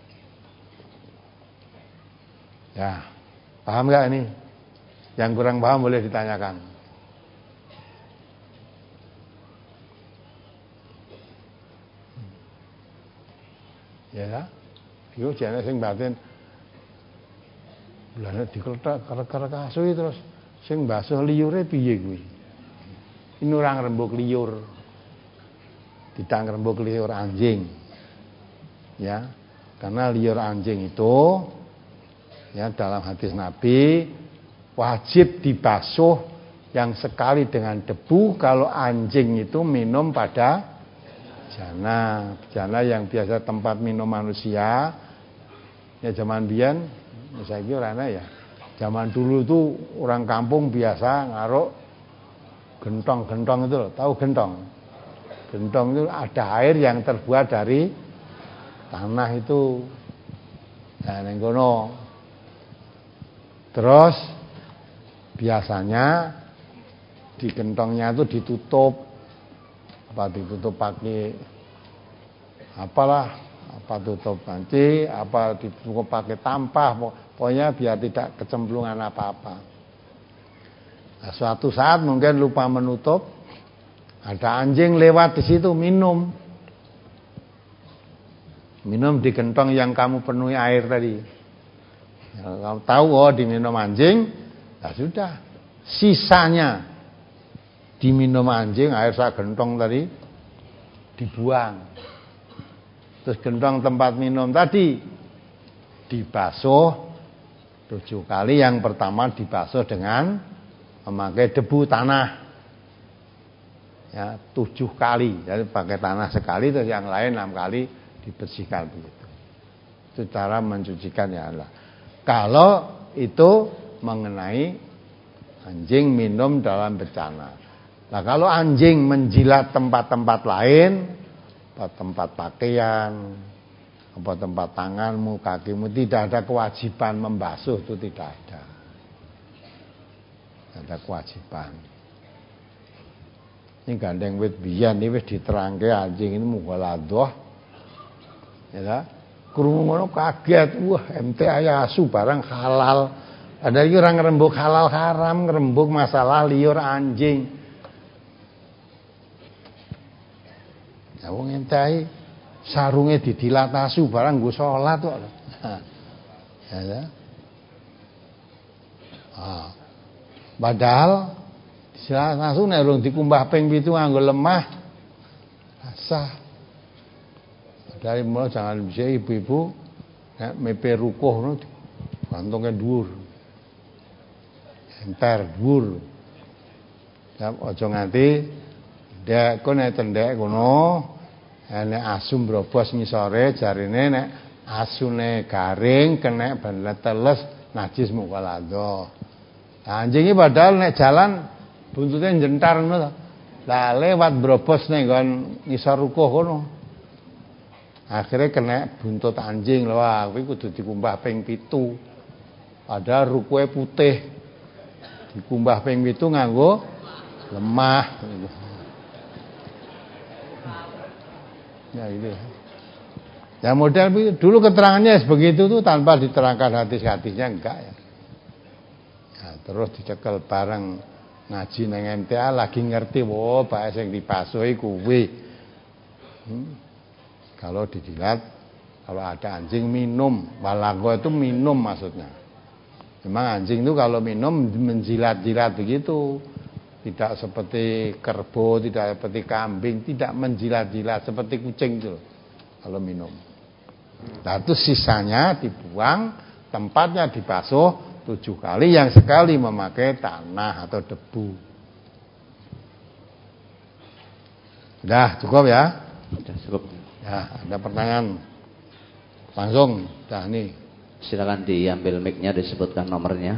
[SPEAKER 1] Ya, paham nggak ini? Yang kurang paham boleh ditanyakan. Ya, itu jangan sing batin. Bulane dikletak kara-kara kasui terus sing basuh liyure piye kuwi? Ini orang rembug liur. Tidak rembug liur anjing. Ya. Karena liur anjing itu ya dalam hadis Nabi wajib dibasuh yang sekali dengan debu kalau anjing itu minum pada jana. Jana yang biasa tempat minum manusia. Ya zaman biyen saiki ora ana ya. Zaman dulu tuh orang kampung biasa ngaruh gentong-gentong itu loh. Tahu gentong? Gentong itu ada air yang terbuat dari tanah itu. Nah, ning kono. Terus biasanya di gentongnya itu ditutup apa ditutup pakai apalah apa tutup panci, apa ditutup pakai tampah, pokoknya biar tidak kecemplungan apa-apa. Nah, suatu saat mungkin lupa menutup, ada anjing lewat di situ minum, minum di gentong yang kamu penuhi air tadi. Ya, kamu tahu oh diminum anjing, ya sudah, sisanya diminum anjing air sak gentong tadi dibuang. Terus gentong tempat minum tadi dibasuh tujuh kali. Yang pertama dibasuh dengan memakai debu tanah. Ya, tujuh kali. Jadi pakai tanah sekali, terus yang lain enam kali dibersihkan begitu. Itu cara mencucikan ya Allah. Kalau itu mengenai anjing minum dalam bencana. Nah, kalau anjing menjilat tempat-tempat lain, tempat pakaian, apa tempat tanganmu, kakimu, tidak ada kewajiban membasuh, itu tidak ada. Tidak ada kewajiban. Ini gandeng wit biyen iki wis diterangke anjing ini mughaladoh. Ya, krungu ngono kaget, wah M T ayasu barang halal. Ada iki orang ngrembug halal haram, ngrembug masalah liur anjing. Ya wong entai sarunge didilatasu barang nggo salat kok. Ya ya. Ah. Padahal dilatasu nek urung dikumbah ping pitu nganggo lemah sah. Dari mulai jangan bisa ibu-ibu nek mepe rukuh ngono gantonge dhuwur. Enter dhuwur. Ya aja nganti ndek kono tendek kono nek asum brobos ngisore jarine nek asune garing kena belet teles najis mukhaladzah. Anjing iki padahal nek jalan buntute njentar ngono to. Lah lewat brobos ning nggon ngisor rukuh kono. Akhirnya kena buntut anjing lho, wah kuwi kudu dikumbah ping pitu. Padahal rukuhe putih. Dikumbah ping pitu nganggo lemah. Ya itu. Ya model dulu keterangannya begitu tuh tanpa diterangkan hadis-hadisnya enggak ya. Ya terus dicekel bareng ngaji nang M T A lagi ngerti wo bahasa yang dibasuhi kuwi. Hmm. Kalau dijilat, kalau ada anjing minum, balago itu minum maksudnya. Memang anjing itu kalau minum menjilat-jilat begitu. Tidak seperti kerbau, tidak seperti kambing, tidak menjilat-jilat seperti kucing itu kalau minum. Nah itu sisanya dibuang, tempatnya dibasuh tujuh kali, yang sekali memakai tanah atau debu. Sudah cukup ya?
[SPEAKER 2] Sudah cukup.
[SPEAKER 1] Ya, ada pertanyaan langsung. Dah nih.
[SPEAKER 2] Silakan diambil mic-nya, disebutkan nomornya.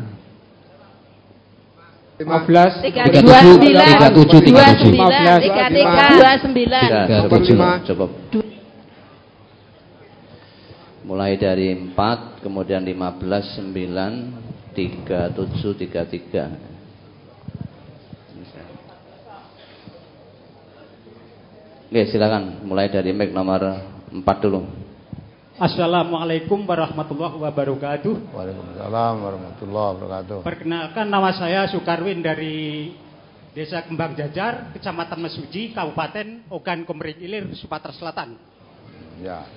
[SPEAKER 3] lima belas
[SPEAKER 4] tiga dua sembilan
[SPEAKER 2] tiga tujuh tiga tujuh
[SPEAKER 4] tiga tiga dua sembilan
[SPEAKER 2] nomor lima. Coba. Mulai dari empat, kemudian lima belas, sembilan, tiga tujuh, tiga tiga. Oke, silakan mulai dari mic nomor empat dulu.
[SPEAKER 3] Assalamualaikum warahmatullahi wabarakatuh.
[SPEAKER 1] Waalaikumsalam warahmatullahi wabarakatuh.
[SPEAKER 3] Perkenalkan, nama saya Sukarwin dari Desa Kembang Jajar, Kecamatan Mesuji, Kabupaten Ogan Komering Ilir, Sumatera Selatan.
[SPEAKER 1] Ya.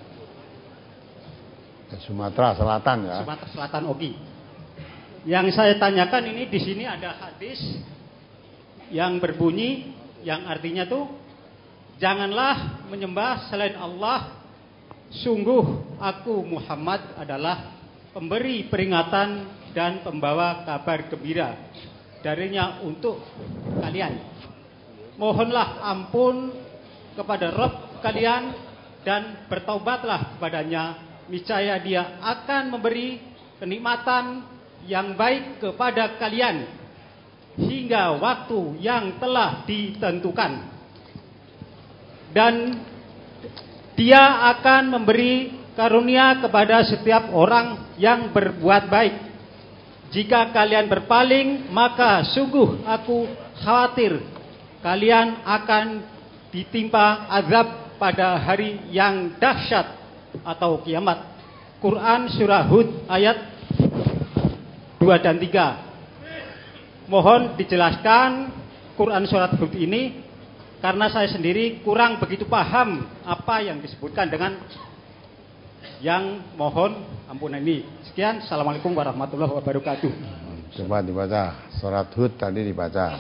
[SPEAKER 1] Sumatera Selatan ya.
[SPEAKER 3] Sumatera Selatan Ogi. Yang saya tanyakan ini, di sini ada hadis yang berbunyi, yang artinya tuh janganlah menyembah selain Allah. Sungguh aku Muhammad adalah pemberi peringatan dan pembawa kabar gembira darinya untuk kalian. Mohonlah ampun kepada Rabb kalian dan bertaubatlah kepadanya. Niscaya Dia akan memberi kenikmatan yang baik kepada kalian hingga waktu yang telah ditentukan. Dan Dia akan memberi karunia kepada setiap orang yang berbuat baik. Jika kalian berpaling, maka sungguh aku khawatir kalian akan ditimpa azab pada hari yang dahsyat atau kiamat. Quran Surah Hud ayat dua dan tiga. Mohon dijelaskan Quran Surat Hud ini, karena saya sendiri kurang begitu paham apa yang disebutkan dengan yang mohon ampunan ini. Sekian, Assalamualaikum warahmatullahi wabarakatuh.
[SPEAKER 1] Coba dibaca, Surat Hud tadi dibaca.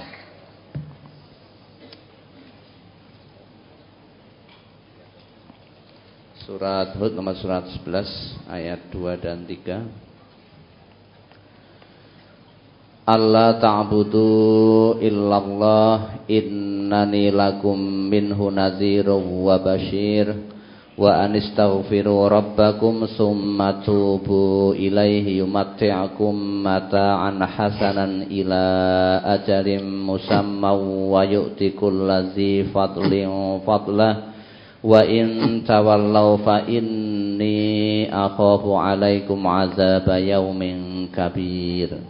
[SPEAKER 2] Surat Hud nomor surat sebelas ayat dua dan tiga. Allah ta'budu illallah innani lakum minhu nadhirun wa basyir wa anistaghfiru rabbakum summa tubu ilaihi yumatti'akum mata'an hasanan ila ajalin musamma wa yu'ti kulladzi fadlin fadlah wa in tawallaw fa inni akhafu alaikum azaba yaumin kabir.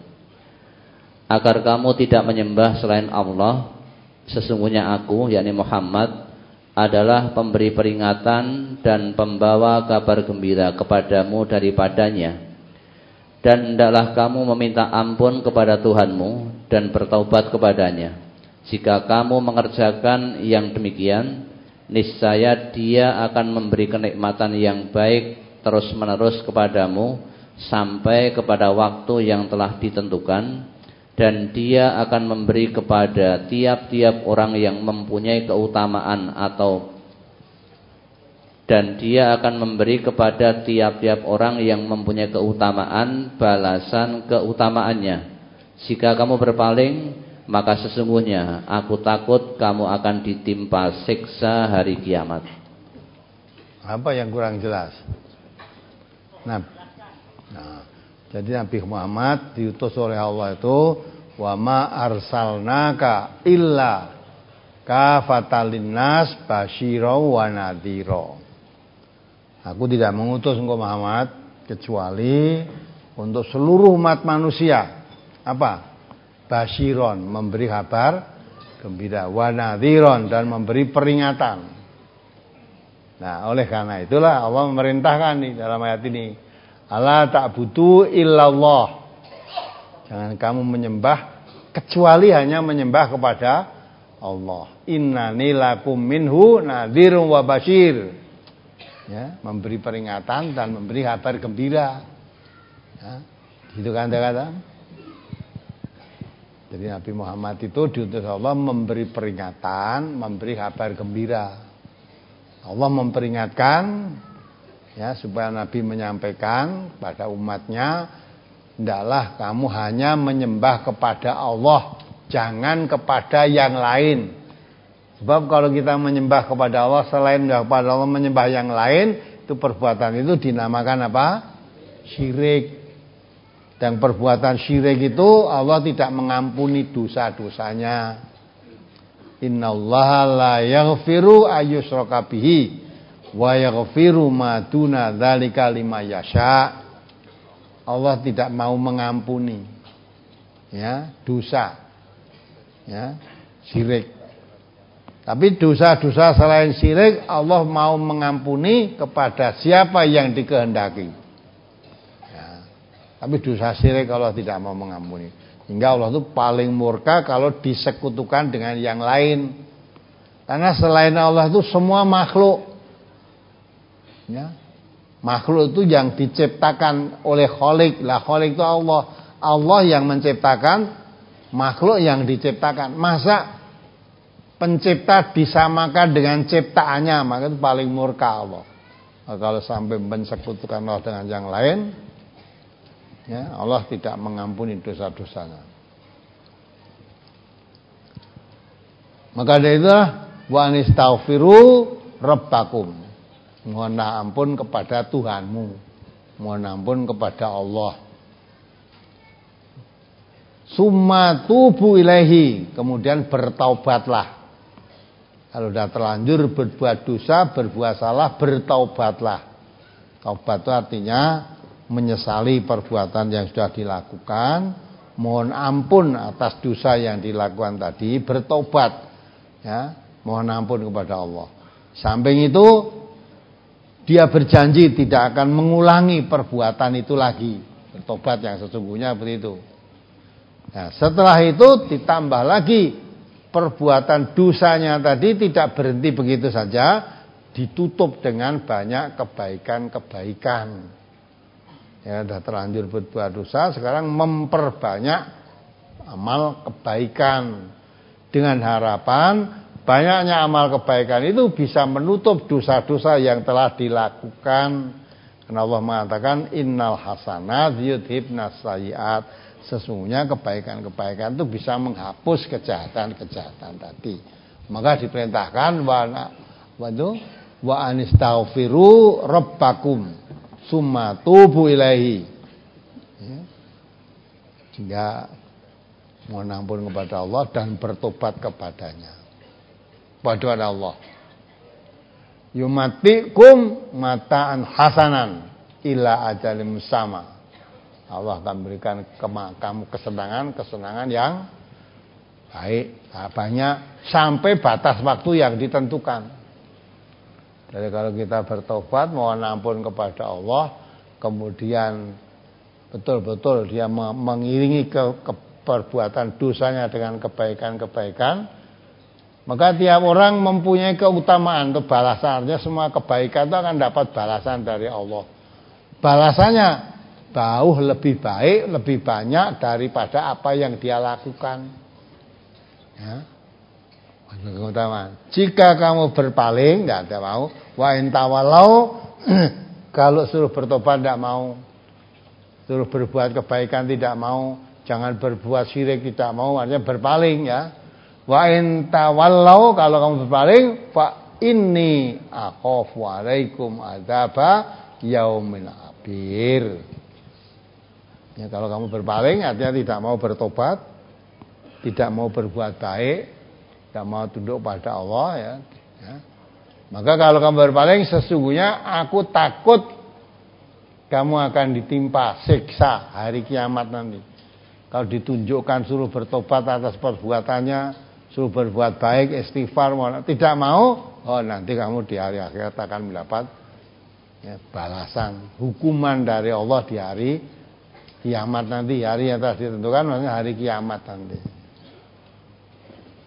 [SPEAKER 2] Agar kamu tidak menyembah selain Allah, sesungguhnya aku, yakni Muhammad, adalah pemberi peringatan dan pembawa kabar gembira kepadamu daripadanya. Dan hendaklah kamu meminta ampun kepada Tuhanmu dan bertaubat kepadanya. Jika kamu mengerjakan yang demikian, niscaya Dia akan memberi kenikmatan yang baik terus-menerus kepadamu sampai kepada waktu yang telah ditentukan. Dan Dia akan memberi kepada tiap-tiap orang yang mempunyai keutamaan atau dan Dia akan memberi kepada tiap-tiap orang yang mempunyai keutamaan balasan keutamaannya. Jika kamu berpaling, maka sesungguhnya aku takut kamu akan ditimpa siksa hari kiamat.
[SPEAKER 1] Apa yang kurang jelas? Nah, nah jadi Nabi Muhammad diutus oleh Allah itu, wa ma arsalnaka illa kafatan linnas basyira wa nadhira. Aku tidak mengutus engkau Muhammad kecuali untuk seluruh umat manusia. Apa? Basyiron, memberi kabar gembira, wa nadhiron, dan memberi peringatan. Nah, oleh karena itulah Allah memerintahkan nih dalam ayat ini, Allah ta'budu illallah. Jangan kamu menyembah kecuali hanya menyembah kepada Allah. Innani lakum minhu nadhirun wa basyir. Ya, memberi peringatan dan memberi kabar gembira. Ya, gitu kan kata. Jadi Nabi Muhammad itu diutus Allah memberi peringatan, memberi kabar gembira. Allah memperingatkan ya supaya Nabi menyampaikan pada umatnya, hendaklah kamu hanya menyembah kepada Allah, jangan kepada yang lain. Sebab kalau kita menyembah kepada Allah selain kepada Allah menyembah yang lain, itu perbuatan itu dinamakan apa? Syirik. Dan perbuatan syirik itu Allah tidak mengampuni dosa-dosanya. Innallaha la yaghfiru ayyushraka bihi wa yaghfiru ma duna dzalika liman yasha. Allah tidak mau mengampuni ya, dosa ya, syirik. Tapi dosa-dosa selain syirik Allah mau mengampuni kepada siapa yang dikehendaki. Ya. Tapi dosa syirik Allah tidak mau mengampuni. Hingga Allah itu paling murka kalau disekutukan dengan yang lain. Karena selain Allah itu semua makhluk. Ya. Makhluk itu yang diciptakan oleh Khalik. Lah Khalik itu Allah. Allah yang menciptakan, makhluk yang diciptakan. Masa pencipta disamakan dengan ciptaannya? Maka itu paling murka Allah. Nah, kalau sampai mensekutukan Allah dengan yang lain, ya, Allah tidak mengampuni dosa-dosanya. Maka dari itu wa anistaghfiru rabbakum. Mohon ampun kepada Tuhanmu. Mohon ampun kepada Allah. Summa tubu ilaihi, kemudian bertaubatlah. Kalau sudah terlanjur berbuat dosa, berbuat salah, bertaubatlah. Taubat itu artinya menyesali perbuatan yang sudah dilakukan, mohon ampun atas dosa yang dilakukan tadi, bertobat ya, mohon ampun kepada Allah. Samping itu dia berjanji tidak akan mengulangi perbuatan itu lagi, bertobat yang sesungguhnya seperti itu. Nah, setelah itu ditambah lagi perbuatan dosanya tadi tidak berhenti begitu saja, ditutup dengan banyak kebaikan-kebaikan. Ya, sudah terlanjur berbuat dosa, sekarang memperbanyak amal kebaikan dengan harapan banyaknya amal kebaikan itu bisa menutup dosa-dosa yang telah dilakukan. Karena Allah mengatakan innal hasanat yudhibnas sayyiat. Sesungguhnya kebaikan-kebaikan itu bisa menghapus kejahatan-kejahatan tadi. Maka diperintahkan wa wa anistaghfiru rabbakum summa tubu ilaihi. Ya. Sehingga mohon ampun kepada Allah dan bertobat kepadanya. Kepada Allah. Yumatikum mataan hasanan ila ajalim sama. Allah akan berikan kamu kesenangan-kesenangan yang baik, banyak sampai batas waktu yang ditentukan. Jadi kalau kita bertobat, mohon ampun kepada Allah, kemudian betul-betul dia mengiringi ke, ke perbuatan dosanya dengan kebaikan-kebaikan, maka tiap orang mempunyai keutamaan untuk balasannya. Semua kebaikan itu akan dapat balasan dari Allah. Balasannya jauh lebih baik, lebih banyak daripada apa yang dia lakukan. Ya. Keutamaan. Jika kamu berpaling, tidak ada mau. Wa in tawallau, kalau suruh bertobat tidak mau, suruh berbuat kebaikan tidak mau, jangan berbuat syirik tidak mau, artinya berpaling ya. Wa in tawallau, kalau kamu berpaling, fa inni akhafu alaikum adzaba yaumin abir. Ya, kalau kamu berpaling artinya tidak mau bertobat, tidak mau berbuat baik, tidak mau tunduk pada Allah ya. Ya. Maka kalau kamu berpaling, sesungguhnya aku takut kamu akan ditimpa siksa hari kiamat nanti. Kalau ditunjukkan suruh bertobat atas perbuatannya, suruh berbuat baik, istighfar, tidak mau, oh nanti kamu di hari akhirat akan mendapat ya, balasan, hukuman dari Allah di hari kiamat nanti, hari yang telah ditentukan, maksudnya hari kiamat nanti.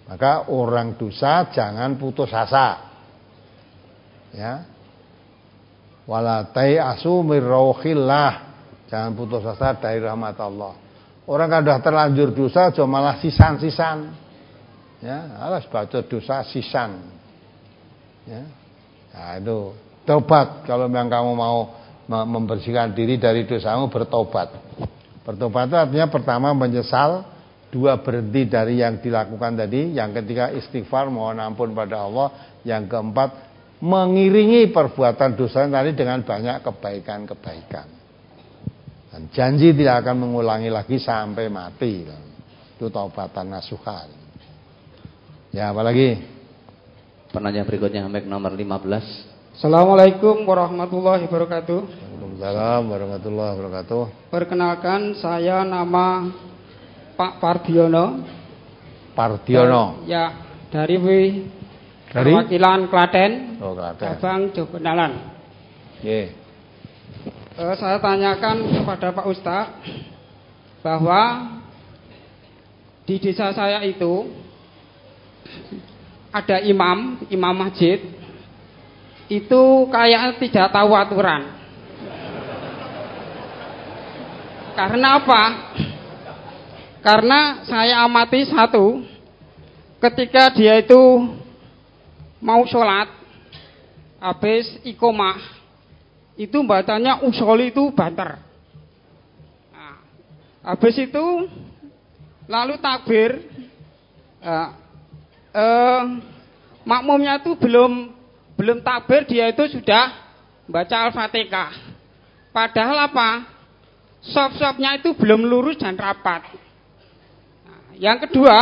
[SPEAKER 1] Maka orang dosa jangan putus asa. Ya. Wala tai'asu mir rauhillah. Jangan putus asa dari rahmat Allah. Orang kan sudah terlanjur dosa aja malah sisan-sisan. Ya, alas baca dosa sisan. Ya. Nah, itu tobat kalau memang kamu mau membersihkan diri dari dosamu, bertobat. Bertobat itu artinya pertama menyesal, dua berhenti dari yang dilakukan tadi, yang ketiga istighfar mohon ampun pada Allah, yang keempat mengiringi perbuatan dosa tadi dengan banyak kebaikan-kebaikan. Dan janji tidak akan mengulangi lagi sampai mati. Itu taubatan nasuha. Ya, apalagi?
[SPEAKER 2] Penanya berikutnya mic nomor lima belas.
[SPEAKER 5] Assalamualaikum warahmatullahi wabarakatuh.
[SPEAKER 1] Waalaikumsalam warahmatullahi wabarakatuh.
[SPEAKER 5] Perkenalkan, saya nama Pak Pardiono.
[SPEAKER 1] Pardiono.
[SPEAKER 5] Ya, dari
[SPEAKER 1] dari
[SPEAKER 5] perwakilan Klaten.
[SPEAKER 1] Oh, Klaten.
[SPEAKER 5] Cabang Jogonalan.
[SPEAKER 1] Nggih.
[SPEAKER 5] Uh, saya tanyakan kepada Pak Ustadz bahwa di desa saya itu ada imam, imam masjid itu kayaknya tidak tahu aturan. Karena apa? Karena saya amati satu, ketika dia itu mau sholat, habis iqomah, itu bacanya usoli itu banter. Nah, habis itu lalu takbir, eh, eh, makmumnya itu belum belum takbir, dia itu sudah baca Al-Fatihah. Padahal apa? Sop-sopnya itu belum lurus dan rapat. Nah, yang kedua,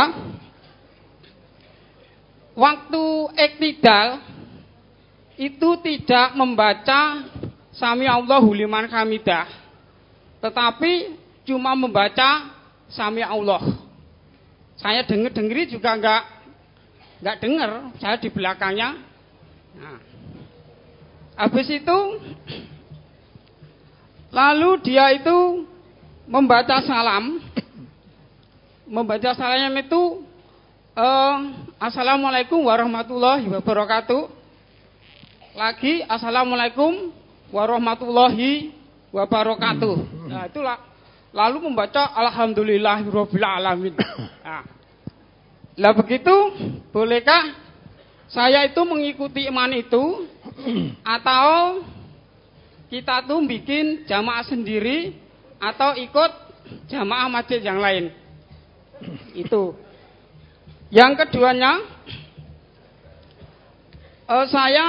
[SPEAKER 5] waktu iktidal itu tidak membaca Sami Allahu liman hamidah, tetapi cuma membaca Sami Allah. Saya denger-dengeri juga enggak enggak dengar, saya di belakangnya. Nah, habis itu lalu dia itu membaca salam. Membaca salam itu eh, Assalamualaikum warahmatullahi wabarakatuh. Lagi Assalamualaikum warahmatullahi wabarakatuh. Nah, itulah lalu membaca alhamdulillahirabbil alamin. Nah, lah begitu, bolehkah saya itu mengikuti iman itu atau kita tuh bikin jamaah sendiri atau ikut jamaah masjid yang lain? Itu. Yang keduanya, eh, saya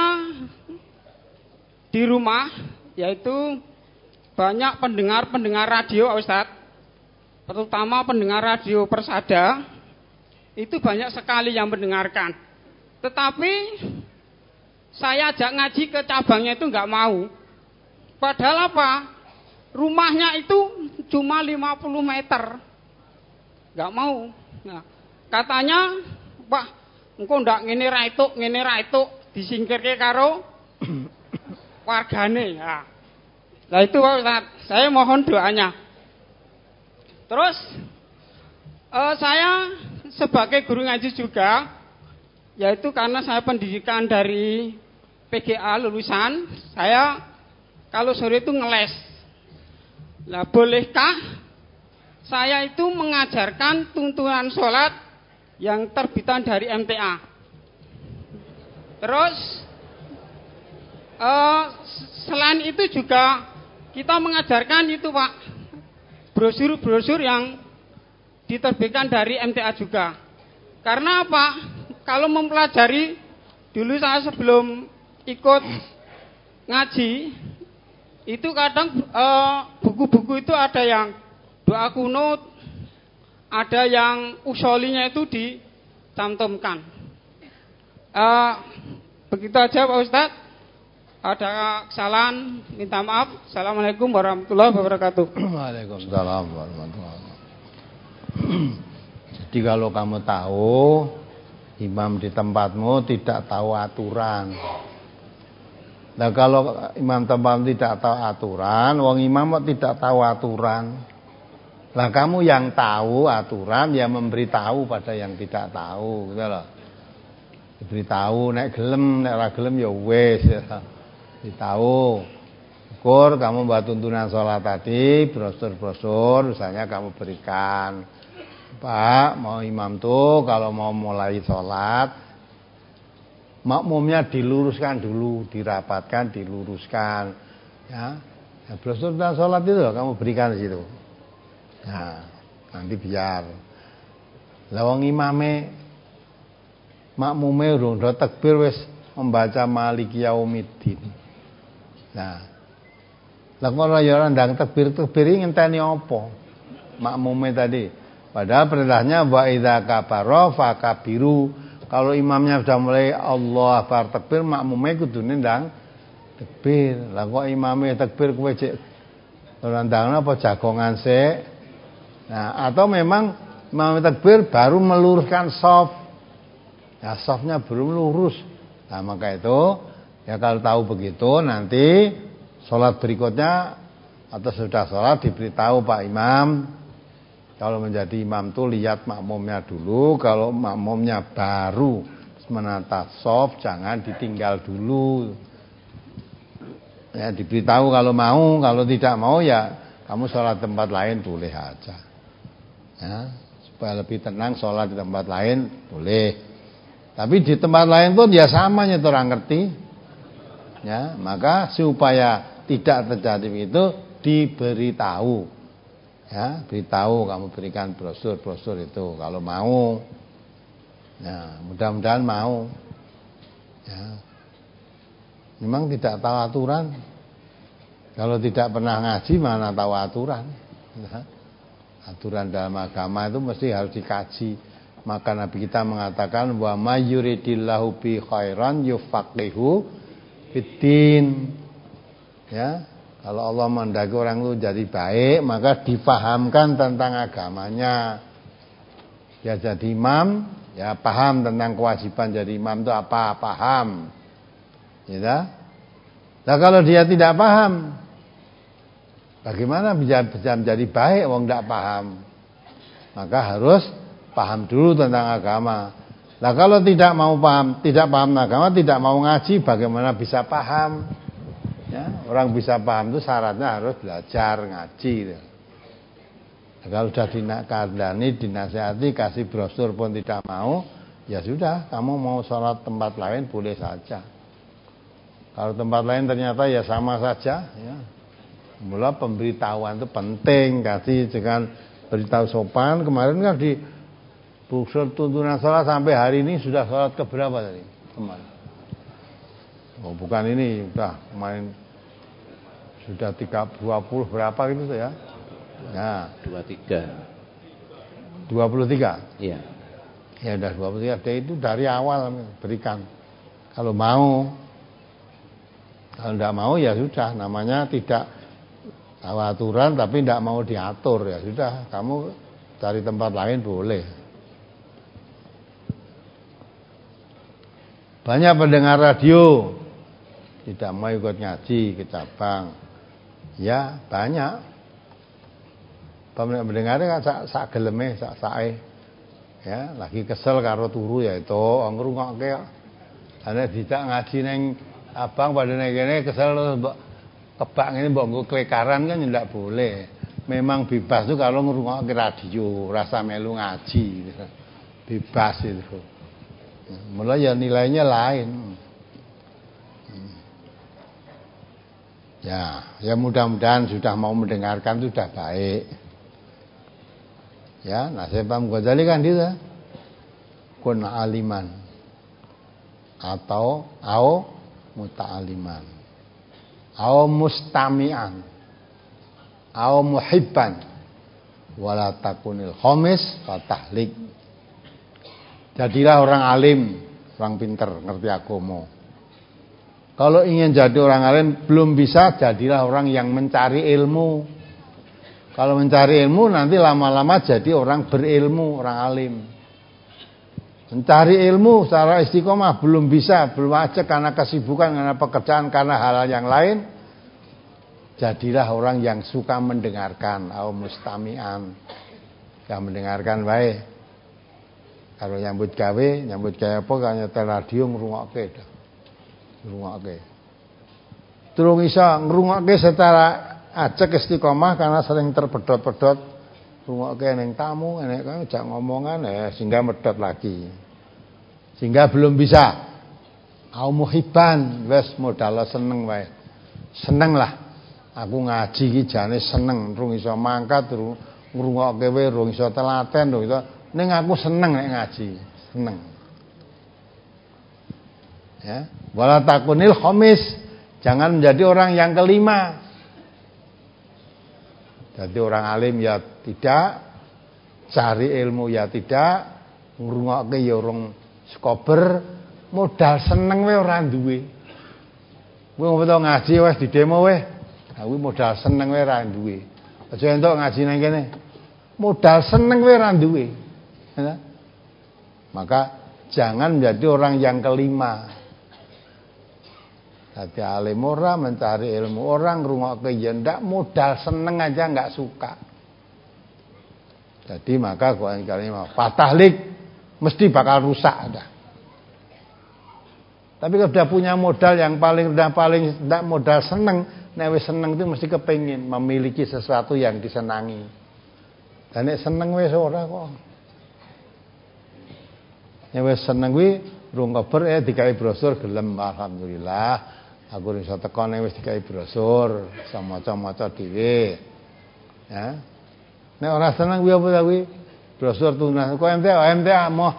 [SPEAKER 5] di rumah, yaitu banyak pendengar-pendengar radio, Ustadz, terutama pendengar radio Persada, itu banyak sekali yang mendengarkan. Tetapi saya ajak ngaji ke cabangnya itu nggak mau. Padahal apa? Rumahnya itu cuma lima puluh meter, nggak mau. Nah, katanya, Pak, engkau ndak ngene ra itu, ngene ra itu, disingkirke karo wargane. Nah, nah itu Pak Ustaz, saya mohon doanya. Terus eh, saya sebagai guru ngaji juga, yaitu karena saya pendidikan dari P G A lulusan, saya kalau sore itu ngeles. Nah, bolehkah saya itu mengajarkan tuntunan sholat yang terbitan dari M T A? Terus Uh, selain itu juga kita mengajarkan itu Pak, brosur-brosur yang diterbitkan dari M T A juga. Karena apa? Kalau mempelajari, dulu saya sebelum ikut ngaji, itu kadang uh, buku-buku itu ada yang doa kunut, ada yang usolinya itu dicantumkan. Uh, begitu aja Pak Ustadz. Ada kesalahan, minta maaf. Assalamualaikum warahmatullahi wabarakatuh.
[SPEAKER 1] Waalaikumsalam warahmatullahi wabarakatuh. Jadi kalau kamu tahu imam di tempatmu tidak tahu aturan. Nah kalau imam tempat tidak tahu aturan, wong imam kok tidak tahu aturan. Lah kamu yang tahu aturan ya memberitahu pada yang tidak tahu, gitu loh. Diberitahu nek gelem, nek ora gelem ya wis. Ditahu. Syukur kamu buat tuntunan sholat tadi, brosur-brosur misalnya kamu berikan. Pak, mau imam tuh kalau mau mulai sholat, makmumnya diluruskan dulu, dirapatkan, diluruskan. Ya, ya brosur tentang sholat itu loh, kamu berikan di situ. Nah, nanti biar. Lawang imame, makmume urung do takbir wis membaca Maliki Yaumiddin. Nah, lah kalau ya ora ndang takbir-takbir ngenteni apa? Makmume tadi. Padahal perintahnya wa idza kabara fakabiru. Kalau imamnya sudah mulai Allah Akbar takbir, makmume kudune ndang takbir. Lah kok imame takbir kowe cek ora ndangno apa jagongan sik. Nah, atau memang imam takbir baru meluruskan shaf. Ya shafnya belum lurus. Nah, maka itu ya kalau tahu begitu nanti sholat berikutnya atau sudah sholat diberitahu Pak Imam. Kalau menjadi imam tuh lihat makmumnya dulu. Kalau makmumnya baru menata shaf jangan ditinggal dulu. Ya diberitahu kalau mau. Kalau tidak mau ya kamu sholat tempat lain boleh aja. Ya, supaya lebih tenang sholat di tempat lain boleh. Tapi di tempat lain pun ya sama nyetor orang ngerti. Ya, maka supaya tidak terjadi begitu diberitahu. Ya, beritahu kamu berikan brosur-brosur itu kalau mau. Ya, mudah-mudahan mau. Ya. Memang tidak tahu aturan. Kalau tidak pernah ngaji mana tahu aturan. Ya. Aturan dalam agama itu mesti harus dikaji. Maka Nabi kita mengatakan wa may yuridillahu bi khairan yufaqihu fiddin. Ya, kalau Allah mendaki orang itu jadi baik, maka difahamkan tentang agamanya. Ya jadi imam, ya paham tentang kewajiban jadi imam itu apa, paham. Ya. Nah kalau dia tidak paham, bagaimana bisa, bisa menjadi baik wong tidak paham? Maka harus paham dulu tentang agama. Nah kalau tidak mau paham, tidak paham agama, tidak mau ngaji, bagaimana bisa paham? Ya, orang bisa paham itu syaratnya harus belajar ngaji. Nah, kalau sudah dinakadani, dinasihati, kasih brosur pun tidak mau, ya sudah, kamu mau sholat tempat lain boleh saja. Kalau tempat lain ternyata ya sama saja. Ya. Mula pemberitahuan itu penting, kasih dengan beritahu sopan. Kemarin kan di brosur tuntunan sholat sampai hari ini sudah sholat keberapa tadi kemarin? Oh bukan ini, sudah kemarin sudah tiga dua puluh berapa gitu ya? Ya,
[SPEAKER 2] dua puluh tiga.
[SPEAKER 1] dua puluh tiga.
[SPEAKER 2] Iya.
[SPEAKER 1] Ya udah dua puluh tiga. Dia itu dari awal berikan. Kalau mau, kalau tidak mau ya sudah. Namanya tidak tahu aturan tapi tidak mau diatur ya sudah. Kamu cari tempat lain boleh. Banyak pendengar radio tidak mau ikut ngaji ke cabang. Ya banyak. Pendengarnya kan sak sak geleme, sak sae. Ya, lagi kesel karo turu ya itu ngrungokke. Ana tidak ngaji neng abang pada neng kene kesel mbok kebak ngene mbok nggo klekaran kan ndak boleh. Memang bebas tuh kalau ngrungokke radio, rasa melu ngaji. Bebas itu. Mulai ya nilainya lain. Ya, ya mudah-mudahan sudah mau mendengarkan itu sudah baik. Ya, nasihat Imam Ghazali kan gitu. Kun aliman atau au muta'aliman. Au mustami'an. Au muhibban. Wala takunil khamis fatahlik. Jadilah orang alim, orang pinter, ngerti agama. Kalau ingin jadi orang alim belum bisa, jadilah orang yang mencari ilmu. Kalau mencari ilmu nanti lama-lama jadi orang berilmu, orang alim. Mencari ilmu secara istiqomah belum bisa, belum aja karena kesibukan, karena pekerjaan, karena hal yang lain. Jadilah orang yang suka mendengarkan, au mustami'an. Yang mendengarkan baik. Kalau nyambut gawe, nyambut gawe apa kalau nyetel radio ngrungokke dah. Ngrungokke. Terus iso ngrungokke secara ajak istiqomah karena sering terpedot-pedot ngrungokke ning tamu, nek kan jak ngomongan eh sehingga medot lagi. Sehingga belum bisa. Au muhibban, wis modal seneng wae. Seneng lah. Aku ngaji iki jane seneng, rung iso mangkat, rung ngrungokke wae, rung iso telaten, rung iso ning aku seneng nek ngaji, seneng. Ya, wala takunil khamis, jangan menjadi orang yang kelima. Jadi orang alim ya tidak, cari ilmu ya tidak, ngrungokke ya urung skober, modal seneng wae ora duwe. Kowe ngopo ngaji wis didemo wae. Kuwi modal seneng wae ra duwe. Aja entuk ngaji nang kene. Modal seneng wae ra duwe. Ya. Maka jangan menjadi orang yang kelima. Hati alim orang mencari ilmu orang ngrungokke ya ndak modal seneng aja enggak suka. Jadi maka kali ini fatahlik mesti bakal rusak dah. Tapi kalau sudah punya modal yang paling rendah paling ndak modal seneng, nek wis seneng itu mesti kepengin memiliki sesuatu yang disenangi. Dan nek seneng wis ora kok. Nek wis seneng kuwi rung kabar eh digawe brosur gelem alhamdulillah. Aku iso teko nek wis digawe brosur, iso maca-maca dhewe. Ya. Nek ora seneng kuwi apa ta kuwi? Brosur tunas. Kok M T A, M T A moh.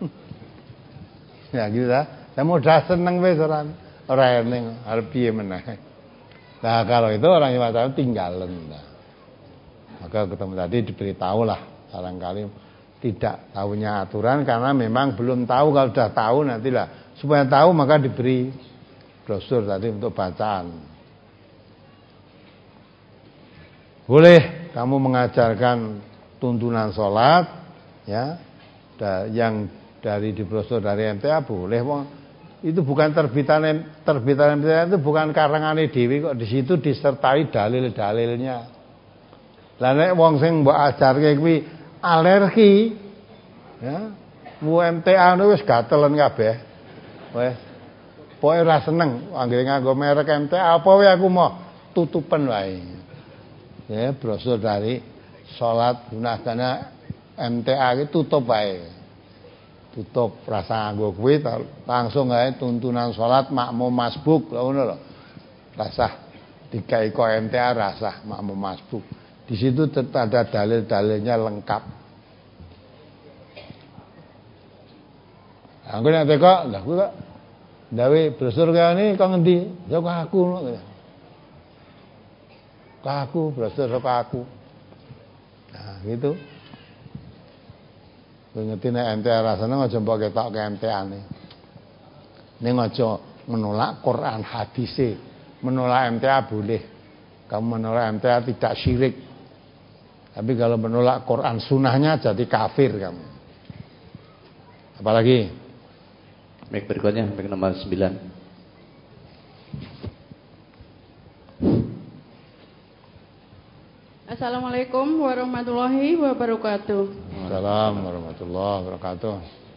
[SPEAKER 1] Ya gitu ta. Saya modal seneng wis ora ora eneng arep piye meneh. Nah kalau itu orang yang macam tinggalan. Nah. Maka ketemu tadi diberitahu lah barangkali tidak tahunya aturan karena memang belum tahu. Kalau sudah tahu nantilah supaya tahu maka diberi brosur tadi untuk bacaan. Boleh kamu mengajarkan tuntunan sholat ya yang dari di brosur dari M T A boleh. Itu bukan terbitan terbitan M T A itu bukan karangane dhewe kok di situ disertai dalil-dalilnya. Lah nek wong sing mbok ajarke kuwi alergi ya, mu M T A niku wis gatelen kabeh. Wes pokoke ora seneng anggere nganggo merek M T A apa wae aku mau tutupen wae. Ya, brosur dari salat gunakana M T A iki tutup wae. Tutup rasa nganggo kuwi langsung ae tuntunan salat makmum masbuk ngono lho. Rasah dikai ko M T A rasah makmum masbuk. Di situ ada dalil-dalilnya lengkap. Aku nek teko, lha kuwi kok ndawe brosur kene kok ngendi? Ya kok aku ngono. Kok aku brosur kok aku. Nah, gitu. Kowe ngerti nek M T A rasane aja mbok ketok ke M T A-ne. Ning aja menolak Quran hadise. Menolak M T A boleh. Kamu menolak M T A tidak syirik. Tapi kalau menolak Quran sunnahnya jadi kafir kamu. Apalagi?
[SPEAKER 2] Mic berikutnya, mic nomor sembilan.
[SPEAKER 4] Assalamualaikum warahmatullahi wabarakatuh.
[SPEAKER 1] Assalamualaikum warahmatullahi wabarakatuh.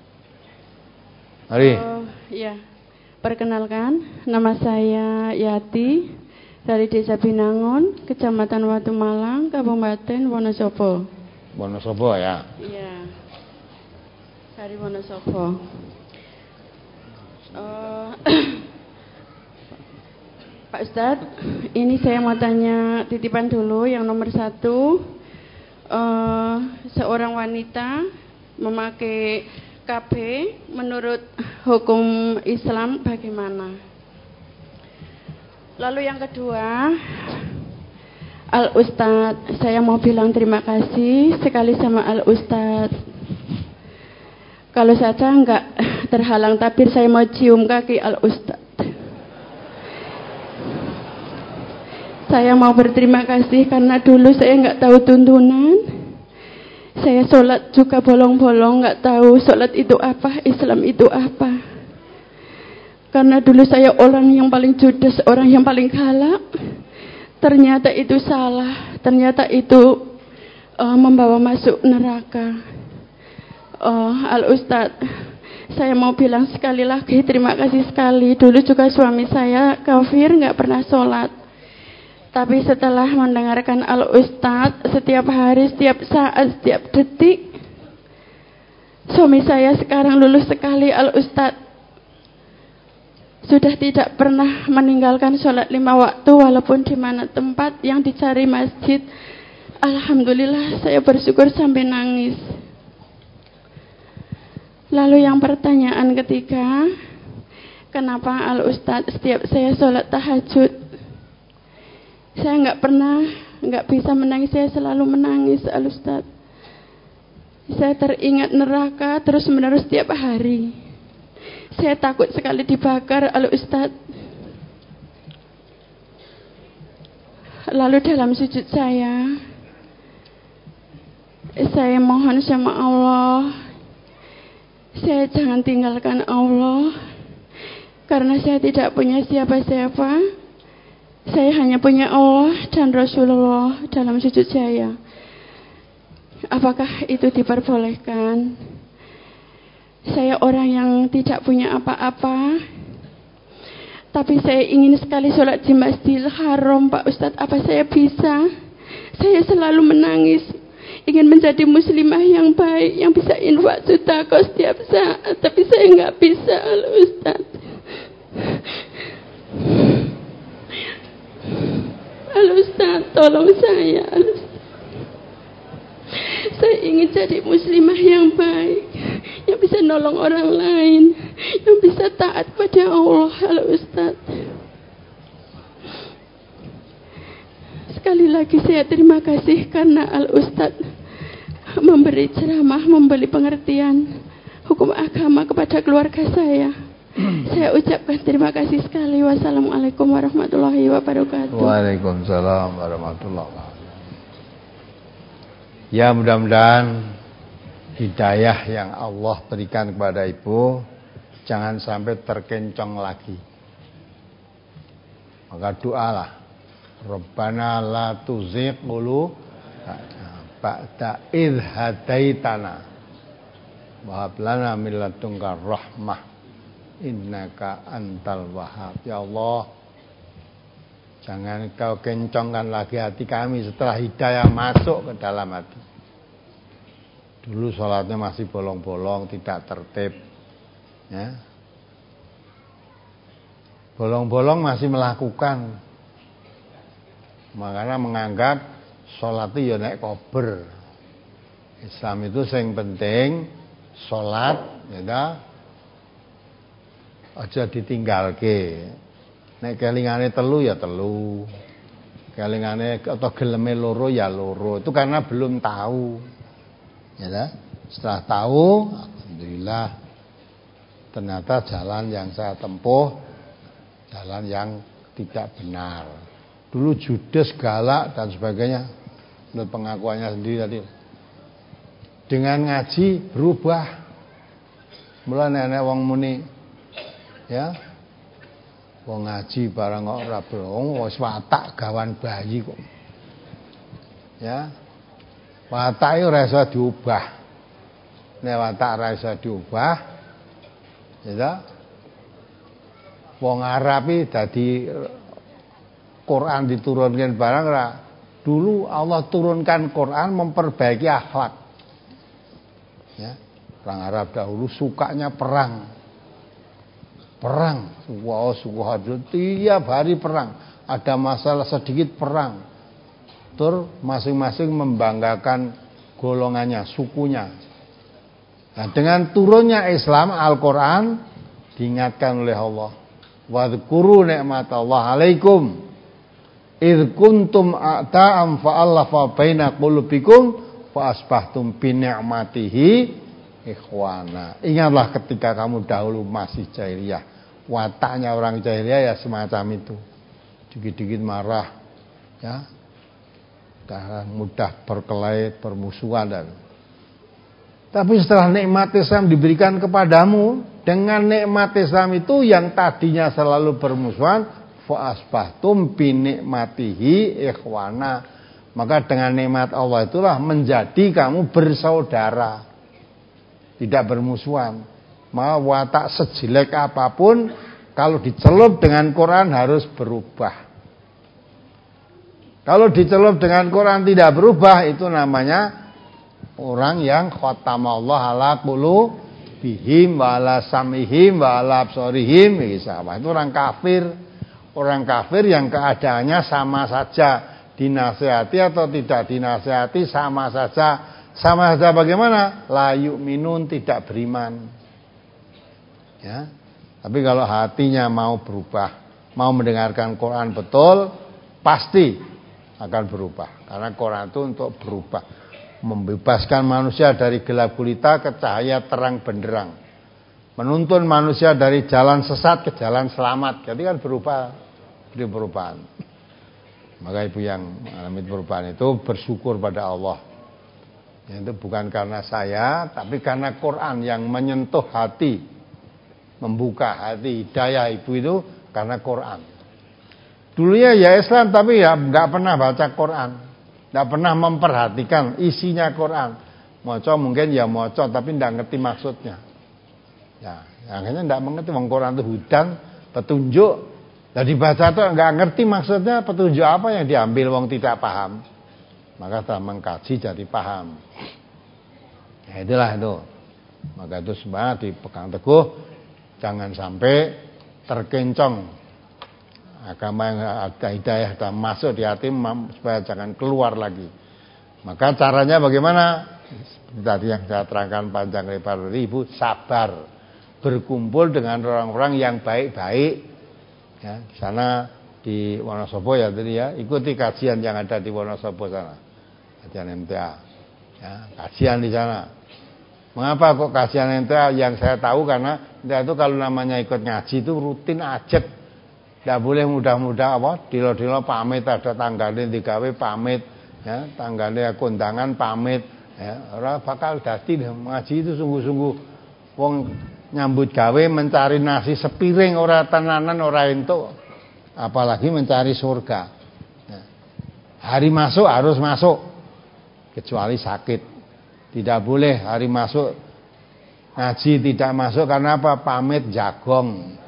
[SPEAKER 1] Mari.
[SPEAKER 4] Uh, ya, perkenalkan, nama saya Yati dari Desa Binangun, Kecamatan Watu Malang, Kabupaten Wonosobo.
[SPEAKER 1] Wonosobo ya?
[SPEAKER 4] Iya, dari Wonosobo. Uh, Pak Ustadz, ini saya mau tanya titipan dulu. Yang nomor satu, uh, seorang wanita memakai K B menurut hukum Islam bagaimana? Lalu yang kedua, Al Ustadz, saya mau bilang terima kasih sekali sama Al Ustadz. Kalau saja enggak terhalang tabir, saya mau cium kaki Al Ustadz. Saya mau berterima kasih karena dulu saya enggak tahu tuntunan. Saya sholat juga bolong-bolong, enggak tahu sholat itu apa, Islam itu apa. Karena dulu saya orang yang paling judes, orang yang paling galak. ternyata itu salah, ternyata itu uh, membawa masuk neraka. uh, Al-Ustadz, saya mau bilang sekali lagi terima kasih sekali. Dulu juga suami saya kafir, gak pernah sholat. Tapi setelah mendengarkan Al-Ustadz, setiap hari, setiap saat, setiap detik, suami saya sekarang lulus sekali Al-Ustadz. Sudah tidak pernah meninggalkan sholat lima waktu walaupun di mana tempat yang dicari masjid. Alhamdulillah, saya bersyukur sampai nangis. Lalu yang pertanyaan ketiga, kenapa Al-Ustadz setiap saya sholat tahajud, saya nggak pernah, nggak bisa menangis, saya selalu menangis Al-Ustadz. Saya teringat neraka terus menerus setiap hari. Saya takut sekali dibakar Al-Ustadz. Lalu dalam sujud saya, saya mohon sama Allah, saya jangan tinggalkan Allah, karena saya tidak punya siapa-siapa. Saya hanya punya Allah dan Rasulullah dalam sujud saya. Apakah itu diperbolehkan? Saya orang yang tidak punya apa-apa, tapi saya ingin sekali sholat di Masjidil Haram, Pak Ustadz. Apa saya bisa? Saya selalu menangis, ingin menjadi muslimah yang baik, yang bisa infak sedekah setiap saat, tapi saya nggak bisa, Ustadz. Ustadz, tolong saya, Ustadz. Saya ingin jadi muslimah yang baik, yang bisa nolong orang lain, yang bisa taat pada Allah, Ustaz. Sekali lagi saya terima kasih karena Al-Ustaz memberi ceramah, memberi pengertian hukum agama kepada keluarga saya. Saya ucapkan terima kasih sekali. Wassalamualaikum warahmatullahi wabarakatuh.
[SPEAKER 1] Waalaikumsalam warahmatullahi wabarakatuh. Ya, mudah-mudahan hidayah yang Allah berikan kepada ibu jangan sampai terkencong lagi. Maka doalah, Rabbana la tuzigh qulubana ba'da idh hadaitana wa hab lana min ladunka rahmah innaka antal wahhab. Ya Allah, jangan kau kencongkan lagi hati kami setelah hidayah masuk ke dalam hati. Dulu sholatnya masih bolong-bolong, tidak tertib, ya. Bolong-bolong masih melakukan, makanya menganggap sholat itu ya naik kober. Islam itu yang penting sholat, ya, aja ditinggalke. Nek kelingane telu ya telu, kelingane atau geleme loro ya loro. Itu karena belum tahu. Ya, setelah tahu, alhamdulillah, ternyata jalan yang saya tempuh jalan yang tidak benar. Dulu judes, galak dan sebagainya. Menurut pengakuannya sendiri tadi. Dengan ngaji berubah. Mulai nenek wong muni, ya, wong ngaji barang ora blong, wis watak gawan bayi kok. Ya. Watak itu ora iso diubah. Nek watak ora iso diubah, ya. Wong Arab iki dadi Quran diturunkan barang ora. Dulu Allah turunkan Quran memperbaiki akhlak. Ya. Orang Arab dahulu sukanya perang. Perang, wow, suka tiap hari perang. Ada masalah sedikit perang. Tur masing-masing membanggakan golongannya, sukunya. Nah, dengan turunnya Islam, Al-Quran diingatkan oleh Allah. Wadhkuru ni'matallahi alaikum idh kuntum a'ta'am fa'allafa baina qulubikum fa asbahtum bi ni'matihi ikhwana. Ingatlah ketika kamu dahulu masih jahiliyah. Wataknya orang jahiliyah ya semacam itu. Dikit-dikit marah, ya. Karena mudah berkelahi, bermusuhan dan. Tapi setelah nikmat Islam diberikan kepadamu, dengan nikmat Islam itu yang tadinya selalu bermusuhan, fa asbahtum bi nikmatihi ikhwana. Maka dengan nikmat Allah itulah menjadi kamu bersaudara, tidak bermusuhan. Maka watak sejelek apapun kalau dicelup dengan Quran harus berubah. Kalau dicelup dengan Quran tidak berubah, itu namanya orang yang khatamallah ala qulubihim wa ala samihim wa ala absarihim. Itu orang kafir. Orang kafir yang keadaannya sama saja, dinasihati atau tidak dinasihati sama saja. Sama saja bagaimana? La yu'minun, tidak beriman. Ya. Tapi kalau hatinya mau berubah, mau mendengarkan Quran betul, pasti akan berubah. Karena Quran itu untuk berubah, membebaskan manusia dari gelap gulita ke cahaya terang benderang, menuntun manusia dari jalan sesat ke jalan selamat. Jadi kan berubah, beri perubahan. Maka ibu yang mengalami perubahan itu bersyukur pada Allah. Itu bukan karena saya, tapi karena Quran yang menyentuh hati, membuka hati, hidayah ibu itu karena Quran. Dulunya ya Islam, tapi ya nggak pernah baca Quran, nggak pernah memperhatikan isinya Quran. Moco mungkin ya moco, tapi nggak ngerti maksudnya. Ya, akhirnya nggak mengerti. Wong Quran itu hudan, petunjuk. Jadi baca itu nggak ngerti maksudnya, petunjuk apa yang diambil wong tidak paham. Maka setelah mengkaji jadi paham. Ya itulah itu. Maka itu semua dipegang teguh, jangan sampai terkencong agama yang ada hidayah dan masuk di hati supaya jangan keluar lagi. Maka caranya bagaimana? Seperti tadi yang saya terangkan panjang lebar dari ibu, sabar, berkumpul dengan orang-orang yang baik-baik. Ya, di sana di Wonosobo ya tadi ya, ikuti kajian yang ada di Wonosobo sana, kajian M T A. Ya, kajian di sana. Mengapa kok kajian M T A? Yang saya tahu karena M T A itu kalau namanya ikut ngaji itu rutin ajet. Tidak boleh mudah-mudah apa, dilo-dilo pamit, ada tanggane digawe pamit, ya, tanggane kondangan pamit, ya, ora bakal dadi ngaji itu sungguh-sungguh wong nyambut gawe mencari nasi sepiring ora tenanan ora entuk, apalagi mencari surga. Ya. Hari masuk harus masuk, kecuali sakit. Tidak boleh hari masuk ngaji tidak masuk karena apa? Pamit jagong.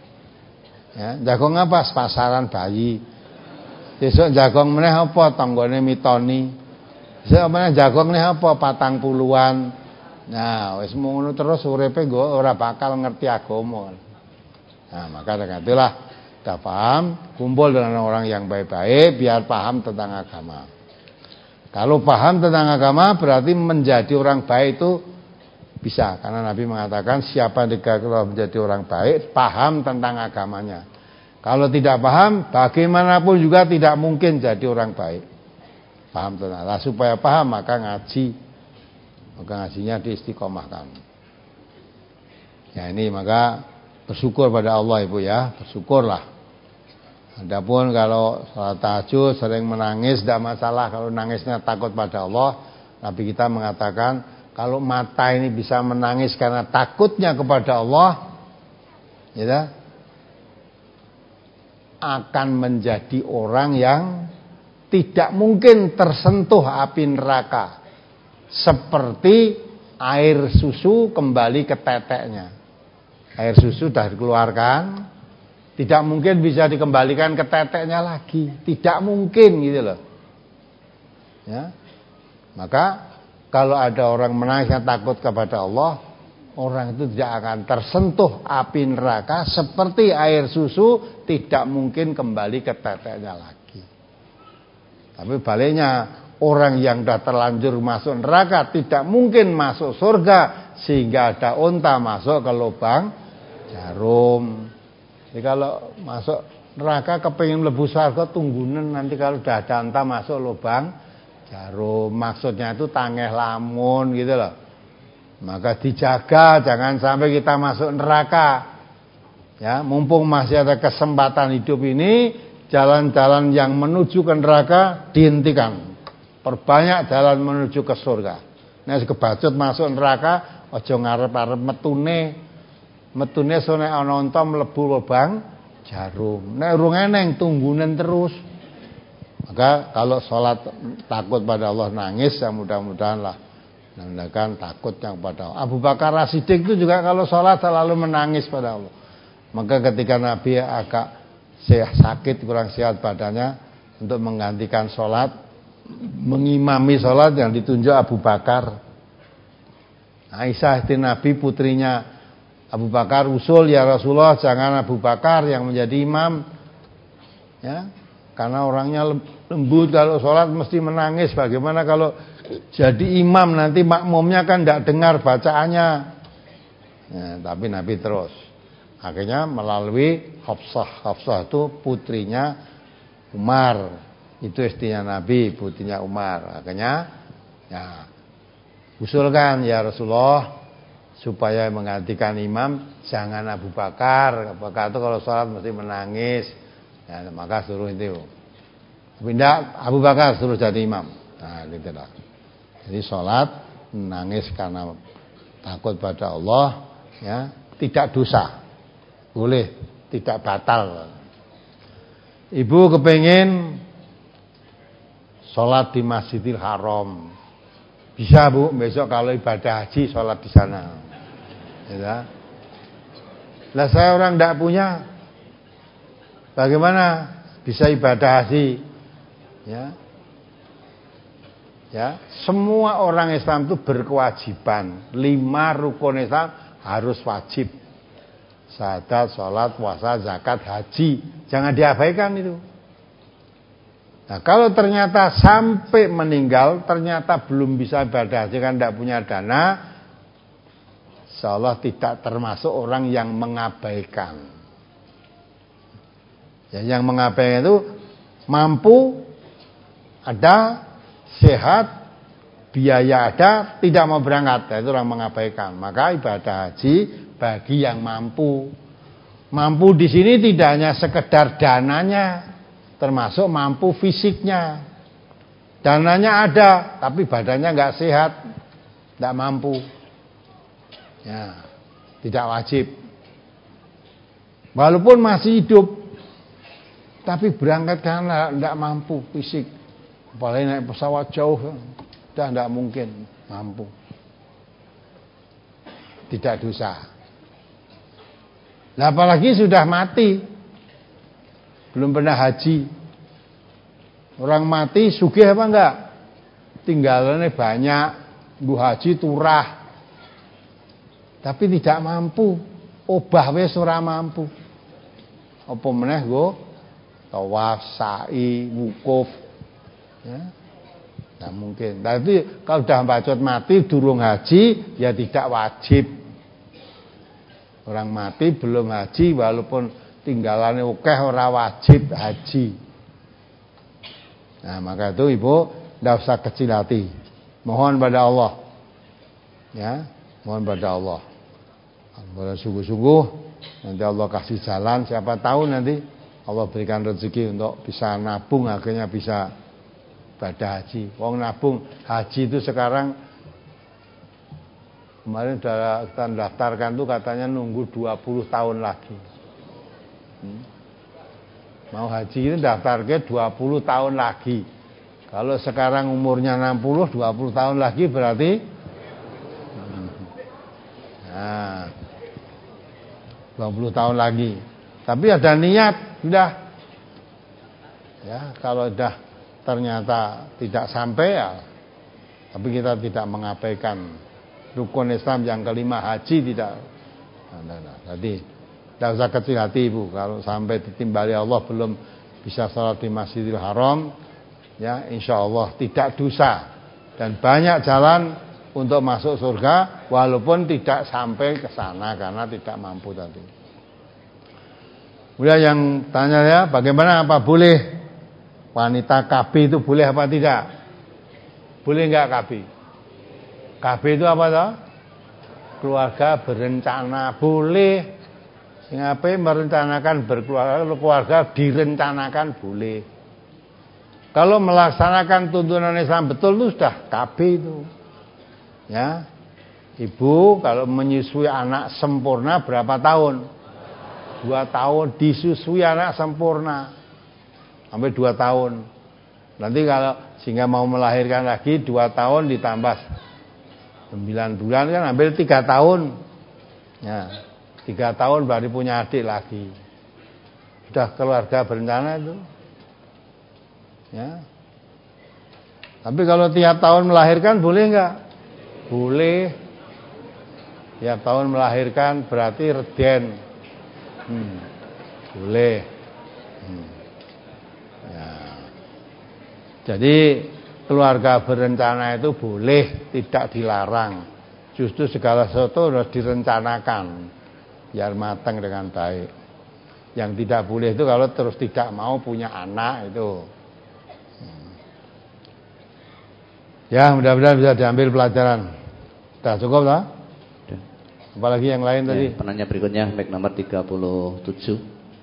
[SPEAKER 1] Ya, jagong apa? Pasaran bayi. Besok jagong meneh apa? Tanggane mitoni. Besok meneh jagong meneh apa? Patang puluhan. Nah, wis ngono terus uripe nggo ora bakal ngerti agama. Nah, maka dengan itulah kita paham, kumpul dengan orang yang baik-baik biar paham tentang agama. Kalau paham tentang agama berarti menjadi orang baik itu bisa, karena Nabi mengatakan siapa yang dikatakan menjadi orang baik paham tentang agamanya. Kalau tidak paham, bagaimanapun juga tidak mungkin jadi orang baik. Paham tentang Allah. Supaya paham maka ngaji, maka ngajinya diistiqomahkan. Ya ini maka bersyukur pada Allah ibu ya, bersyukurlah. Adapun kalau salat tahajud sering menangis tidak masalah, kalau nangisnya takut pada Allah. Nabi kita mengatakan kalau mata ini bisa menangis karena takutnya kepada Allah, ya, akan menjadi orang yang tidak mungkin tersentuh api neraka, seperti air susu kembali ke teteknya. Air susu sudah dikeluarkan, tidak mungkin bisa dikembalikan ke teteknya lagi, tidak mungkin gitu loh. Ya, maka kalau ada orang menangis yang takut kepada Allah, orang itu tidak akan tersentuh api neraka seperti air susu tidak mungkin kembali ke teteknya lagi. Tapi baliknya, orang yang sudah terlanjur masuk neraka tidak mungkin masuk surga sehingga ada unta masuk ke lubang jarum. Jadi kalau masuk neraka kepingin mlebu surga tunggunen, nanti kalau sudah ada unta masuk lubang jarum, maksudnya itu tangeh lamun gitu loh. Maka dijaga jangan sampai kita masuk neraka. Ya, mumpung masih ada kesempatan hidup ini, jalan-jalan yang menuju ke neraka dihentikan. Perbanyak jalan menuju ke surga. Nek kebacut masuk neraka, aja ngarep-arep metune. Metune sone ana unta mlebu lubang jarum. Nek urung eneng tunggunen terus. Maka kalau sholat takut pada Allah nangis, ya mudah-mudahan lah menandakan takut yang pada Allah. Abu Bakar As-Siddiq itu juga kalau sholat selalu menangis pada Allah. Maka ketika Nabi agak sakit, kurang sehat badannya, untuk menggantikan sholat, mengimami sholat yang ditunjuk Abu Bakar. Aisyah istri Nabi, putrinya Abu Bakar, usul, ya Rasulullah jangan Abu Bakar yang menjadi imam, ya, karena orangnya lembut, kalau sholat mesti menangis. Bagaimana kalau jadi imam nanti makmumnya kan tidak dengar bacaannya, ya, tapi Nabi terus. Akhirnya melalui Hafsah. Hafsah itu putrinya Umar, itu istrinya Nabi, putrinya Umar. Akhirnya ya usulkan, ya Rasulullah supaya menggantikan imam jangan Abu Bakar. Abu Bakar itu kalau sholat mesti menangis, ya, maka suruh itu. Tapi tidak, Abu Bakar suruh jadi imam. Nah, gitu lah. Jadi sholat menangis karena takut pada Allah, ya, tidak dosa, boleh, tidak batal. Ibu kepengin sholat di Masjidil Haram, bisa Bu, besok kalau ibadah haji sholat di sana. Ya. Lah saya orang tidak punya, bagaimana bisa ibadah haji? Ya, ya, semua orang Islam itu berkewajiban. Lima rukun Islam harus wajib: syahadat, sholat, puasa, zakat, haji. Jangan diabaikan itu. Nah, kalau ternyata sampai meninggal ternyata belum bisa ibadah haji kan tidak punya dana, insyaallah tidak termasuk orang yang mengabaikan. Ya, yang mengabaikan itu mampu, ada, sehat, biaya ada, tidak mau berangkat, itu orang mengabaikan. Maka ibadah haji bagi yang mampu. Mampu di sini tidak hanya sekedar dananya, termasuk mampu fisiknya. Dananya ada, tapi badannya nggak sehat, nggak mampu. Ya, tidak wajib. Walaupun masih hidup, tapi berangkat karena nggak mampu fisik. Apalagi naik pesawat jauh, sudah tidak mungkin mampu. Tidak dosa. Nah, apalagi sudah mati, belum pernah haji. Orang mati sugih apa enggak? Tinggalannya banyak, nggo haji turah, tapi tidak mampu. Obah wis ora mampu. Apa meneh nggo tawaf, sa'i, wukuf. Ya, tidak mungkin. Tapi kalau sudah bacot mati durung haji, ya tidak wajib. Orang mati belum haji, walaupun tinggalannya akeh ora wajib haji. Nah, maka itu Ibu tidak usah kecil hati. Mohon pada Allah, ya, mohon pada Allah. Kalau sungguh-sungguh, nanti Allah kasih jalan. Siapa tahu nanti Allah berikan rezeki untuk bisa nabung, akhirnya bisa ibadah haji. Wong nabung haji itu sekarang, kemarin sudah kita daftarkan tuh katanya nunggu dua puluh tahun lagi. Hmm. Mau haji ini daftarnya dua puluh tahun lagi. Kalau sekarang umurnya enam puluh, dua puluh tahun lagi berarti nah, dua puluh tahun lagi. Tapi ada niat, sudah. Ya, kalau sudah ternyata tidak sampai, ya, tapi kita tidak mengabaikan rukun Islam yang kelima, haji, tidak. Nah, nah, nah. Jadi tidak usah kecil hati Ibu. Kalau sampai ditimbali Allah belum bisa sholat di Masjidil Haram, ya insya Allah tidak dosa dan banyak jalan untuk masuk surga, walaupun tidak sampai ke sana karena tidak mampu tadi. Kemudian yang tanya ya, bagaimana, apa boleh wanita K B itu boleh apa tidak? Boleh enggak K B? K B itu apa toh? Keluarga berencana, boleh. Sing ape merencanakan berkeluarga, keluarga direncanakan boleh. Kalau melaksanakan tuntunan Islam betul itu sudah K B itu. Ya. Ibu kalau menyusui anak sempurna berapa tahun? dua tahun disusui anak sempurna sampai dua tahun. Nanti kalau sehingga mau melahirkan lagi dua tahun ditambah sembilan bulan kan hampir tiga tahun. Ya, tiga tahun baru punya adik lagi. Sudah keluarga berencana itu. Ya. Tapi kalau tiap tahun melahirkan boleh enggak? Boleh. Tiap tahun melahirkan berarti reden. Hmm. Boleh. Hmm. Ya. Jadi keluarga berencana itu boleh, tidak dilarang. Justru segala sesuatu harus direncanakan biar matang dengan baik. Yang tidak boleh itu kalau terus tidak mau punya anak itu. Ya, mudah-mudahan bisa diambil pelajaran. Sudah cukup lah? Apalagi yang lain ya, tadi?
[SPEAKER 2] Penanya berikutnya mic nomor tiga puluh tujuh.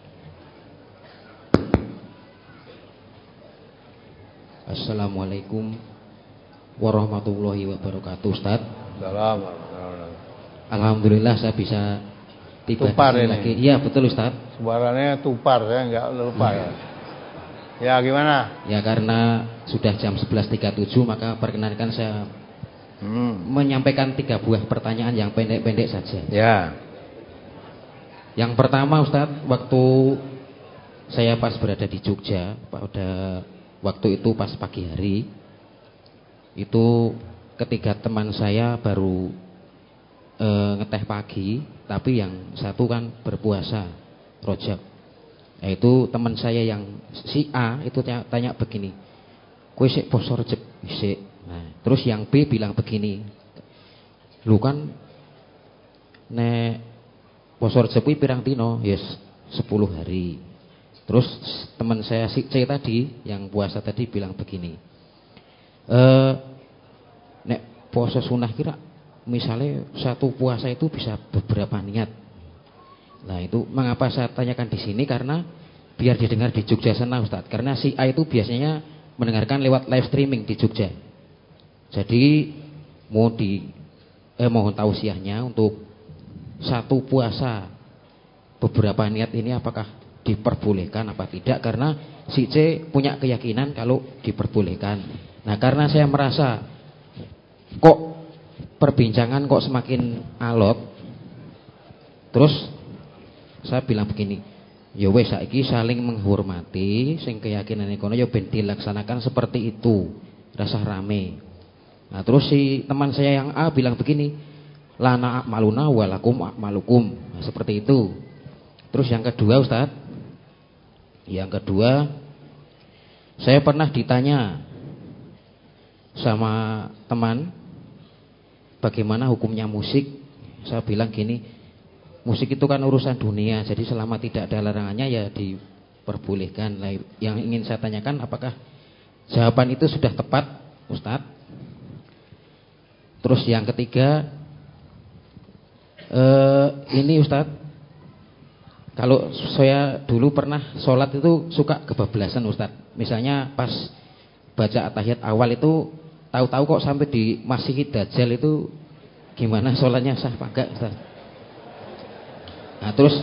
[SPEAKER 6] Assalamualaikum warahmatullahi wabarakatuh, Ustaz.
[SPEAKER 1] Assalamualaikum.
[SPEAKER 6] Alhamdulillah saya bisa tiba
[SPEAKER 1] tupar
[SPEAKER 6] di sini lagi. Iya, betul, Ustaz.
[SPEAKER 1] Suaranya tupar, saya enggak lupa hmm. ya. Ya gimana?
[SPEAKER 6] Ya karena sudah jam sebelas tiga puluh tujuh maka perkenankan saya hmm. menyampaikan tiga buah pertanyaan yang pendek-pendek saja.
[SPEAKER 1] Ya.
[SPEAKER 6] Yang pertama, Ustadz, waktu saya pas berada di Jogja pada waktu itu pas pagi hari, itu ketiga teman saya baru e, ngeteh pagi, tapi yang satu kan berpuasa rojab. Yaitu teman saya yang si A itu tanya, tanya begini, kowe sik poso rejeb sik. Nah, terus yang B bilang begini, lu kan nek poso rejeb kuwi pirang dino? Yes, sepuluh hari. Terus teman saya si C tadi yang puasa tadi bilang begini, e, nek poso sunah kira misalnya satu puasa itu bisa beberapa niat. Nah itu mengapa saya tanyakan di sini, karena biar didengar di Jogja sana, Ustadz. Karena si A itu biasanya mendengarkan lewat live streaming di Jogja. Jadi mau di eh, mohon tausiahnya untuk satu puasa beberapa niat ini apakah diperbolehkan apa tidak, karena si C punya keyakinan kalau diperbolehkan. Nah karena saya merasa kok perbincangan kok semakin alot, terus saya bilang begini, ya wes saiki saling menghormati, sing keyakinan kono ya ben dilaksanakan seperti itu, rasa rame. Nah terus si teman saya yang A bilang begini, lana akmaluna walakum akmalukum. Nah, seperti itu. Terus yang kedua, Ustaz, yang kedua saya pernah ditanya sama teman bagaimana hukumnya musik. Saya bilang gini, musik itu kan urusan dunia, jadi selama tidak ada larangannya ya diperbolehkan. Nah, yang ingin saya tanyakan, apakah jawaban itu sudah tepat, Ustadz? Terus yang ketiga, eh, ini Ustadz, kalau saya dulu pernah sholat itu suka kebablasan, Ustadz. Misalnya pas baca at-tahiyat awal itu tahu-tahu kok sampai di Masihid Dajjal itu gimana sholatnya, sah apa enggak, Ustadz? Nah terus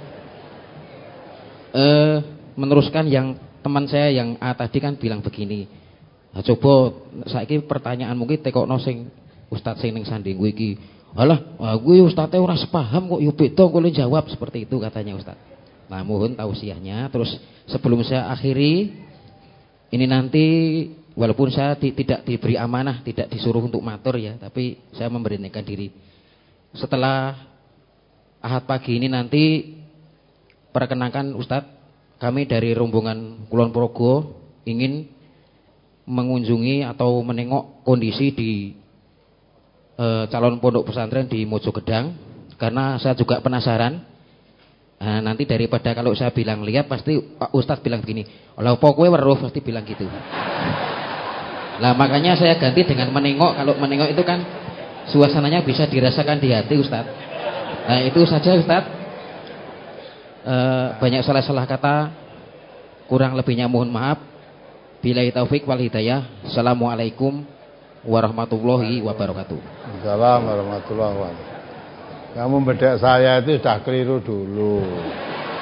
[SPEAKER 6] eh, meneruskan yang teman saya yang A tadi kan bilang begini, nah, coba saiki pertanyaan mungkin tekokno sing Ustadz sing ning sanding kuwi iki, alah kuwi Ustadz ora sepaham kok yo beda kok jawab seperti itu katanya Ustadz. Nah mohon tausiahnya. Terus sebelum saya akhiri ini, nanti walaupun saya di, tidak diberi amanah, tidak disuruh untuk matur ya, tapi saya memberanikan diri setelah Ahad pagi ini nanti perkenankan Ustadz, kami dari rombongan Kulon Progo ingin mengunjungi atau menengok kondisi di e, calon pondok pesantren di Mojogedang, karena saya juga penasaran. Nah, nanti daripada kalau saya bilang lihat pasti Pak Ustadz bilang begini, "Lah opo kowe weruh?" pasti bilang gitu. Lah makanya saya ganti dengan menengok. Kalau menengok itu kan suasananya bisa dirasakan di hati, Ustadz. Nah itu saja, Ustadz. E, banyak salah-salah kata, kurang lebihnya mohon maaf. Billahi taufik wal hidayah. Assalamualaikum warahmatullahi wabarakatuh.
[SPEAKER 1] Assalamualaikum warahmatullahi wabarakatuh. Kamu bedek saya itu sudah keliru dulu.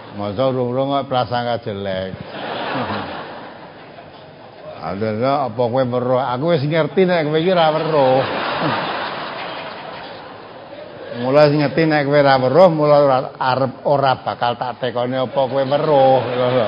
[SPEAKER 1] Masa urung-urung kok prasangka jelek. Ada apa kowe weruh? Aku wis ngerti nek kowe iki ora weruh. Mula wis ngerti nek kowe ora weruh, mula arep ora bakal tak tekoni apa kowe weruh ngono.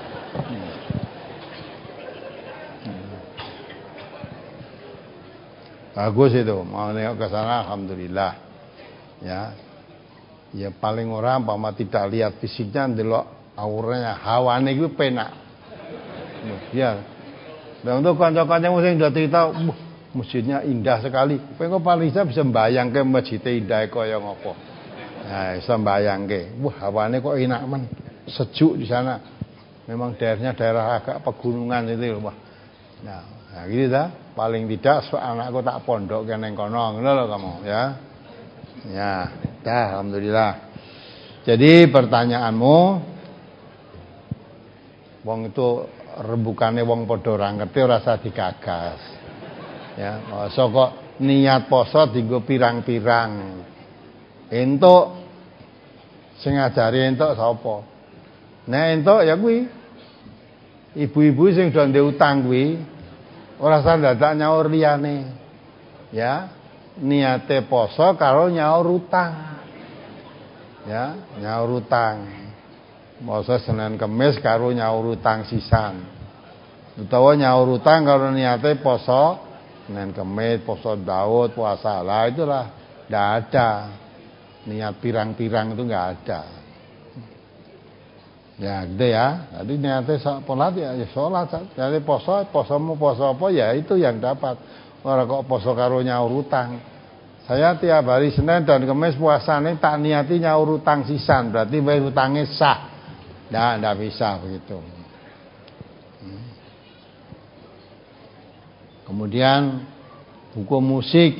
[SPEAKER 1] Bagus itu, mau nengok ke sana alhamdulillah. Ya. Ya paling orang umpama tidak lihat fisiknya ndelok auranya, hawane iku penak. Ya. Dan untuk kanca-kancamu sing udah cerita, uh, masjidnya indah sekali. Kowe kok paling bisa mbayangke masjid indah kaya ngopo. Nah, bisa mbayangke. Wah, hawane kok enak men. Sejuk di sana. Memang daerahnya daerah agak pegunungan itu, Wah. Nah, nah gitu dah. Paling tidak anakku tak pondok neng kono, ngono lho kamu, ya. Ya, dah alhamdulillah. Jadi pertanyaanmu, wong itu rembukane wong padha ora ngerti ora usah digagas. Ya, masa kok niat poso dienggo pirang-pirang. Entuk sing ngajari entuk sapa? Nek entuk ya kuwi. Ibu-ibu sing do ndek utang kuwi ora usah dadak nyaur liyane. Ya, niate poso karo nyaur utang. Ya, nyaur utang. Masa Senin Kemis karo nyaur utang sisan. Utawa nyaur utang karo niate poso Senin Kemis, poso Daud, puasa. Lah itulah enggak ada. Niat pirang-pirang itu enggak ada. Ya gitu ya. Jadi niatnya sholat ya, ya sholat. Jadi poso, posomu poso apa ya itu yang dapat. Orang kok poso karo nyaur utang. Saya tiap hari Senin dan Kemis puasanya tak niati nyaur utang sisan. Berarti bayar utangnya sah. Nah, tidak bisa begitu. Kemudian buku musik.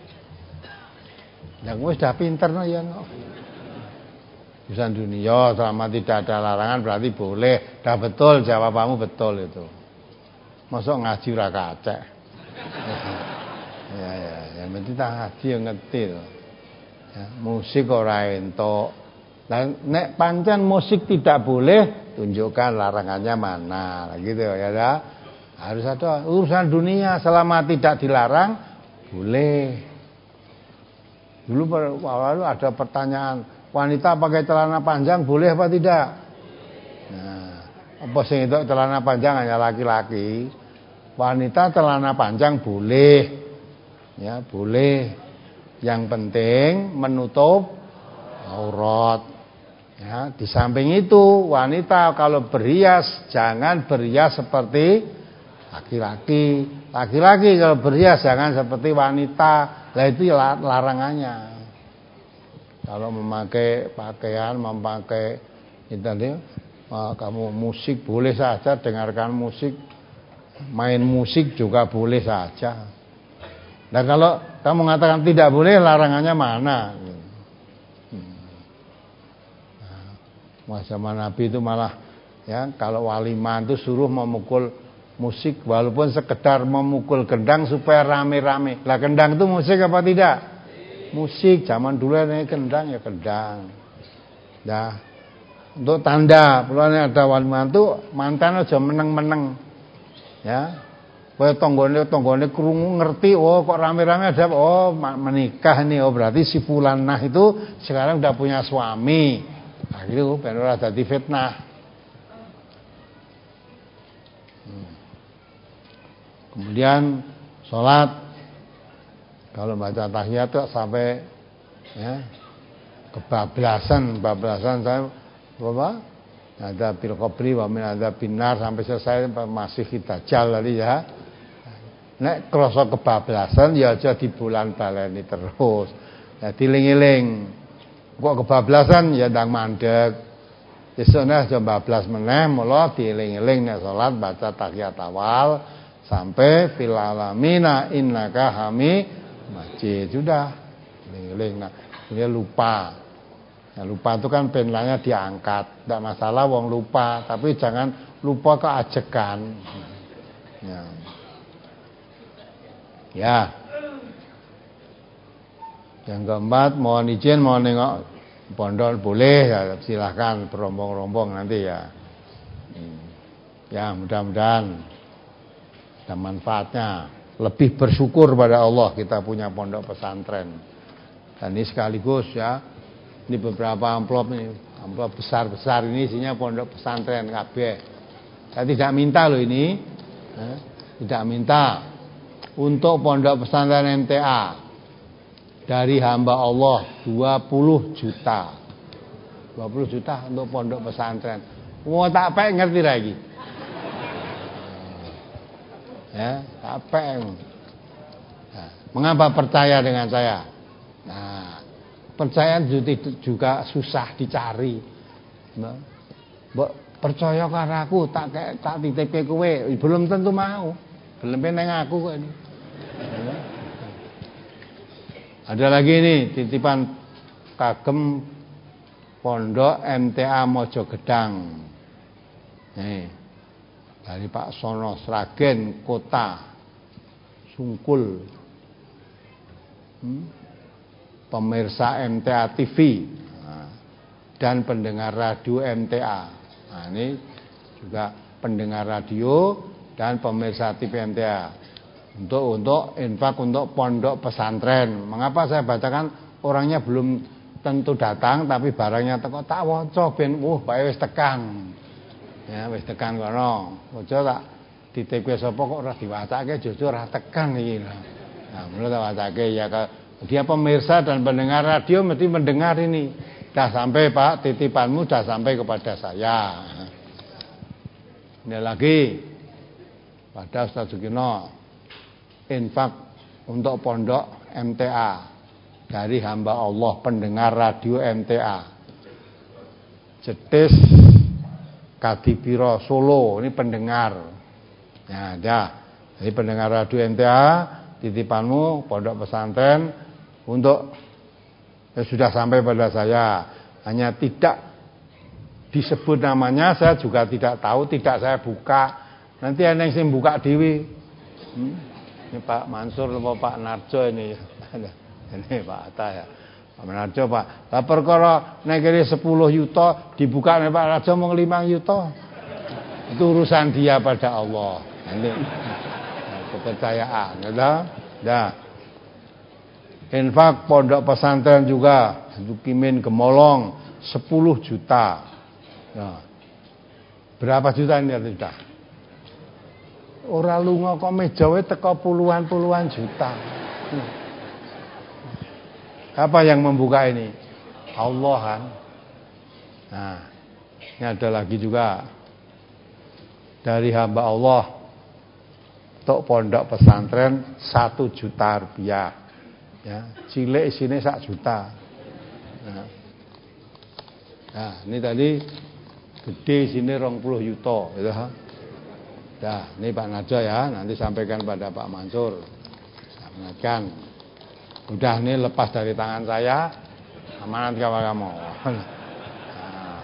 [SPEAKER 1] Yang gue sudah pinter no ya no. Urusan dunia selama tidak ada larangan berarti boleh. Dah betul jawabanmu betul itu. Masuk ngaji ora kacek. Ya ya, yang penting tak ngaji yang ngerti loh. Ya, musik ora entuk. Dan nek pancen musik tidak boleh, tunjukkan larangannya mana, gitu ya. Ya. Harus ada urusan dunia selama tidak dilarang boleh. Dulu lalu ada pertanyaan, wanita pakai celana panjang boleh apa tidak? Nah, apa sing itu celana panjang hanya laki-laki. Wanita celana panjang boleh. Ya, boleh. Yang penting menutup aurat. Ya, di samping itu wanita kalau berhias jangan berhias seperti laki-laki. Laki-laki kalau berhias jangan seperti wanita. Lah itu larangannya. Kalau memakai pakaian, memakai itu kamu musik boleh saja, dengarkan musik, main musik juga boleh saja. Dan kalau kamu mengatakan tidak boleh, larangannya mana? Zaman Nabi itu malah ya kalau walimah itu suruh memukul musik walaupun sekedar memukul gendang supaya rame-rame. Lah gendang itu musik apa tidak? Musik. Zaman dulu ini gendang ya gendang. Ya. Untuk tanda pulane ada walimah itu mantan aja meneng-meneng. Ya. Kowe tonggone-tonggone krungu ngerti oh kok rame-rame ada oh menikah nih oh berarti si fulanah itu sekarang udah punya suami. Nah gitu, ben ora dadi fitnah. Hmm. Kemudian sholat, kalau baca tahiyat tuh sampai ya kebablasan, kebablasan saya apa? Ada bil qabri wa min ada binar sampai selesai masih kita dajjal tadi ya. Nek krasa kebablasan ya aja di bulan baleni terus. Ya diling-iling. Kok kebablasan ya ndang mandek. Esukne aja bablas meneh, mula dieling-eling nek salat baca tahiyat awal sampai fil alamina innaka hami majid. Sudah. Eling-eling. Nah, dia lupa. Nah, lupa itu kan penlanya diangkat. Tidak masalah wong lupa, tapi jangan lupa keajekan. Ya. Ya. Yang keempat, mohon izin mau nengok pondok boleh ya, silahkan berombong-rombong nanti ya. Ya mudah-mudahan ada manfaatnya. Lebih bersyukur pada Allah kita punya pondok pesantren. Dan ini sekaligus ya, ini beberapa amplop ini, amplop besar-besar ini isinya pondok pesantren K B. Saya tidak minta loh ini, eh, tidak minta untuk pondok pesantren M T A dari hamba Allah dua puluh juta, dua puluh juta untuk pondok pesantren. Mau tak pek ngerti lagi. Ya, apa yang nah, mengapa percaya dengan saya? Nah, percaya juga susah dicari. Nah, percaya karo aku tak kayak tak titip kowe, belum tentu mau. Belum peneng aku kok ini. Ya. Ada lagi nih titipan kagem pondok M T A Mojogedang. Nih. Dari Pak Sono Sragen Kota Sungkul, hmm? pemirsa M T A T V nah, dan pendengar radio M T A. Nah, ini juga pendengar radio dan pemirsa T V M T A untuk untuk infak untuk pondok pesantren. Mengapa saya bacakan orangnya belum tentu datang tapi barangnya teko tak waca ben uh bae wis tekan. Ya wis tekan kono. Aja tak ditipke sapa kok ora diwacake jujur ora tekan iki. Nah, menurut tak wacake ya dia pemirsa dan pendengar radio mesti mendengar ini. Dah sampai Pak, titipanmu dah sampai kepada saya. Ini lagi pada Ustaz Sugino infak untuk pondok M T A dari hamba Allah pendengar radio M T A. Jetis Kadipiro Solo ini pendengar. Ya, ada. Jadi pendengar radio M T A, titipanmu pondok pesantren untuk ya, sudah sampai pada saya. Hanya tidak disebut namanya, saya juga tidak tahu, tidak saya buka. Nanti ada yang buka dewi. Hmm? Ini Pak Mansur atau Pak Narjo ini. Ini Pak Atta ya. Pak Narjo Pak. Lah perkara nek kene sepuluh juta dibuka nek Pak Narjo mung lima juta. Itu urusan dia pada Allah. Nanti kepercayaan, ya. Dah. Infak pondok pesantren juga Dukimin Gemolong sepuluh juta. Nah. Berapa juta ini sudah? Ora lunga kok meja wae teko puluhan-puluhan juta. Hmm. Apa yang membuka ini? Allah kan. Nah, ini ada lagi juga dari hamba Allah untuk pondok pesantren satu juta rupiah. Ya, cilik sini sak juta. Nah, nah ini tadi gede sini rong puluh juta, gitu. Nah, ini Pak Najo ya, nanti sampaikan pada Pak Mansur. Sampaikan. Udah ini lepas dari tangan saya, amanat kawan kamu. Nah,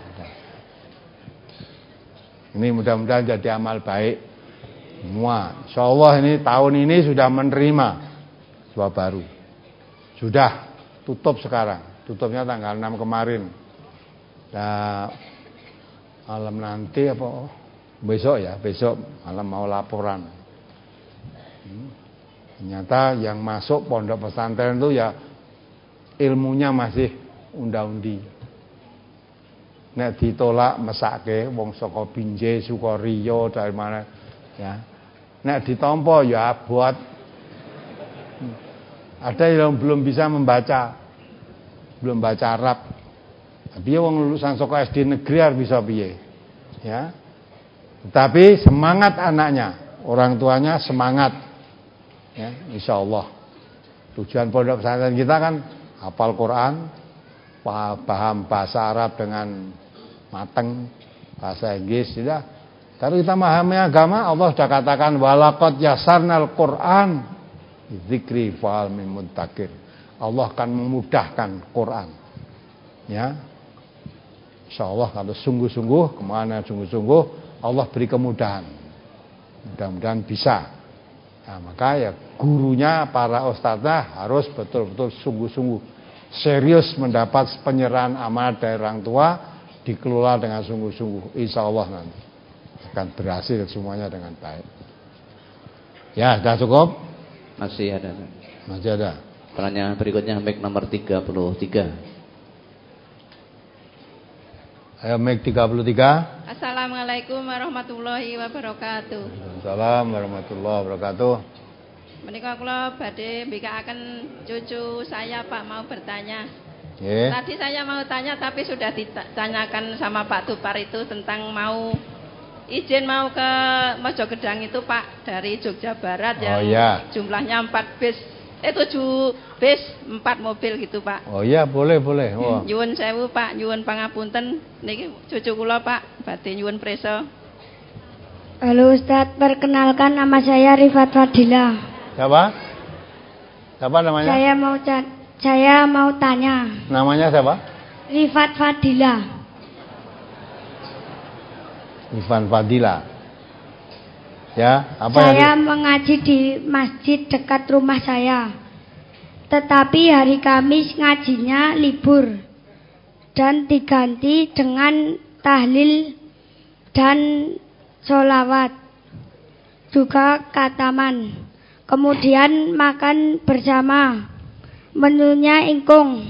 [SPEAKER 1] ini mudah-mudahan jadi amal baik semua. Insyaallah ini tahun ini sudah menerima sebuah baru. Sudah tutup sekarang. Tutupnya tanggal enam kemarin. Nah, malam nanti apa? Besok ya, besok malam mau laporan. Hmm. Ternyata yang masuk pondok pesantren itu ya ilmunya masih unda-undi. Nek ditolak mesake wong saka Binjai, Sukorejo dari mana ya. Nek ditampa ya abot. Hmm. Ada yang belum bisa membaca. Belum baca Arab. Tapi wong lulusan saka S D negeri harus bisa piye? Ya. Tetapi semangat anaknya, orang tuanya semangat. Ya, insyaallah. Tujuan pondok pesantren kita kan hafal Quran, paham bahasa Arab dengan mateng, bahasa Inggris sudah. Tapi kita memahami agama, Allah sudah katakan walaqad yasarnal Quran dzikri fa'al min muddakir. Allah akan memudahkan Quran. Ya. Insyaallah kalau sungguh-sungguh, kemana sungguh-sungguh Allah beri kemudahan. Mudah-mudahan bisa. Nah, maka ya gurunya para ustadzah harus betul-betul sungguh-sungguh serius mendapat penyerahan amanat dari orang tua, dikelola dengan sungguh-sungguh, insya Allah nanti akan berhasil semuanya dengan baik. Ya, sudah cukup?
[SPEAKER 2] Masih ada.
[SPEAKER 1] Masih ada.
[SPEAKER 2] Pertanyaan berikutnya mic nomor tiga puluh tiga.
[SPEAKER 1] Ayo mic tiga puluh tiga.
[SPEAKER 7] Assalamualaikum warahmatullahi wabarakatuh.
[SPEAKER 1] Assalamualaikum warahmatullahi wabarakatuh.
[SPEAKER 7] Menika kula badhe mbikakaken cucu saya Pak, mau bertanya.
[SPEAKER 1] Yeah.
[SPEAKER 7] Tadi saya mau tanya tapi sudah ditanyakan sama Pak Tupar itu tentang mau izin mau ke Mojogedang itu Pak, dari Jogja Barat yang
[SPEAKER 1] oh, yeah.
[SPEAKER 7] jumlahnya empat bis, eh tujuh bis, empat mobil gitu Pak.
[SPEAKER 1] Oh iya, boleh boleh. Oh.
[SPEAKER 7] Nyuwun sewu Pak, nyuwun pangapunten niki cucu kula Pak, badhe nyuwun prisa.
[SPEAKER 8] Halo Ustadz, perkenalkan nama saya Rifat Fadila.
[SPEAKER 1] Siapa? Siapa namanya?
[SPEAKER 8] Saya mau saya mau tanya.
[SPEAKER 1] Namanya siapa?
[SPEAKER 8] Rifat Fadila.
[SPEAKER 1] Rifat Fadila. Ya, apa
[SPEAKER 8] saya
[SPEAKER 1] yang...
[SPEAKER 8] mengaji di masjid dekat rumah saya. Tetapi hari Kamis ngajinya libur dan diganti dengan tahlil dan sholawat, juga kataman. Kemudian makan bersama, menunya ingkung.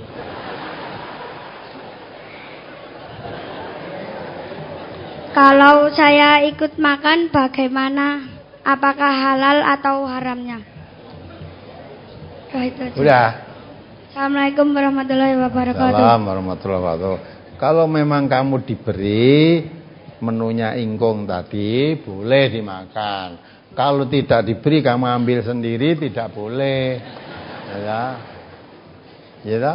[SPEAKER 8] Kalau saya ikut makan bagaimana? Apakah halal atau haramnya?
[SPEAKER 1] Udah.
[SPEAKER 8] Assalamualaikum warahmatullahi wabarakatuh.
[SPEAKER 1] Assalamualaikum warahmatullahi wabarakatuh. Kalau memang kamu diberi menunya ingkung tadi, boleh dimakan. Kalau tidak diberi kamu ambil sendiri, tidak boleh. Ya. Ya.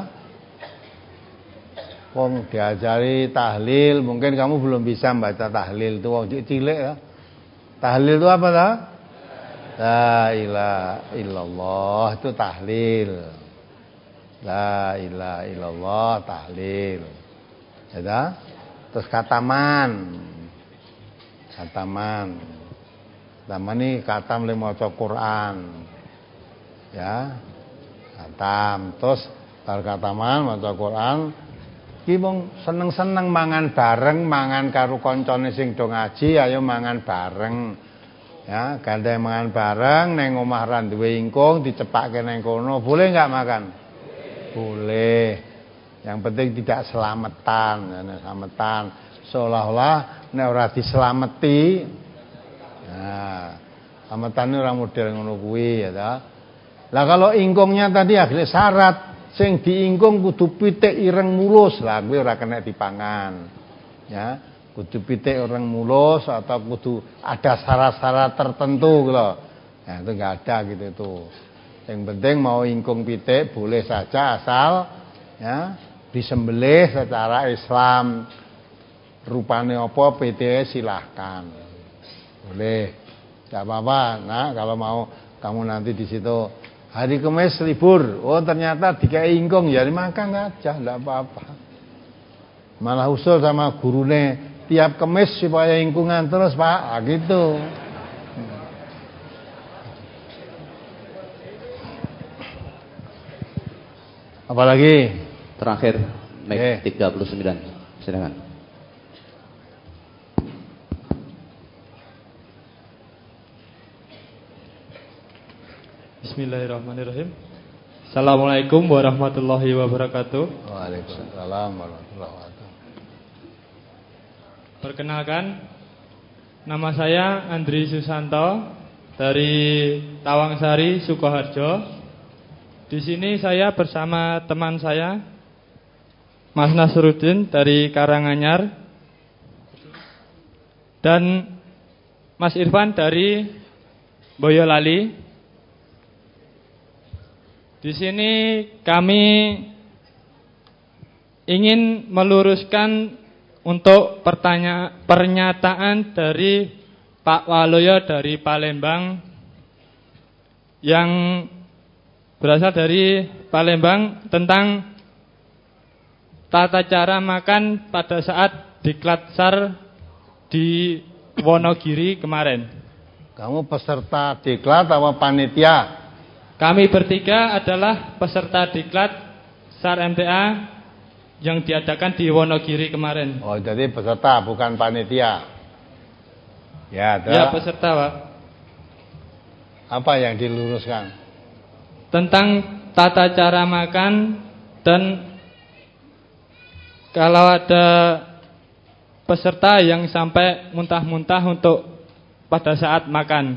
[SPEAKER 1] Wong diajari tahlil, mungkin kamu belum bisa baca tahlil itu wong cilik ya. Tahlil itu apa dah? La ilaha illallah itu tahlil. La ilaha illallah tahlil. Ya. Terus kataman. Kataman. Kataman ini katam le maca Quran. Ya. Katam. Terus bar kataman maca Quran. Ki wong seneng-seneng mangan bareng, mangan karo koncone sing do ngaji, ayo mangan bareng. Ya, gandeng mangan bareng neng omah ra duwe ingkung dicepake neng kono. Boleh enggak makan? Boleh. Yang penting tidak selamatan, ya, selamatan. Seolah-olah nek ora dislameti. Nah, selamatan ora model ngono kuwi ya ta. Lah kalau ingkungnya tadi agak syarat. Sing diingkung kudu pitik ireng mulus, lah kuwi ora kena dipangan. Ya, kudu pitik ireng mulus atau kudu ada syarat-syarat tertentu gitu. Ya, itu enggak ada gitu itu. Yang penting mau ingkung pitik boleh saja asal ya disembelih secara Islam. Rupane apa P T S silahkan. Boleh. Enggak apa-apa. Nah, kalau mau kamu nanti di situ hari Kamis libur, oh ternyata dikai ingkung, ya dimakan aja, enggak apa-apa. Malah usul sama gurune tiap Kamis supaya ingkungan terus Pak, nah, gitu. Apalagi?
[SPEAKER 2] Terakhir, mic
[SPEAKER 1] eh.
[SPEAKER 2] tiga puluh sembilan, silakan.
[SPEAKER 9] Bismillahirrahmanirrahim. Assalamualaikum warahmatullahi wabarakatuh.
[SPEAKER 1] Waalaikumsalam warahmatullahi wabarakatuh.
[SPEAKER 9] Perkenalkan, nama saya Andri Susanto dari Tawangsari, Sukoharjo. Di sini saya bersama teman saya, Mas Nasruddin dari Karanganyar, dan Mas Irfan dari Boyolali. Di sini kami ingin meluruskan untuk pertanyaan pernyataan dari Pak Waloyo dari Palembang yang berasal dari Palembang tentang tata cara makan pada saat diklat SAR di Wonogiri kemarin.
[SPEAKER 1] Kamu peserta diklat apa panitia?
[SPEAKER 9] Kami bertiga adalah peserta diklat SAR M T A yang diadakan di Wonogiri kemarin.
[SPEAKER 1] Oh, jadi peserta bukan panitia. Ya, ada.
[SPEAKER 9] Ya, peserta, Pak.
[SPEAKER 1] Apa yang diluruskan?
[SPEAKER 9] Tentang tata cara makan dan kalau ada peserta yang sampai muntah-muntah untuk pada saat makan.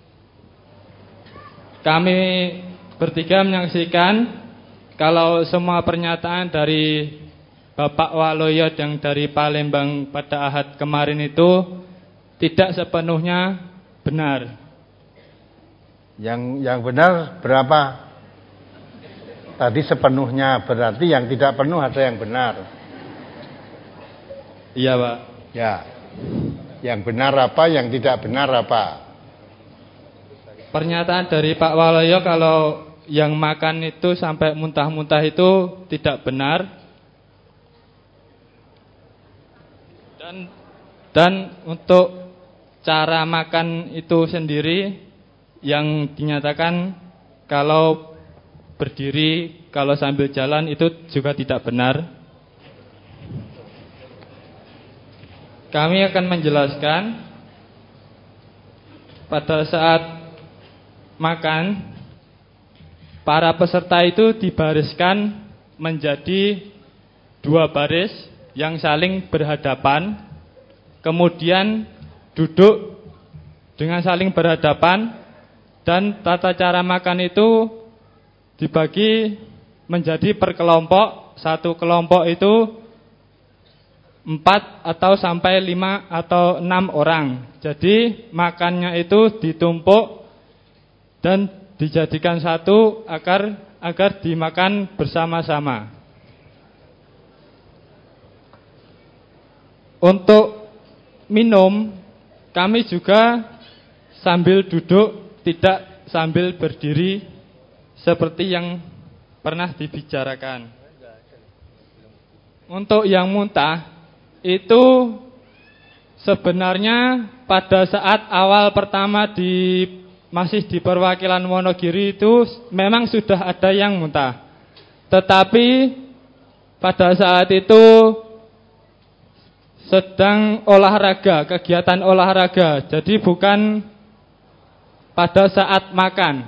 [SPEAKER 9] Kami bertiga menyaksikan kalau semua pernyataan dari Bapak Waloyo yang dari Palembang pada Ahad kemarin itu tidak sepenuhnya benar.
[SPEAKER 1] Yang yang benar berapa? Tadi sepenuhnya, berarti yang tidak penuh ada yang benar.
[SPEAKER 9] Iya, Pak.
[SPEAKER 1] Ya. Yang benar apa, yang tidak benar apa?
[SPEAKER 9] Pernyataan dari Pak Waloyo kalau yang makan itu sampai muntah-muntah itu tidak benar. Dan dan untuk cara makan itu sendiri yang dinyatakan kalau berdiri, kalau sambil jalan itu juga tidak benar. Kami akan menjelaskan pada saat makan para peserta itu dibariskan menjadi dua baris yang saling berhadapan, kemudian duduk dengan saling berhadapan, dan tata cara makan itu dibagi menjadi per kelompok. Satu kelompok itu empat atau sampai lima atau enam orang. Jadi makannya itu ditumpuk dan dijadikan satu agar agar dimakan bersama-sama. Untuk minum kami juga sambil duduk, tidak sambil berdiri seperti yang pernah dibicarakan. Untuk yang muntah itu sebenarnya pada saat awal pertama di masih di perwakilan Wonogiri itu memang sudah ada yang muntah. Tetapi pada saat itu sedang olahraga, kegiatan olahraga. Jadi bukan pada saat makan.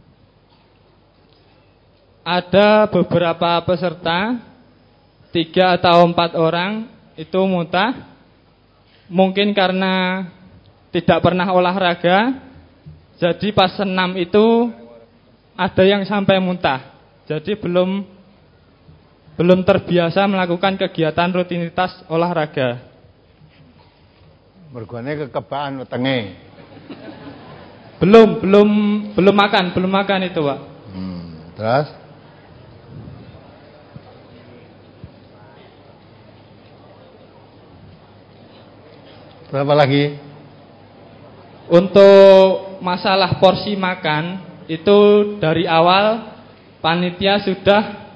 [SPEAKER 9] Ada beberapa peserta, tiga atau empat orang itu muntah. Mungkin karena tidak pernah olahraga. Jadi pas senam itu ada yang sampai muntah. Jadi belum belum terbiasa melakukan kegiatan rutinitas olahraga.
[SPEAKER 1] Mergone kekebaan wetenge.
[SPEAKER 9] Belum, belum belum makan, belum makan itu, Pak.
[SPEAKER 1] Hmm, terus berapa lagi?
[SPEAKER 9] Untuk masalah porsi makan itu dari awal panitia sudah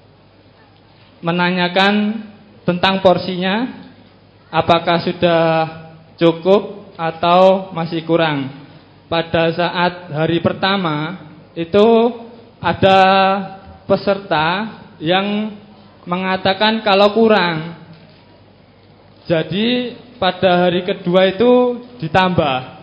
[SPEAKER 9] menanyakan tentang porsinya, apakah sudah cukup atau masih kurang. Pada saat hari pertama itu ada peserta yang mengatakan kalau kurang. Jadi pada hari kedua itu ditambah.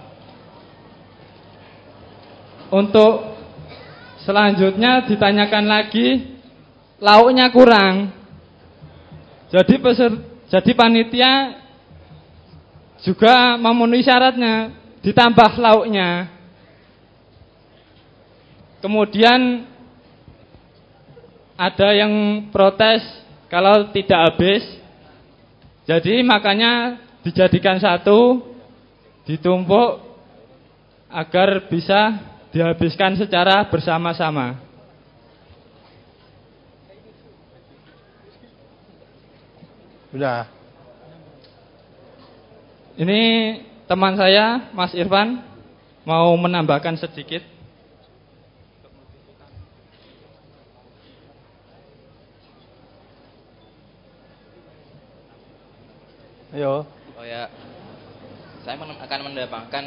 [SPEAKER 9] Untuk selanjutnya ditanyakan lagi, lauknya kurang. Jadi peser, jadi panitia juga memenuhi syaratnya, ditambah lauknya. Kemudian ada yang protes kalau tidak habis. Jadi makanya dijadikan satu, ditumpuk agar bisa dihabiskan secara bersama-sama.
[SPEAKER 1] Sudah.
[SPEAKER 9] Ini teman saya, Mas Irfan, mau menambahkan sedikit.
[SPEAKER 1] Ayo.
[SPEAKER 2] Oh ya, saya akan menambahkan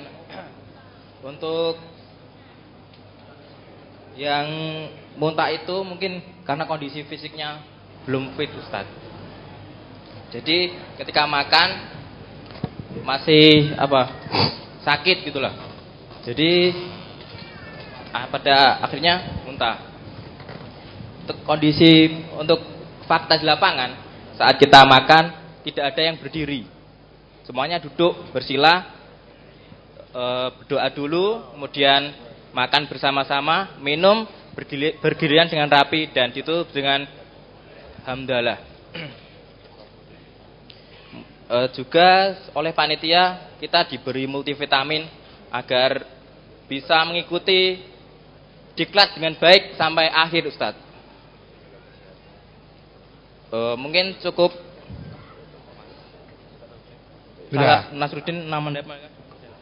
[SPEAKER 2] untuk yang muntah itu mungkin
[SPEAKER 10] karena kondisi fisiknya belum fit Ustaz. Jadi ketika makan masih apa sakit gitulah. Jadi ah, pada akhirnya muntah. Untuk kondisi untuk fakta di lapangan saat kita makan tidak ada yang berdiri, semuanya duduk bersila, e, berdoa dulu, kemudian makan bersama-sama, minum bergiliran dengan rapi dan ditutup dengan hamdalah. E, juga oleh panitia kita diberi multivitamin agar bisa mengikuti diklat dengan baik sampai akhir Ustadz. E, mungkin cukup. Saya Nasruddin nama mereka.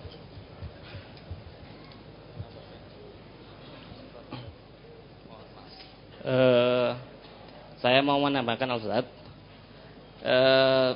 [SPEAKER 11] Uh, saya mau menambahkan Ustaz. Uh,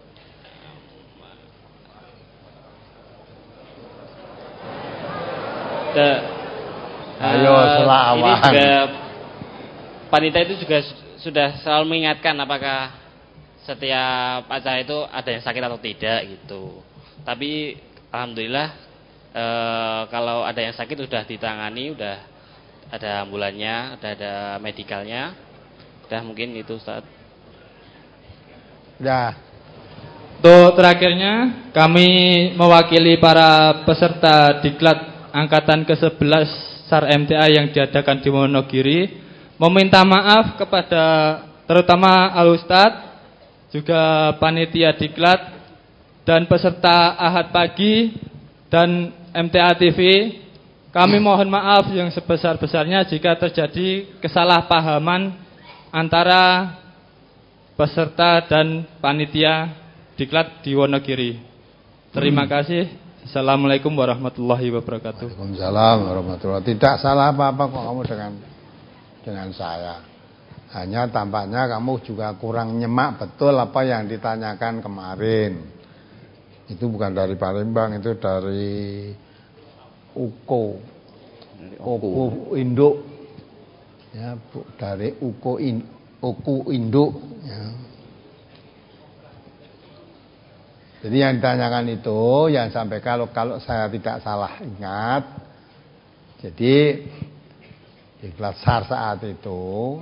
[SPEAKER 11] the,
[SPEAKER 1] Ayo
[SPEAKER 11] uh,
[SPEAKER 1] selawan.
[SPEAKER 11] Ini juga panitia itu juga sudah selalu mengingatkan apakah setiap acara itu ada yang sakit atau tidak gitu. Tapi alhamdulillah e, kalau ada yang sakit sudah ditangani, udah ada ambulannya, udah ada medikalnya. Udah mungkin itu Ustaz.
[SPEAKER 1] Udah.
[SPEAKER 9] Untuk terakhirnya kami mewakili para peserta diklat angkatan ke sebelas S A R M T A yang diadakan di Wonogiri meminta maaf kepada terutama Al Ustadz, juga panitia diklat dan peserta Ahad Pagi dan M T A T V. Kami mohon maaf yang sebesar-besarnya jika terjadi kesalahpahaman antara peserta dan panitia diklat di Wonogiri. Terima kasih. Assalamualaikum warahmatullahi wabarakatuh.
[SPEAKER 1] Waalaikumsalam warahmatullahi wabarakatuh. Tidak salah apa-apa kok kamu dengan dengan saya. Hanya tampaknya kamu juga kurang nyemak betul apa yang ditanyakan kemarin. Itu bukan dari Palembang, itu dari U K O. U K O Induk. Ya, Bu, dari U K O in, U K O Induk, ya. Jadi yang ditanyakan itu yang sampai kalau kalau saya tidak salah ingat. Jadi di kelas S A R saat itu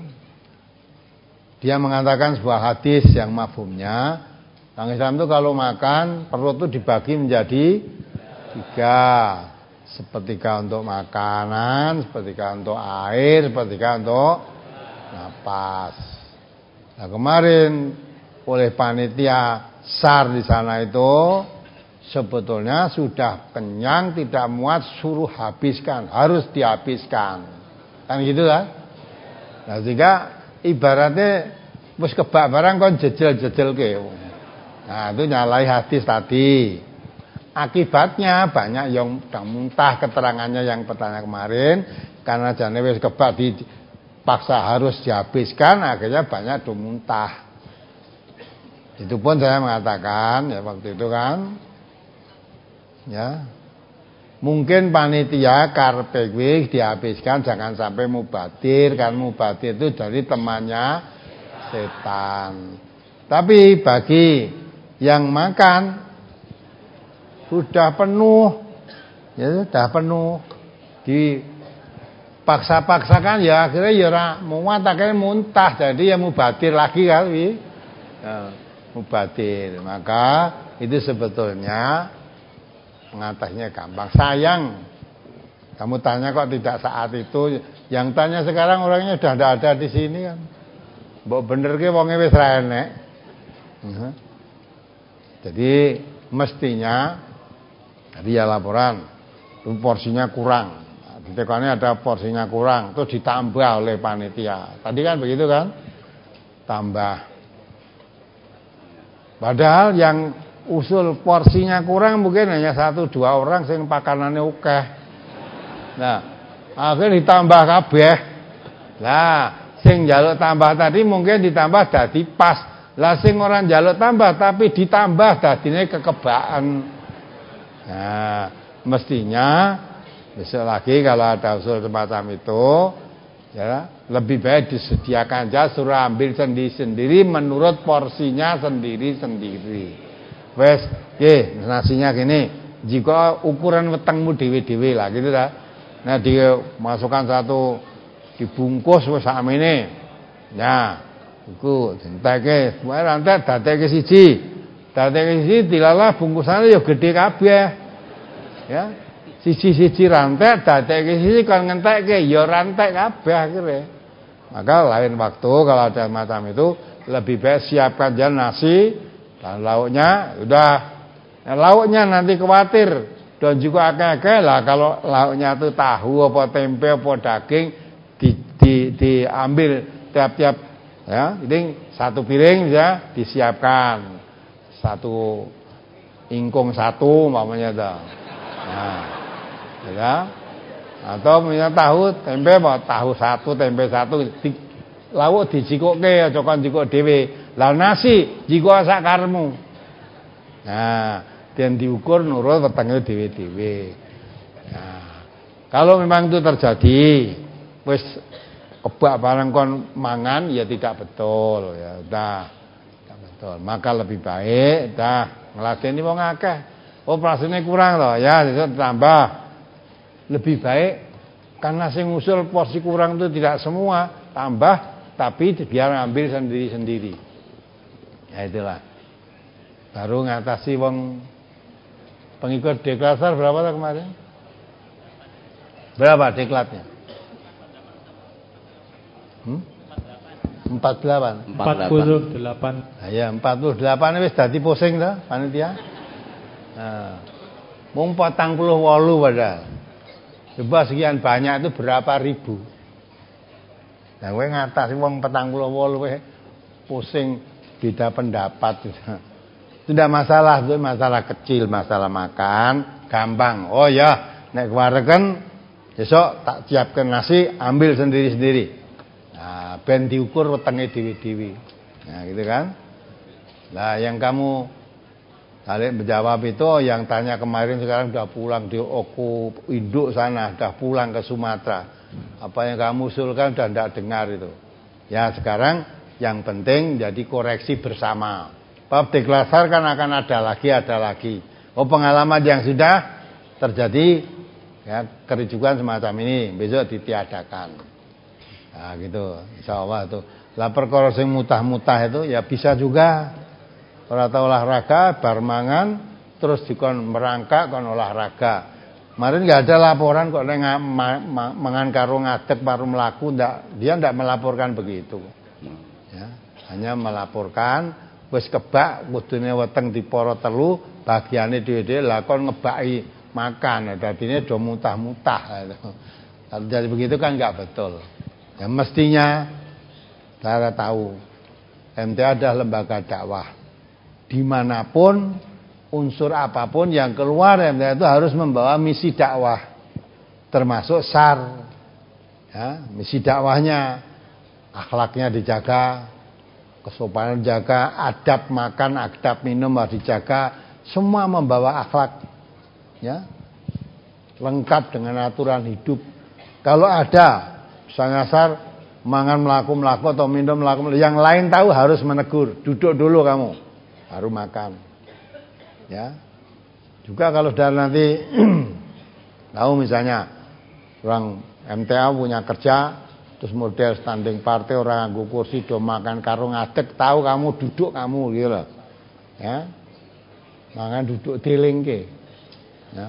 [SPEAKER 1] dia mengatakan sebuah hadis yang mafhumnya orang Islam itu kalau makan perut itu dibagi menjadi tiga, sepertiga untuk makanan, sepertiga untuk air, sepertiga untuk napas. Nah kemarin oleh panitia S A R di sana itu sebetulnya sudah kenyang, tidak muat, suruh habiskan, harus dihabiskan. Kan gitu kan? Nah sehingga ibaratnya wis kebak barang kon jejel-jejel ke. Nah itu nyalai hadis tadi. Akibatnya banyak yang udah muntah keterangannya yang pertanyaan kemarin, karena jane wis kebak dipaksa harus dihabiskan, akhirnya banyak do muntah. Itu pun saya mengatakan ya waktu itu kan, ya mungkin panitia karpe kuwi dihabiskan jangan sampai mubadir, kan mubadir itu dari temannya setan. Tapi bagi yang makan sudah penuh, ya sudah penuh, dipaksa-paksakan ya akhirnya ya ora muat, akhirnya muntah, jadi ya mubadir lagi kali. Ya, mubadir. Maka itu sebetulnya mengatasinya gampang. Sayang kamu tanya kok tidak saat itu. Yang tanya sekarang orangnya sudah tidak ada di sini kan. Mbok bener ki wonge wis ra enek. Uh-huh. Jadi mestinya tadi ya laporan itu porsinya kurang. Di tekannya ada porsinya kurang, itu ditambah oleh panitia. Tadi kan begitu kan? Tambah. Padahal yang usul porsinya kurang mungkin hanya satu dua orang sing pakanannya oke. Nah, akhirnya ditambah kabeh. Lah, sing njaluk tambah tadi mungkin ditambah dadi pas. Lah sing orang njaluk tambah tapi ditambah dadine kekebaan. Nah, mestinya besok lagi kalau ada usul semacam itu ya lebih baik disediakan aja, suruh ambil sendiri-sendiri menurut porsinya sendiri-sendiri. Wes, nggih, nasinya gini, jika ukuran wetengmu dewe-dewe lah gitu dah. Nah, dimasukkan satu dibungkus wis sakmene. Nah, iku denteke, wae rantai dateke siji. Dateke siji dilalah bungkusane ya gedhe kabeh. Ya. Siji-siji rantai dateke siji kan ngentekke ya rantai kabeh akhire. Maka lain waktu kalau ada macam itu lebih baik siapkan aja nasi dan lauknya udah. Nah, lauknya nanti khawatir dan juga akeh-akeh lah kalau lauknya itu tahu apa tempe apa daging di, di, diambil tiap-tiap ya, ini satu piring ya disiapkan satu ingkung satu umpamanya dah. Nah, ya. Atau punya tahu tempe apa tahu satu tempe satu di, lauk dijikokke aja kon jikok dhewe. Lah nasi jikok sak karepmu. Nah, dan diukur nurut wetenge dhewe-dhewe. Nah, kalau memang itu terjadi wis kebak barang kon mangan ya tidak betul ya udah tidak betul. Maka lebih baik dah ngladeni wong akeh. Oh, prasine kurang loh ya, tambah. Lebih baik karena sing usul porsi kurang itu tidak semua, tambah tapi biar ambil sendiri-sendiri. Ya itulah. Baru ngatasi wong pengikut deklasar berapa tak kemarin? Berapa deklatnya? Hmm? empat puluh delapan.
[SPEAKER 9] empat puluh delapan.
[SPEAKER 1] Nah, ya empat puluh delapan wis dadi pusing dah panitia. Nah, mung patang puluh wolu padahal. Coba sekian banyak itu berapa ribu. Nah, kowe ngatasi wong petang puluh wolu kowe pusing beda pendapat. Itu tidak masalah, itu masalah kecil, masalah makan, gampang. Oh ya, nek kewareken besok tak siapkan nasi, ambil sendiri-sendiri. Nah, ben diukur wetenge dhewe-dhewe. Nah, gitu kan? Nah, yang kamu balik menjawab itu yang tanya kemarin sekarang sudah pulang di Oku induk sana, sudah pulang ke Sumatera. Apa yang kamu usulkan sudah tidak dengar itu. Ya sekarang yang penting jadi koreksi bersama. Bab deklasar kan akan ada lagi, ada lagi. Oh pengalaman yang sudah terjadi ya kericukan semacam ini besok ditiadakan. Nah gitu, insya Allah itu. Lah perkara sing mutah-mutah itu ya bisa juga. Ora tau olahraga, bar mangan, terus dikon merangkak kon olahraga. Kemarin enggak ada laporan kok nek ma, ma, mangan karo ngadeg baru melaku, ndak, dia ndak melaporkan begitu. Ya, hanya melaporkan wis kebak kudune weteng dipara telu, bagiane dhewe-dhewe lah kon ngebaki makan. Dadine do mutah-mutah. Kalau jadi begitu kan enggak betul. Ya mestinya saya tahu M T A adalah lembaga dakwah. Dimanapun unsur apapun yang keluar itu harus membawa misi dakwah termasuk S A R ya, misi dakwahnya akhlaknya dijaga, kesopanan dijaga, adab makan, adab minum harus dijaga, semua membawa akhlak ya, lengkap dengan aturan hidup. Kalau ada misalnya S A R mangan melaku-melaku atau minum melaku, yang lain tahu harus menegur, duduk dulu kamu baru makan. Ya. Juga kalau sudah nanti tahu misalnya orang M T A punya kerja terus model standing party orang nganggo kursi do makan karo ngadeg, tahu kamu duduk kamu gitu loh. Ya. Mangan duduk dilingke. Ya.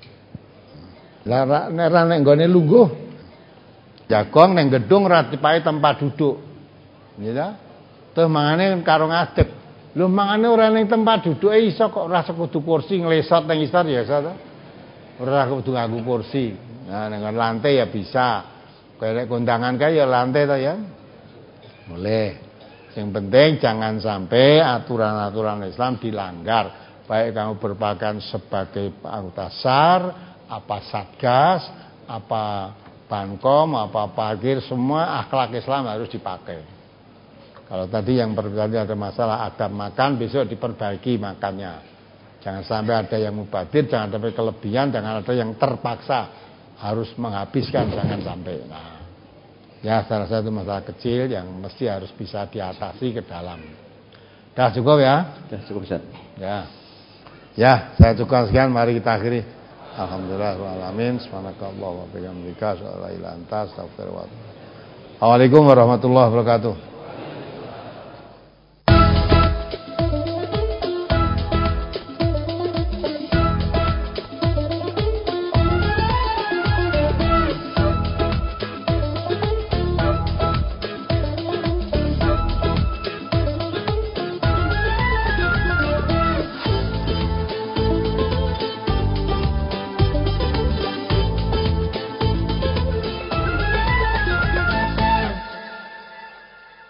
[SPEAKER 1] Lah nek nek nggone lungguh jagong ning gedung ra dipae tempat duduk. Ya. Terus mangane karo ngadeg. Lho mangane ora ning tempat duduke iso kok ora sekudu kursi nglesot ning isor ya iso to. Ora kudu nganggo kursi. Nah ning lantai ya bisa. Kayak kondangan kae ya lantai to ya. Boleh. Yang penting jangan sampai aturan-aturan Islam dilanggar. Baik kamu berpakaian sebagai anggota S A R, apa Satgas, apa Bankom, apa parkir, semua akhlak Islam harus dipakai. Kalau tadi yang berarti ada masalah adab makan, besok diperbaiki makannya. Jangan sampai ada yang mubadir, jangan sampai kelebihan, jangan ada yang terpaksa harus menghabiskan, jangan sampai. Nah, Ya, salah satu masalah kecil yang mesti harus bisa diatasi ke dalam. Dah cukup ya?
[SPEAKER 2] Dah cukup, Ustaz.
[SPEAKER 1] Ya. Ya, saya cukup sekian, mari kita akhiri. Alhamdulillah rabbil alamin. Subhanakallah wa bihamdika asyhadu an la ilaha illa anta astaghfiruka wa atubu ilaik. Assalamualaikum warahmatullahi wabarakatuh.